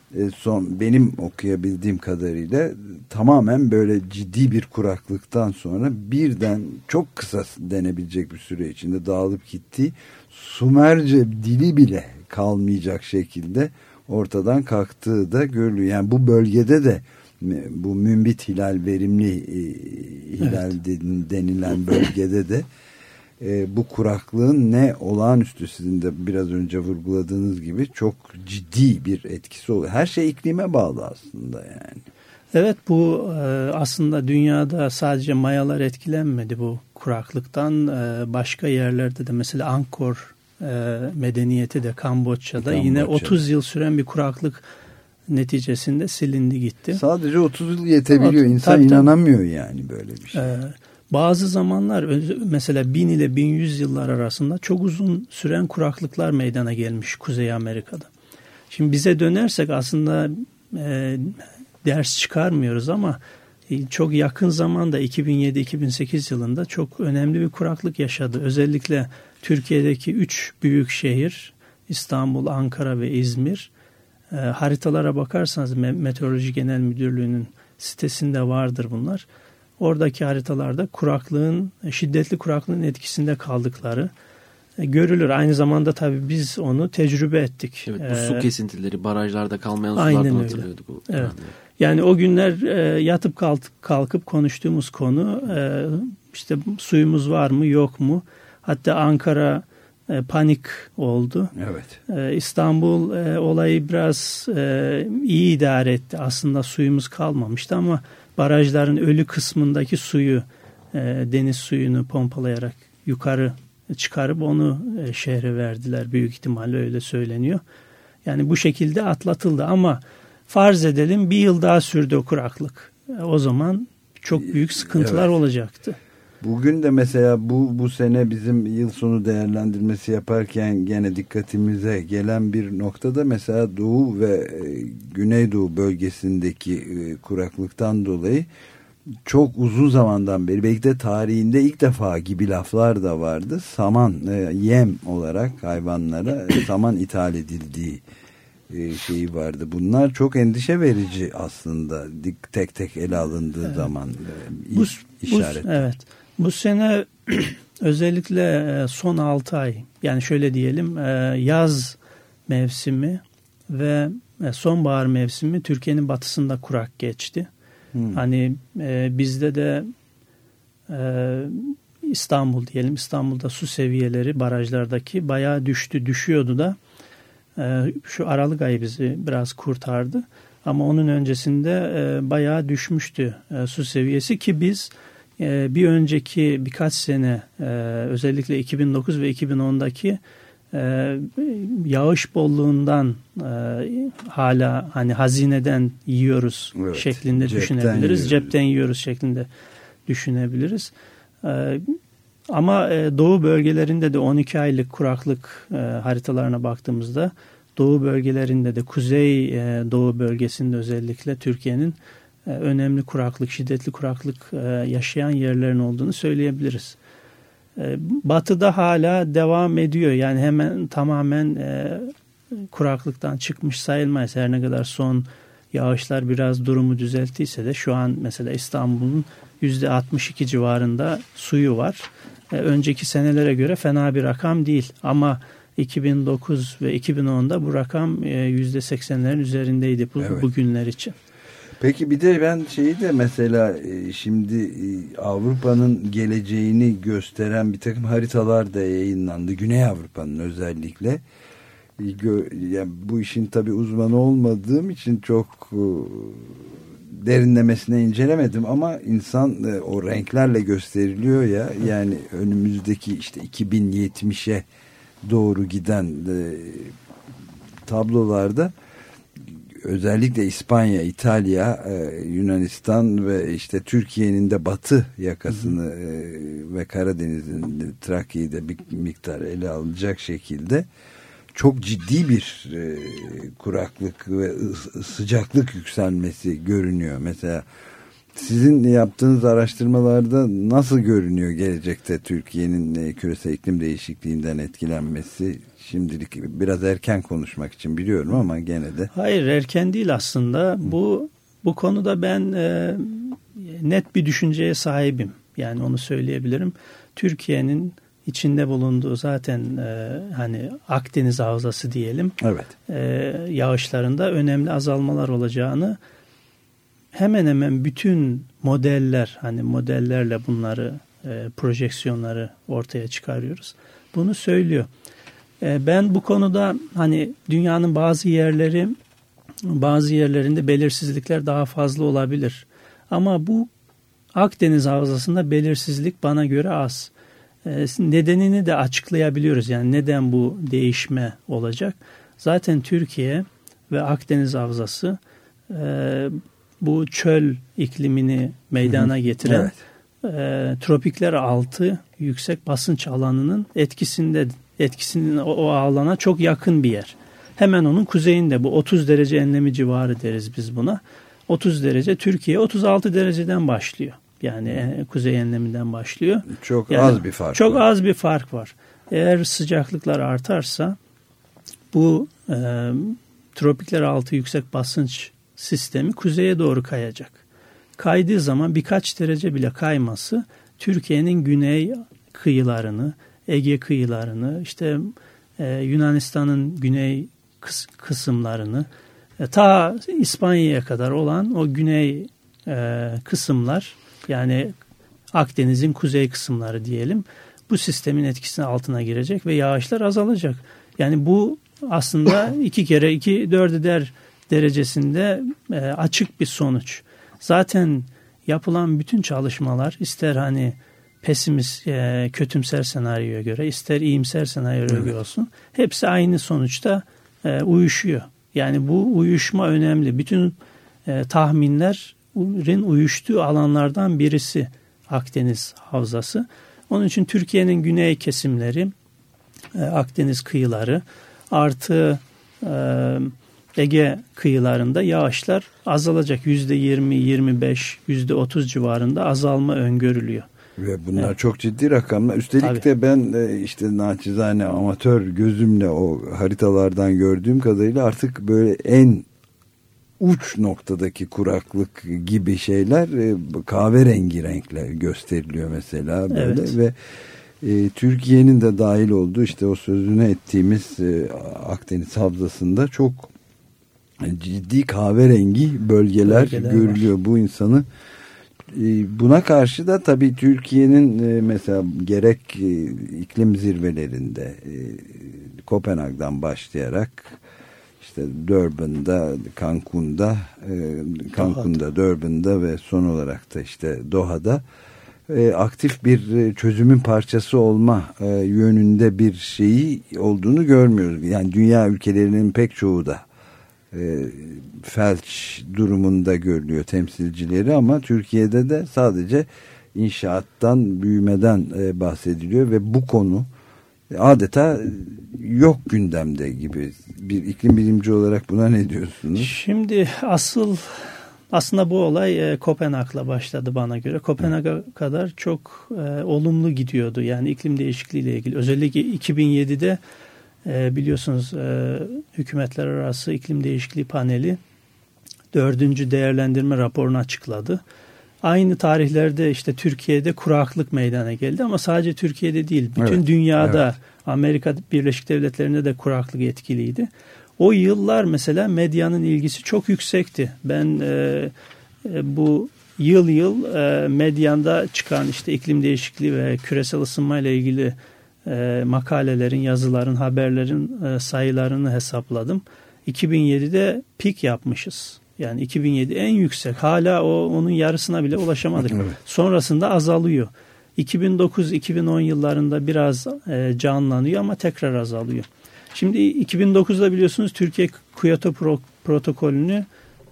son benim okuyabildiğim kadarıyla tamamen böyle ciddi bir kuraklıktan sonra birden çok kısa denebilecek bir süre içinde dağılıp gittiği, Sumerce dili bile kalmayacak şekilde ortadan kalktığı da görülüyor. Yani bu bölgede de bu mümbit hilal, verimli hilal denilen bölgede de bu kuraklığın ne olağanüstü, sizin de biraz önce vurguladığınız gibi çok ciddi bir etkisi oluyor. Her şey iklime bağlı aslında yani. Evet, bu aslında dünyada sadece Mayalar etkilenmedi bu kuraklıktan. Başka yerlerde de mesela Angkor medeniyeti de Kamboçya'da yine 30 yıl süren bir kuraklık neticesinde silindi gitti. Sadece 30 yıl yetebiliyor. İnsan inanamıyor yani böyle bir şey. Bazı zamanlar mesela 1000 ile 1100 yıllar arasında çok uzun süren kuraklıklar meydana gelmiş Kuzey Amerika'da. Şimdi bize dönersek aslında ders çıkarmıyoruz ama çok yakın zamanda 2007-2008 yılında çok önemli bir kuraklık yaşadı. Özellikle Türkiye'deki 3 büyük şehir, İstanbul, Ankara ve İzmir, haritalara bakarsanız Meteoroloji Genel Müdürlüğü'nün sitesinde vardır bunlar. Oradaki haritalarda şiddetli kuraklığın etkisinde kaldıkları görülür. Aynı zamanda tabii biz onu tecrübe ettik. Evet, bu su kesintileri, barajlarda kalmayan sulardan hatırlıyorduk. Evet. Yani o günler yatıp kalkıp konuştuğumuz konu işte suyumuz var mı yok mu? Hatta Ankara panik oldu. Evet. İstanbul olayı biraz iyi idare etti. Aslında suyumuz kalmamıştı ama barajların ölü kısmındaki suyu, deniz suyunu pompalayarak yukarı çıkarıp onu şehre verdiler. Büyük ihtimalle öyle söyleniyor. Yani bu şekilde atlatıldı ama farz edelim bir yıl daha sürdü o kuraklık. O zaman çok büyük sıkıntılar olacaktı. Bugün de mesela bu sene bizim yıl sonu değerlendirmesi yaparken gene dikkatimize gelen bir noktada mesela Doğu ve Güneydoğu bölgesindeki kuraklıktan dolayı çok uzun zamandan beri, belki de tarihinde ilk defa gibi laflar da vardı. Saman, yem olarak hayvanlara saman ithal edildiği şeyi vardı. Bunlar çok endişe verici aslında tek tek ele alındığı zaman işaret. Evet. Bu sene özellikle son 6 ay, yani şöyle diyelim, yaz mevsimi ve sonbahar mevsimi Türkiye'nin batısında kurak geçti. Hani bizde de İstanbul diyelim, İstanbul'da su seviyeleri barajlardaki bayağı düşüyordu da şu Aralık ayı bizi biraz kurtardı. Ama onun öncesinde bayağı düşmüştü su seviyesi ki biz bir önceki birkaç sene özellikle 2009 ve 2010'daki yağış bolluğundan hala hani hazineden yiyoruz şeklinde düşünebiliriz. Cepten yiyoruz şeklinde düşünebiliriz. Ama doğu bölgelerinde de 12 aylık kuraklık haritalarına baktığımızda doğu bölgelerinde de kuzey doğu bölgesinde özellikle Türkiye'nin önemli kuraklık, şiddetli kuraklık yaşayan yerlerin olduğunu söyleyebiliriz. Batı'da hala devam ediyor. Yani hemen tamamen kuraklıktan çıkmış sayılmaz. Her ne kadar son yağışlar biraz durumu düzelttiyse de şu an mesela İstanbul'un %62 civarında suyu var. Önceki senelere göre fena bir rakam değil. Ama 2009 ve 2010'da bu rakam %80'lerin üzerindeydi bu günler için. Peki bir de ben şeyi de mesela şimdi Avrupa'nın geleceğini gösteren bir takım haritalar da yayınlandı. Güney Avrupa'nın özellikle. Yani bu işin tabii uzmanı olmadığım için çok derinlemesine incelemedim ama insan o renklerle gösteriliyor ya, yani önümüzdeki işte 2070'e doğru giden tablolarda özellikle İspanya, İtalya, Yunanistan ve işte Türkiye'nin de batı yakasını ve Karadeniz'in, Trakya'yı da bir miktar ele alacak şekilde çok ciddi bir kuraklık ve sıcaklık yükselmesi görünüyor. Mesela sizin yaptığınız araştırmalarda nasıl görünüyor gelecekte Türkiye'nin küresel iklim değişikliğinden etkilenmesi? Şimdilik biraz erken konuşmak için biliyorum ama gene de. Hayır, erken değil aslında. Bu konuda ben net bir düşünceye sahibim. Yani onu söyleyebilirim. Türkiye'nin içinde bulunduğu zaten hani Akdeniz Havzası diyelim. Evet. Yağışlarında önemli azalmalar olacağını hemen hemen bütün modeller, hani modellerle bunları projeksiyonları ortaya çıkarıyoruz. Bunu söylüyor. Ben bu konuda hani dünyanın bazı yerlerinde belirsizlikler daha fazla olabilir. Ama bu Akdeniz Havzası'nda belirsizlik bana göre az. Nedenini de açıklayabiliyoruz. Yani neden bu değişme olacak? Zaten Türkiye ve Akdeniz Havzası bu çöl iklimini meydana getiren tropikler altı yüksek basınç alanının etkisinin o alana çok yakın bir yer. Hemen onun kuzeyinde, bu 30 derece enlemi civarı deriz biz buna. 30 derece, Türkiye 36 dereceden başlıyor. Yani kuzey enleminden başlıyor. Çok yani az bir fark çok var. Az bir fark var. Eğer sıcaklıklar artarsa bu tropikler altı yüksek basınç sistemi kuzeye doğru kayacak. Kaydığı zaman birkaç derece bile kayması Türkiye'nin güney kıyılarını, Ege kıyılarını, işte Yunanistan'ın güney kısımlarını, ta İspanya'ya kadar olan o güney kısımlar, yani Akdeniz'in kuzey kısımları diyelim, bu sistemin etkisinin altına girecek ve yağışlar azalacak. Yani bu aslında 2 kere 4 eder derecesinde açık bir sonuç. Zaten yapılan bütün çalışmalar, ister hani pesimist, kötümser senaryoya göre, ister iyimser senaryoya göre olsun, hepsi aynı sonuçta uyuşuyor. Yani bu uyuşma önemli. Bütün tahminlerin uyuştuğu alanlardan birisi Akdeniz Havzası. Onun için Türkiye'nin güney kesimleri, Akdeniz kıyıları artı Ege kıyılarında yağışlar azalacak. %20, %25, %30 civarında azalma öngörülüyor. Ve bunlar çok ciddi rakamlar. Üstelik de ben işte naçizane amatör gözümle o haritalardan gördüğüm kadarıyla artık böyle en uç noktadaki kuraklık gibi şeyler kahverengi renkle gösteriliyor mesela böyle ve Türkiye'nin de dahil olduğu işte o sözünü ettiğimiz Akdeniz Havzası'nda çok ciddi kahverengi bölgeler görülüyor. Var. Bu insanı buna karşı da tabii Türkiye'nin mesela gerek iklim zirvelerinde Kopenhag'dan başlayarak işte Durban'da, Cancun'da, Durban'da ve son olarak da işte Doha'da aktif bir çözümün parçası olma yönünde bir şeyi olduğunu görmüyoruz. Yani dünya ülkelerinin pek çoğu da felç durumunda görülüyor temsilcileri, ama Türkiye'de de sadece inşaattan, büyümeden bahsediliyor ve bu konu adeta yok gündemde gibi. Bir iklim bilimci olarak buna ne diyorsunuz? Şimdi asıl Aslında bu olay Kopenhag'la başladı bana göre. Kopenhag'a kadar çok olumlu gidiyordu. Yani iklim değişikliği ile ilgili. Özellikle 2007'de biliyorsunuz Hükümetler Arası İklim Değişikliği Paneli 4. değerlendirme raporunu açıkladı. Aynı tarihlerde işte Türkiye'de kuraklık meydana geldi ama sadece Türkiye'de değil. Bütün dünyada, Amerika Birleşik Devletleri'nde de kuraklık etkiliydi. O yıllar mesela medyanın ilgisi çok yüksekti. Ben bu yıl medyanda çıkan işte iklim değişikliği ve küresel ısınma ile ilgili makalelerin, yazıların, haberlerin sayılarını hesapladım. 2007'de pik yapmışız. Yani 2007 en yüksek. Hala onun yarısına bile ulaşamadık. Evet. Sonrasında azalıyor. 2009-2010 yıllarında biraz canlanıyor ama tekrar azalıyor. Şimdi 2009'da biliyorsunuz Türkiye Kyoto protokolünü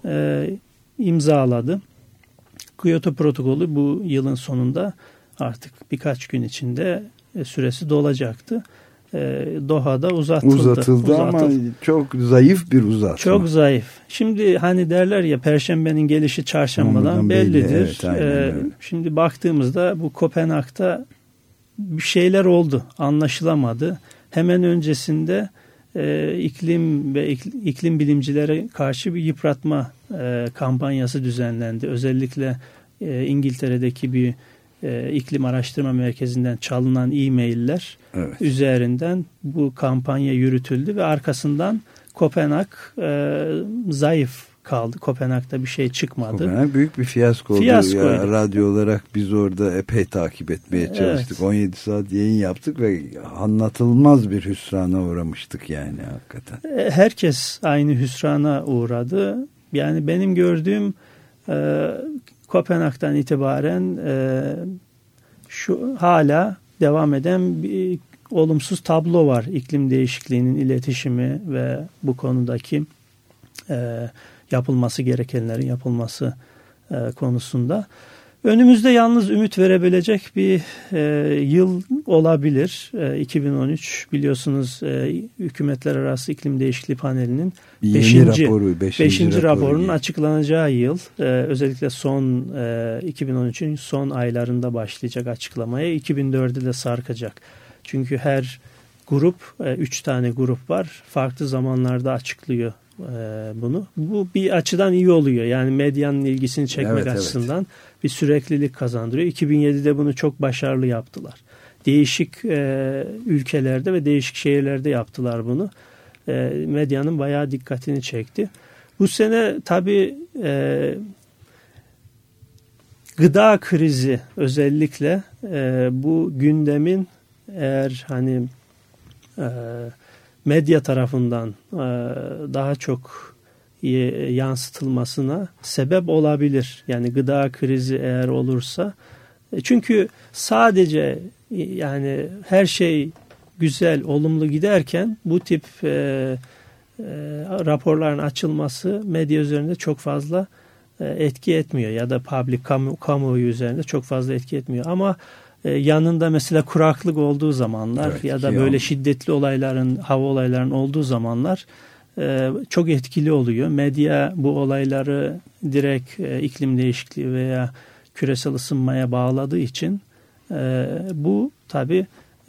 imzaladı. Kyoto protokolü bu yılın sonunda artık birkaç gün içinde süresi dolacaktı. Doha'da uzatıldı ama çok zayıf bir uzatma. Çok zayıf. Şimdi hani derler ya Perşembenin gelişi çarşambadan bellidir. Evet, şimdi baktığımızda bu Kopenhag'da bir şeyler oldu. Anlaşılamadı. Hemen öncesinde iklim ve iklim bilimcilere karşı bir yıpratma kampanyası düzenlendi. Özellikle İngiltere'deki bir iklim araştırma merkezinden çalınan e-mailler üzerinden bu kampanya yürütüldü ve arkasından Kopenhag zayıf kaldı. Kopenhag'da bir şey çıkmadı. Kopenhag büyük bir fiyasko oldu. Ya, radyo olarak biz orada epey takip etmeye çalıştık. Evet. 17 saat yayın yaptık ve anlatılmaz bir hüsrana uğramıştık yani hakikaten. Herkes aynı hüsrana uğradı. Yani benim gördüğüm Kopenhag'dan itibaren şu hala devam eden bir olumsuz tablo var. İklim değişikliğinin iletişimi ve bu konudaki yapılması gerekenlerin yapılması konusunda. Önümüzde yalnız ümit verebilecek bir yıl olabilir. 2013 biliyorsunuz Hükümetler Arası İklim Değişikliği Paneli'nin 5. raporunun açıklanacağı yıl. Özellikle son 2013'ün son aylarında başlayacak açıklamaya. 2004'e de sarkacak. Çünkü her grup 3 tane grup var. Farklı zamanlarda açıklıyor bunu. Bu bir açıdan iyi oluyor. Yani medyanın ilgisini çekmek açısından bir süreklilik kazandırıyor. 2007'de bunu çok başarılı yaptılar. Değişik ülkelerde ve değişik şehirlerde yaptılar bunu. Medyanın bayağı dikkatini çekti. Bu sene tabii gıda krizi özellikle bu gündemin eğer hani medya tarafından daha çok yansıtılmasına sebep olabilir. Yani gıda krizi eğer olursa. Çünkü sadece yani her şey güzel, olumlu giderken bu tip raporların açılması medya üzerinde çok fazla etki etmiyor. Ya da public kamuoyu üzerinde çok fazla etki etmiyor. Ama yanında mesela kuraklık olduğu zamanlar ya da böyle şiddetli olayların, hava olaylarının olduğu zamanlar çok etkili oluyor. Medya bu olayları direkt iklim değişikliği veya küresel ısınmaya bağladığı için bu tabii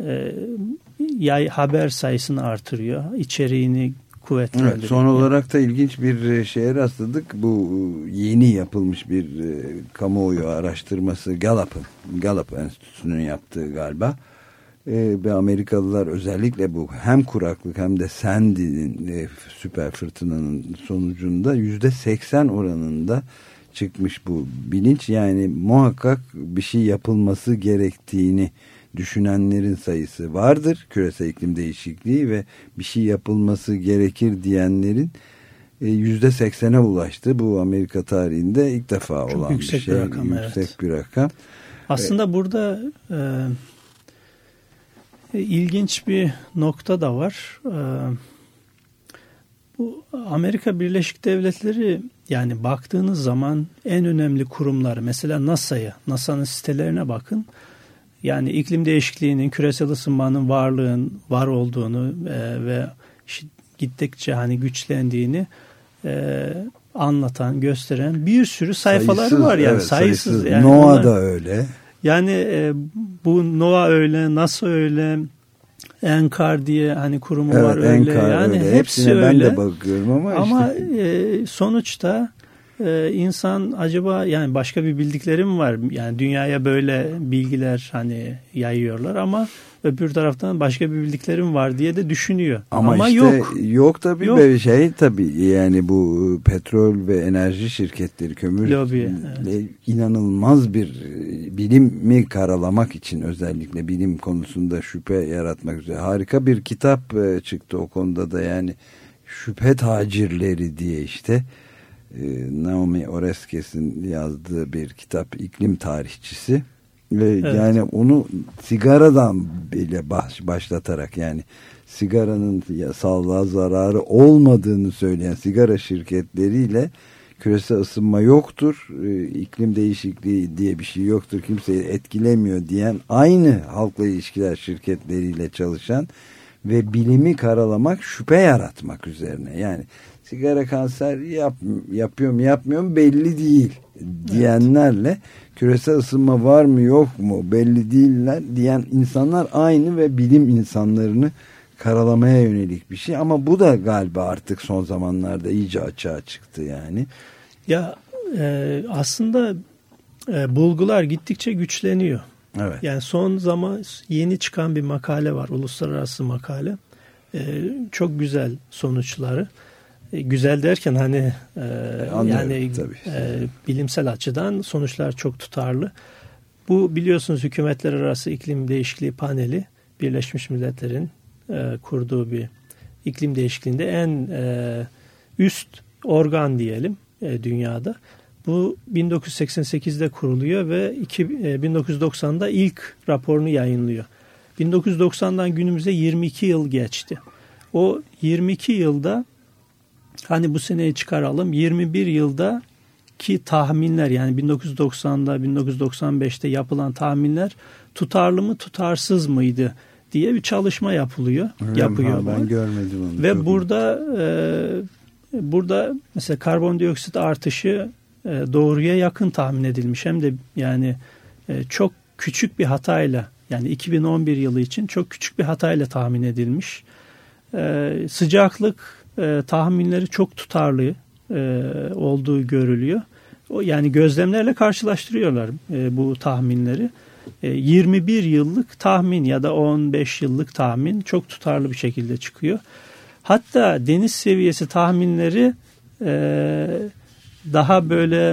haber sayısını artırıyor, içeriğini kuvvetlendiriyor. Evet, son olarak da ilginç bir şeye rastladık. Bu yeni yapılmış bir kamuoyu araştırması Gallup Enstitüsü'nün yaptığı galiba. Ve Amerikalılar özellikle bu hem kuraklık hem de Sandy'nin süper fırtınanın sonucunda %80 oranında çıkmış bu bilinç. Yani muhakkak bir şey yapılması gerektiğini düşünenlerin sayısı vardır. Küresel iklim değişikliği ve bir şey yapılması gerekir diyenlerin %80'e ulaştı. Bu Amerika tarihinde ilk defa çok olan bir şey. Bir rakam, yüksek bir rakam. Aslında burada ilginç bir nokta da var. Bu Amerika Birleşik Devletleri yani baktığınız zaman en önemli kurumları mesela NASA'nın sitelerine bakın. Yani iklim değişikliğinin, küresel ısınmanın var olduğunu ve gittikçe hani güçlendiğini anlatan, gösteren bir sürü sayfaları var yani, evet, sayısız. Yani NOAA da öyle. Yani bu NOAA öyle, NASA öyle, ENCAR diye hani kurumu var öyle. ENCAR yani öyle. hepsi öyle. Ben de bakıyorum ama işte. Sonuçta insan acaba yani başka bir bildikleri mi var? Yani dünyaya böyle bilgiler hani yayıyorlar ama öbür taraftan başka bir bildiklerim var diye de düşünüyor. Ama işte yok tabii yok. Bir şey tabii yani bu petrol ve enerji şirketleri, kömür lobi, inanılmaz bir bilimi karalamak için, özellikle bilim konusunda şüphe yaratmak üzere harika bir kitap çıktı o konuda da, yani şüphe tacirleri diye işte Naomi Oreskes'in yazdığı bir kitap, iklim tarihçisi. Evet. Yani onu sigaradan bile başlatarak, yani sigaranın sağlığa zararı olmadığını söyleyen sigara şirketleriyle küresel ısınma yoktur, iklim değişikliği diye bir şey yoktur, kimseyi etkilemiyor diyen, aynı halkla ilişkiler şirketleriyle çalışan ve bilimi karalamak, şüphe yaratmak üzerine. Yani sigara kanser yapıyor mu yapmıyor mu belli değil diyenlerle küresel ısınma var mı yok mu belli değiller diyen insanlar aynı ve bilim insanlarını karalamaya yönelik bir şey. Ama bu da galiba artık son zamanlarda iyice açığa çıktı yani. Ya aslında bulgular gittikçe güçleniyor. Evet. Yani son zaman yeni çıkan bir makale var, uluslararası makale. Çok güzel sonuçları. Güzel derken hani yani bilimsel açıdan sonuçlar çok tutarlı. Bu biliyorsunuz Hükümetler Arası İklim Değişikliği Paneli, Birleşmiş Milletler'in kurduğu bir iklim değişikliğinde en üst organ diyelim dünyada. Bu 1988'de kuruluyor ve 1990'da ilk raporunu yayınlıyor. 1990'dan günümüze 22 yıl geçti. O 22 yılda hani bu seneyi çıkaralım, 21 yılda ki tahminler, yani 1990'da 1995'te yapılan tahminler tutarlı mı tutarsız mıydı diye bir çalışma yapıyor. Ben görmedim onu. Ve burada mesela karbondioksit artışı doğruya yakın tahmin edilmiş. Hem de yani çok küçük bir hatayla, yani 2011 yılı için çok küçük bir hatayla tahmin edilmiş. Sıcaklık tahminleri çok tutarlı olduğu görülüyor. Yani gözlemlerle karşılaştırıyorlar bu tahminleri. 21 yıllık tahmin ya da 15 yıllık tahmin çok tutarlı bir şekilde çıkıyor. Hatta deniz seviyesi tahminleri daha böyle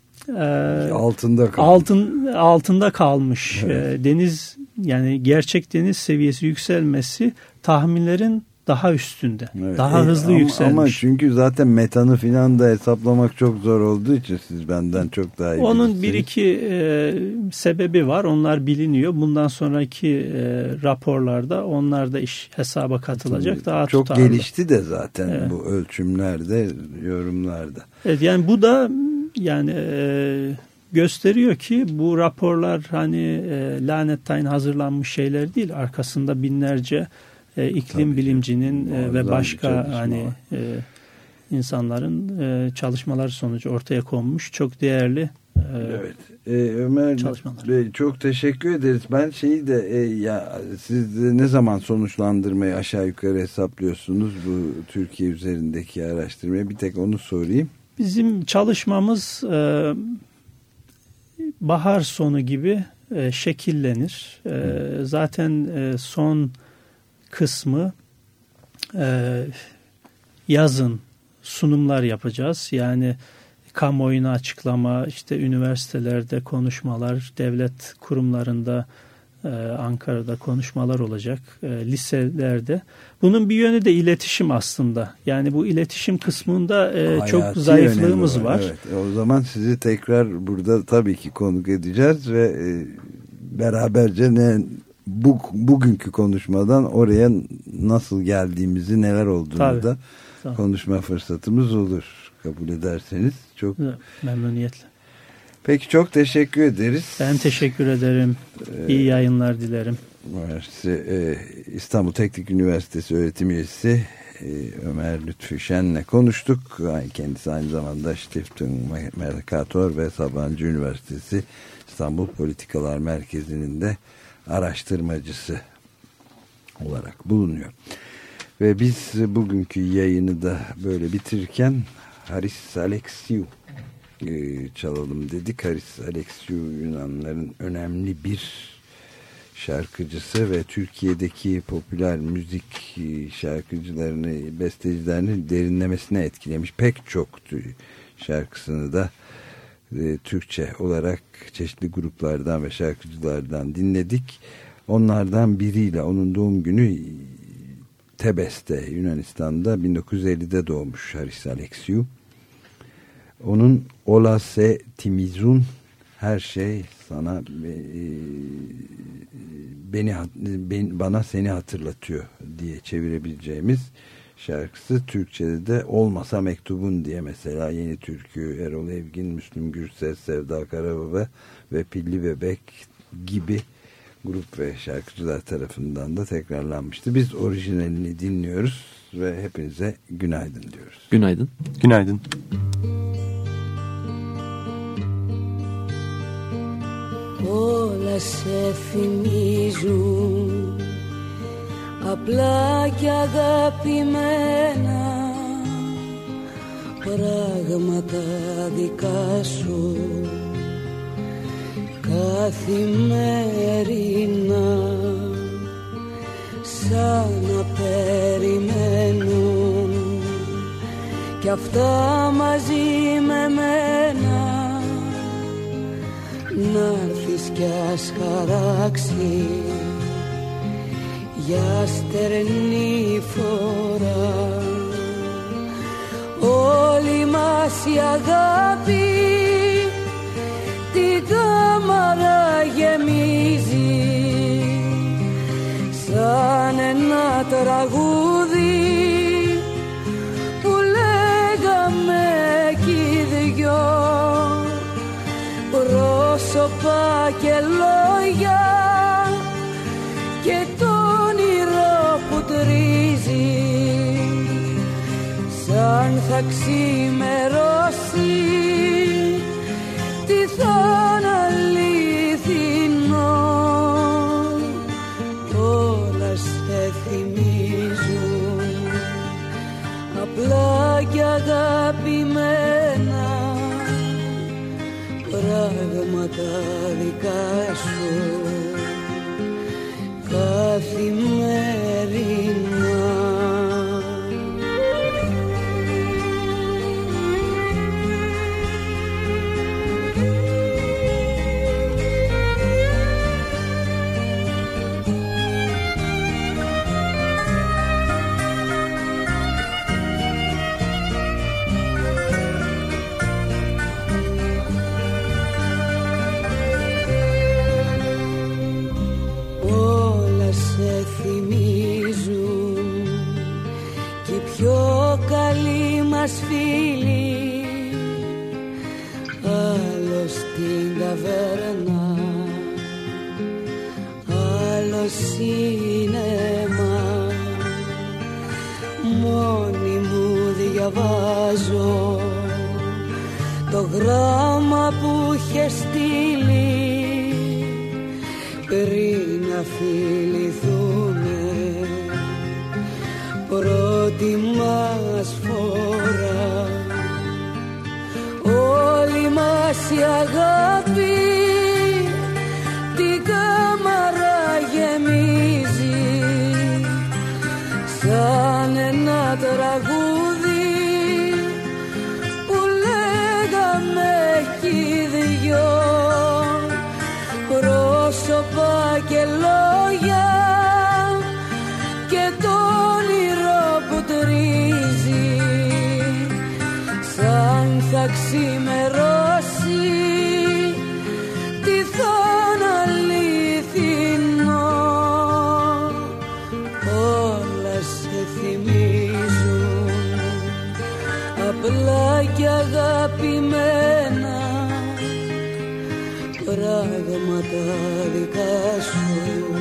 altında kalmış. Evet. Deniz, yani gerçek deniz seviyesi yükselmesi tahminlerin daha üstünde. Evet. Daha hızlı yükselmiş. Ama çünkü zaten metanı filan da hesaplamak çok zor olduğu için siz benden çok daha iyi onun bir iki sebebi var. Onlar biliniyor. Bundan sonraki raporlarda onlar da hesaba katılacak. Tabii, daha çok tutarlı. Gelişti de zaten bu ölçümlerde, yorumlarda. Evet, yani bu da yani gösteriyor ki bu raporlar hani lanetten hazırlanmış şeyler değil. Arkasında binlerce iklim bilimcinin ve başka hani insanların çalışmaları sonucu ortaya konmuş çok değerli Ömer Bey, çok teşekkür ederiz. Ben şeyi de siz de ne zaman sonuçlandırmayı aşağı yukarı hesaplıyorsunuz bu Türkiye üzerindeki araştırmayı, bir tek onu sorayım. Bizim çalışmamız bahar sonu gibi şekillenir. Zaten son kısmı yazın sunumlar yapacağız. Yani kamuoyuna açıklama, işte üniversitelerde konuşmalar, devlet kurumlarında Ankara'da konuşmalar olacak, liselerde. Bunun bir yönü de iletişim aslında. Yani bu iletişim kısmında çok zayıflığımız var. Evet. O zaman sizi tekrar burada tabii ki konuk edeceğiz ve beraberce bugünkü konuşmadan oraya nasıl geldiğimizi, neler olduğunu da konuşma fırsatımız olur. Kabul ederseniz çok memnuniyetle. Peki, çok teşekkür ederiz. Ben teşekkür ederim. İyi yayınlar dilerim. İstanbul Teknik Üniversitesi öğretim üyesi Ömer Lütfü Şen'le konuştuk. Kendisi aynı zamanda Stiftung Mercator ve Sabancı Üniversitesi İstanbul Politikalar Merkezi'nin de araştırmacısı olarak bulunuyor. Ve biz bugünkü yayını da böyle bitirirken Haris Alexiou çalalım dedik. Haris Alexiou Yunanların önemli bir şarkıcısı ve Türkiye'deki popüler müzik şarkıcılarını, bestecilerini derinlemesine etkilemiş. Pek çok şarkısını da Türkçe olarak çeşitli gruplardan ve şarkıcılardan dinledik. Onlardan biriyle, onun doğum günü Tebes'te, Yunanistan'da 1950'de doğmuş Haris Alexiou. Onun Ola se timizun, her şey sana bana seni hatırlatıyor diye çevirebileceğimiz şarkısı. Türkçe'de de Olmasa Mektubun diye mesela Yeni Türkü, Erol Evgin, Müslüm Gürses, Sevda Karababa ve Pilli Bebek gibi grup ve şarkıcılar tarafından da tekrarlanmıştı. Biz orijinalini dinliyoruz ve hepinize günaydın diyoruz. Günaydın. Günaydın. Όλα σε θυμίζουν απλά και αγαπημένα πράγματα δικά σου καθημερινά σαν να περιμένουν κι αυτά μαζί με μένα να'ρθεις κι ας χαράξει για στερνή φορά όλη μας η αγάπη την κάμαρα γεμίζει σαν ένα τραγούδι που λέγαμε κι οι δυο πρόσωπα και λόγια και το όνειρο που τρίζει σαν θα ξημερώσει τι θα είναι αληθινό όλα σε θυμίζουν απλά και αγαπημένα πράγματα δικά σου καθημερινά. Μας φίλοι άλλο στην ταβέρνα άλλο σινεμά μόνη μου διαβάζω το γράμμα που είχε στείλει πριν να φιληθούμε πρώτη μας φορά όλη μας η αγάπη την κάμαρα γεμίζει σαν ένα τραγούδι που λέγαμε κι οι δυο πρόσωπα και λόγια και το σαν θα ξημερώσει τι θα είναι αληθινό όλα σε θυμίζουν απλά και αγαπημένα πράγματα δικά σου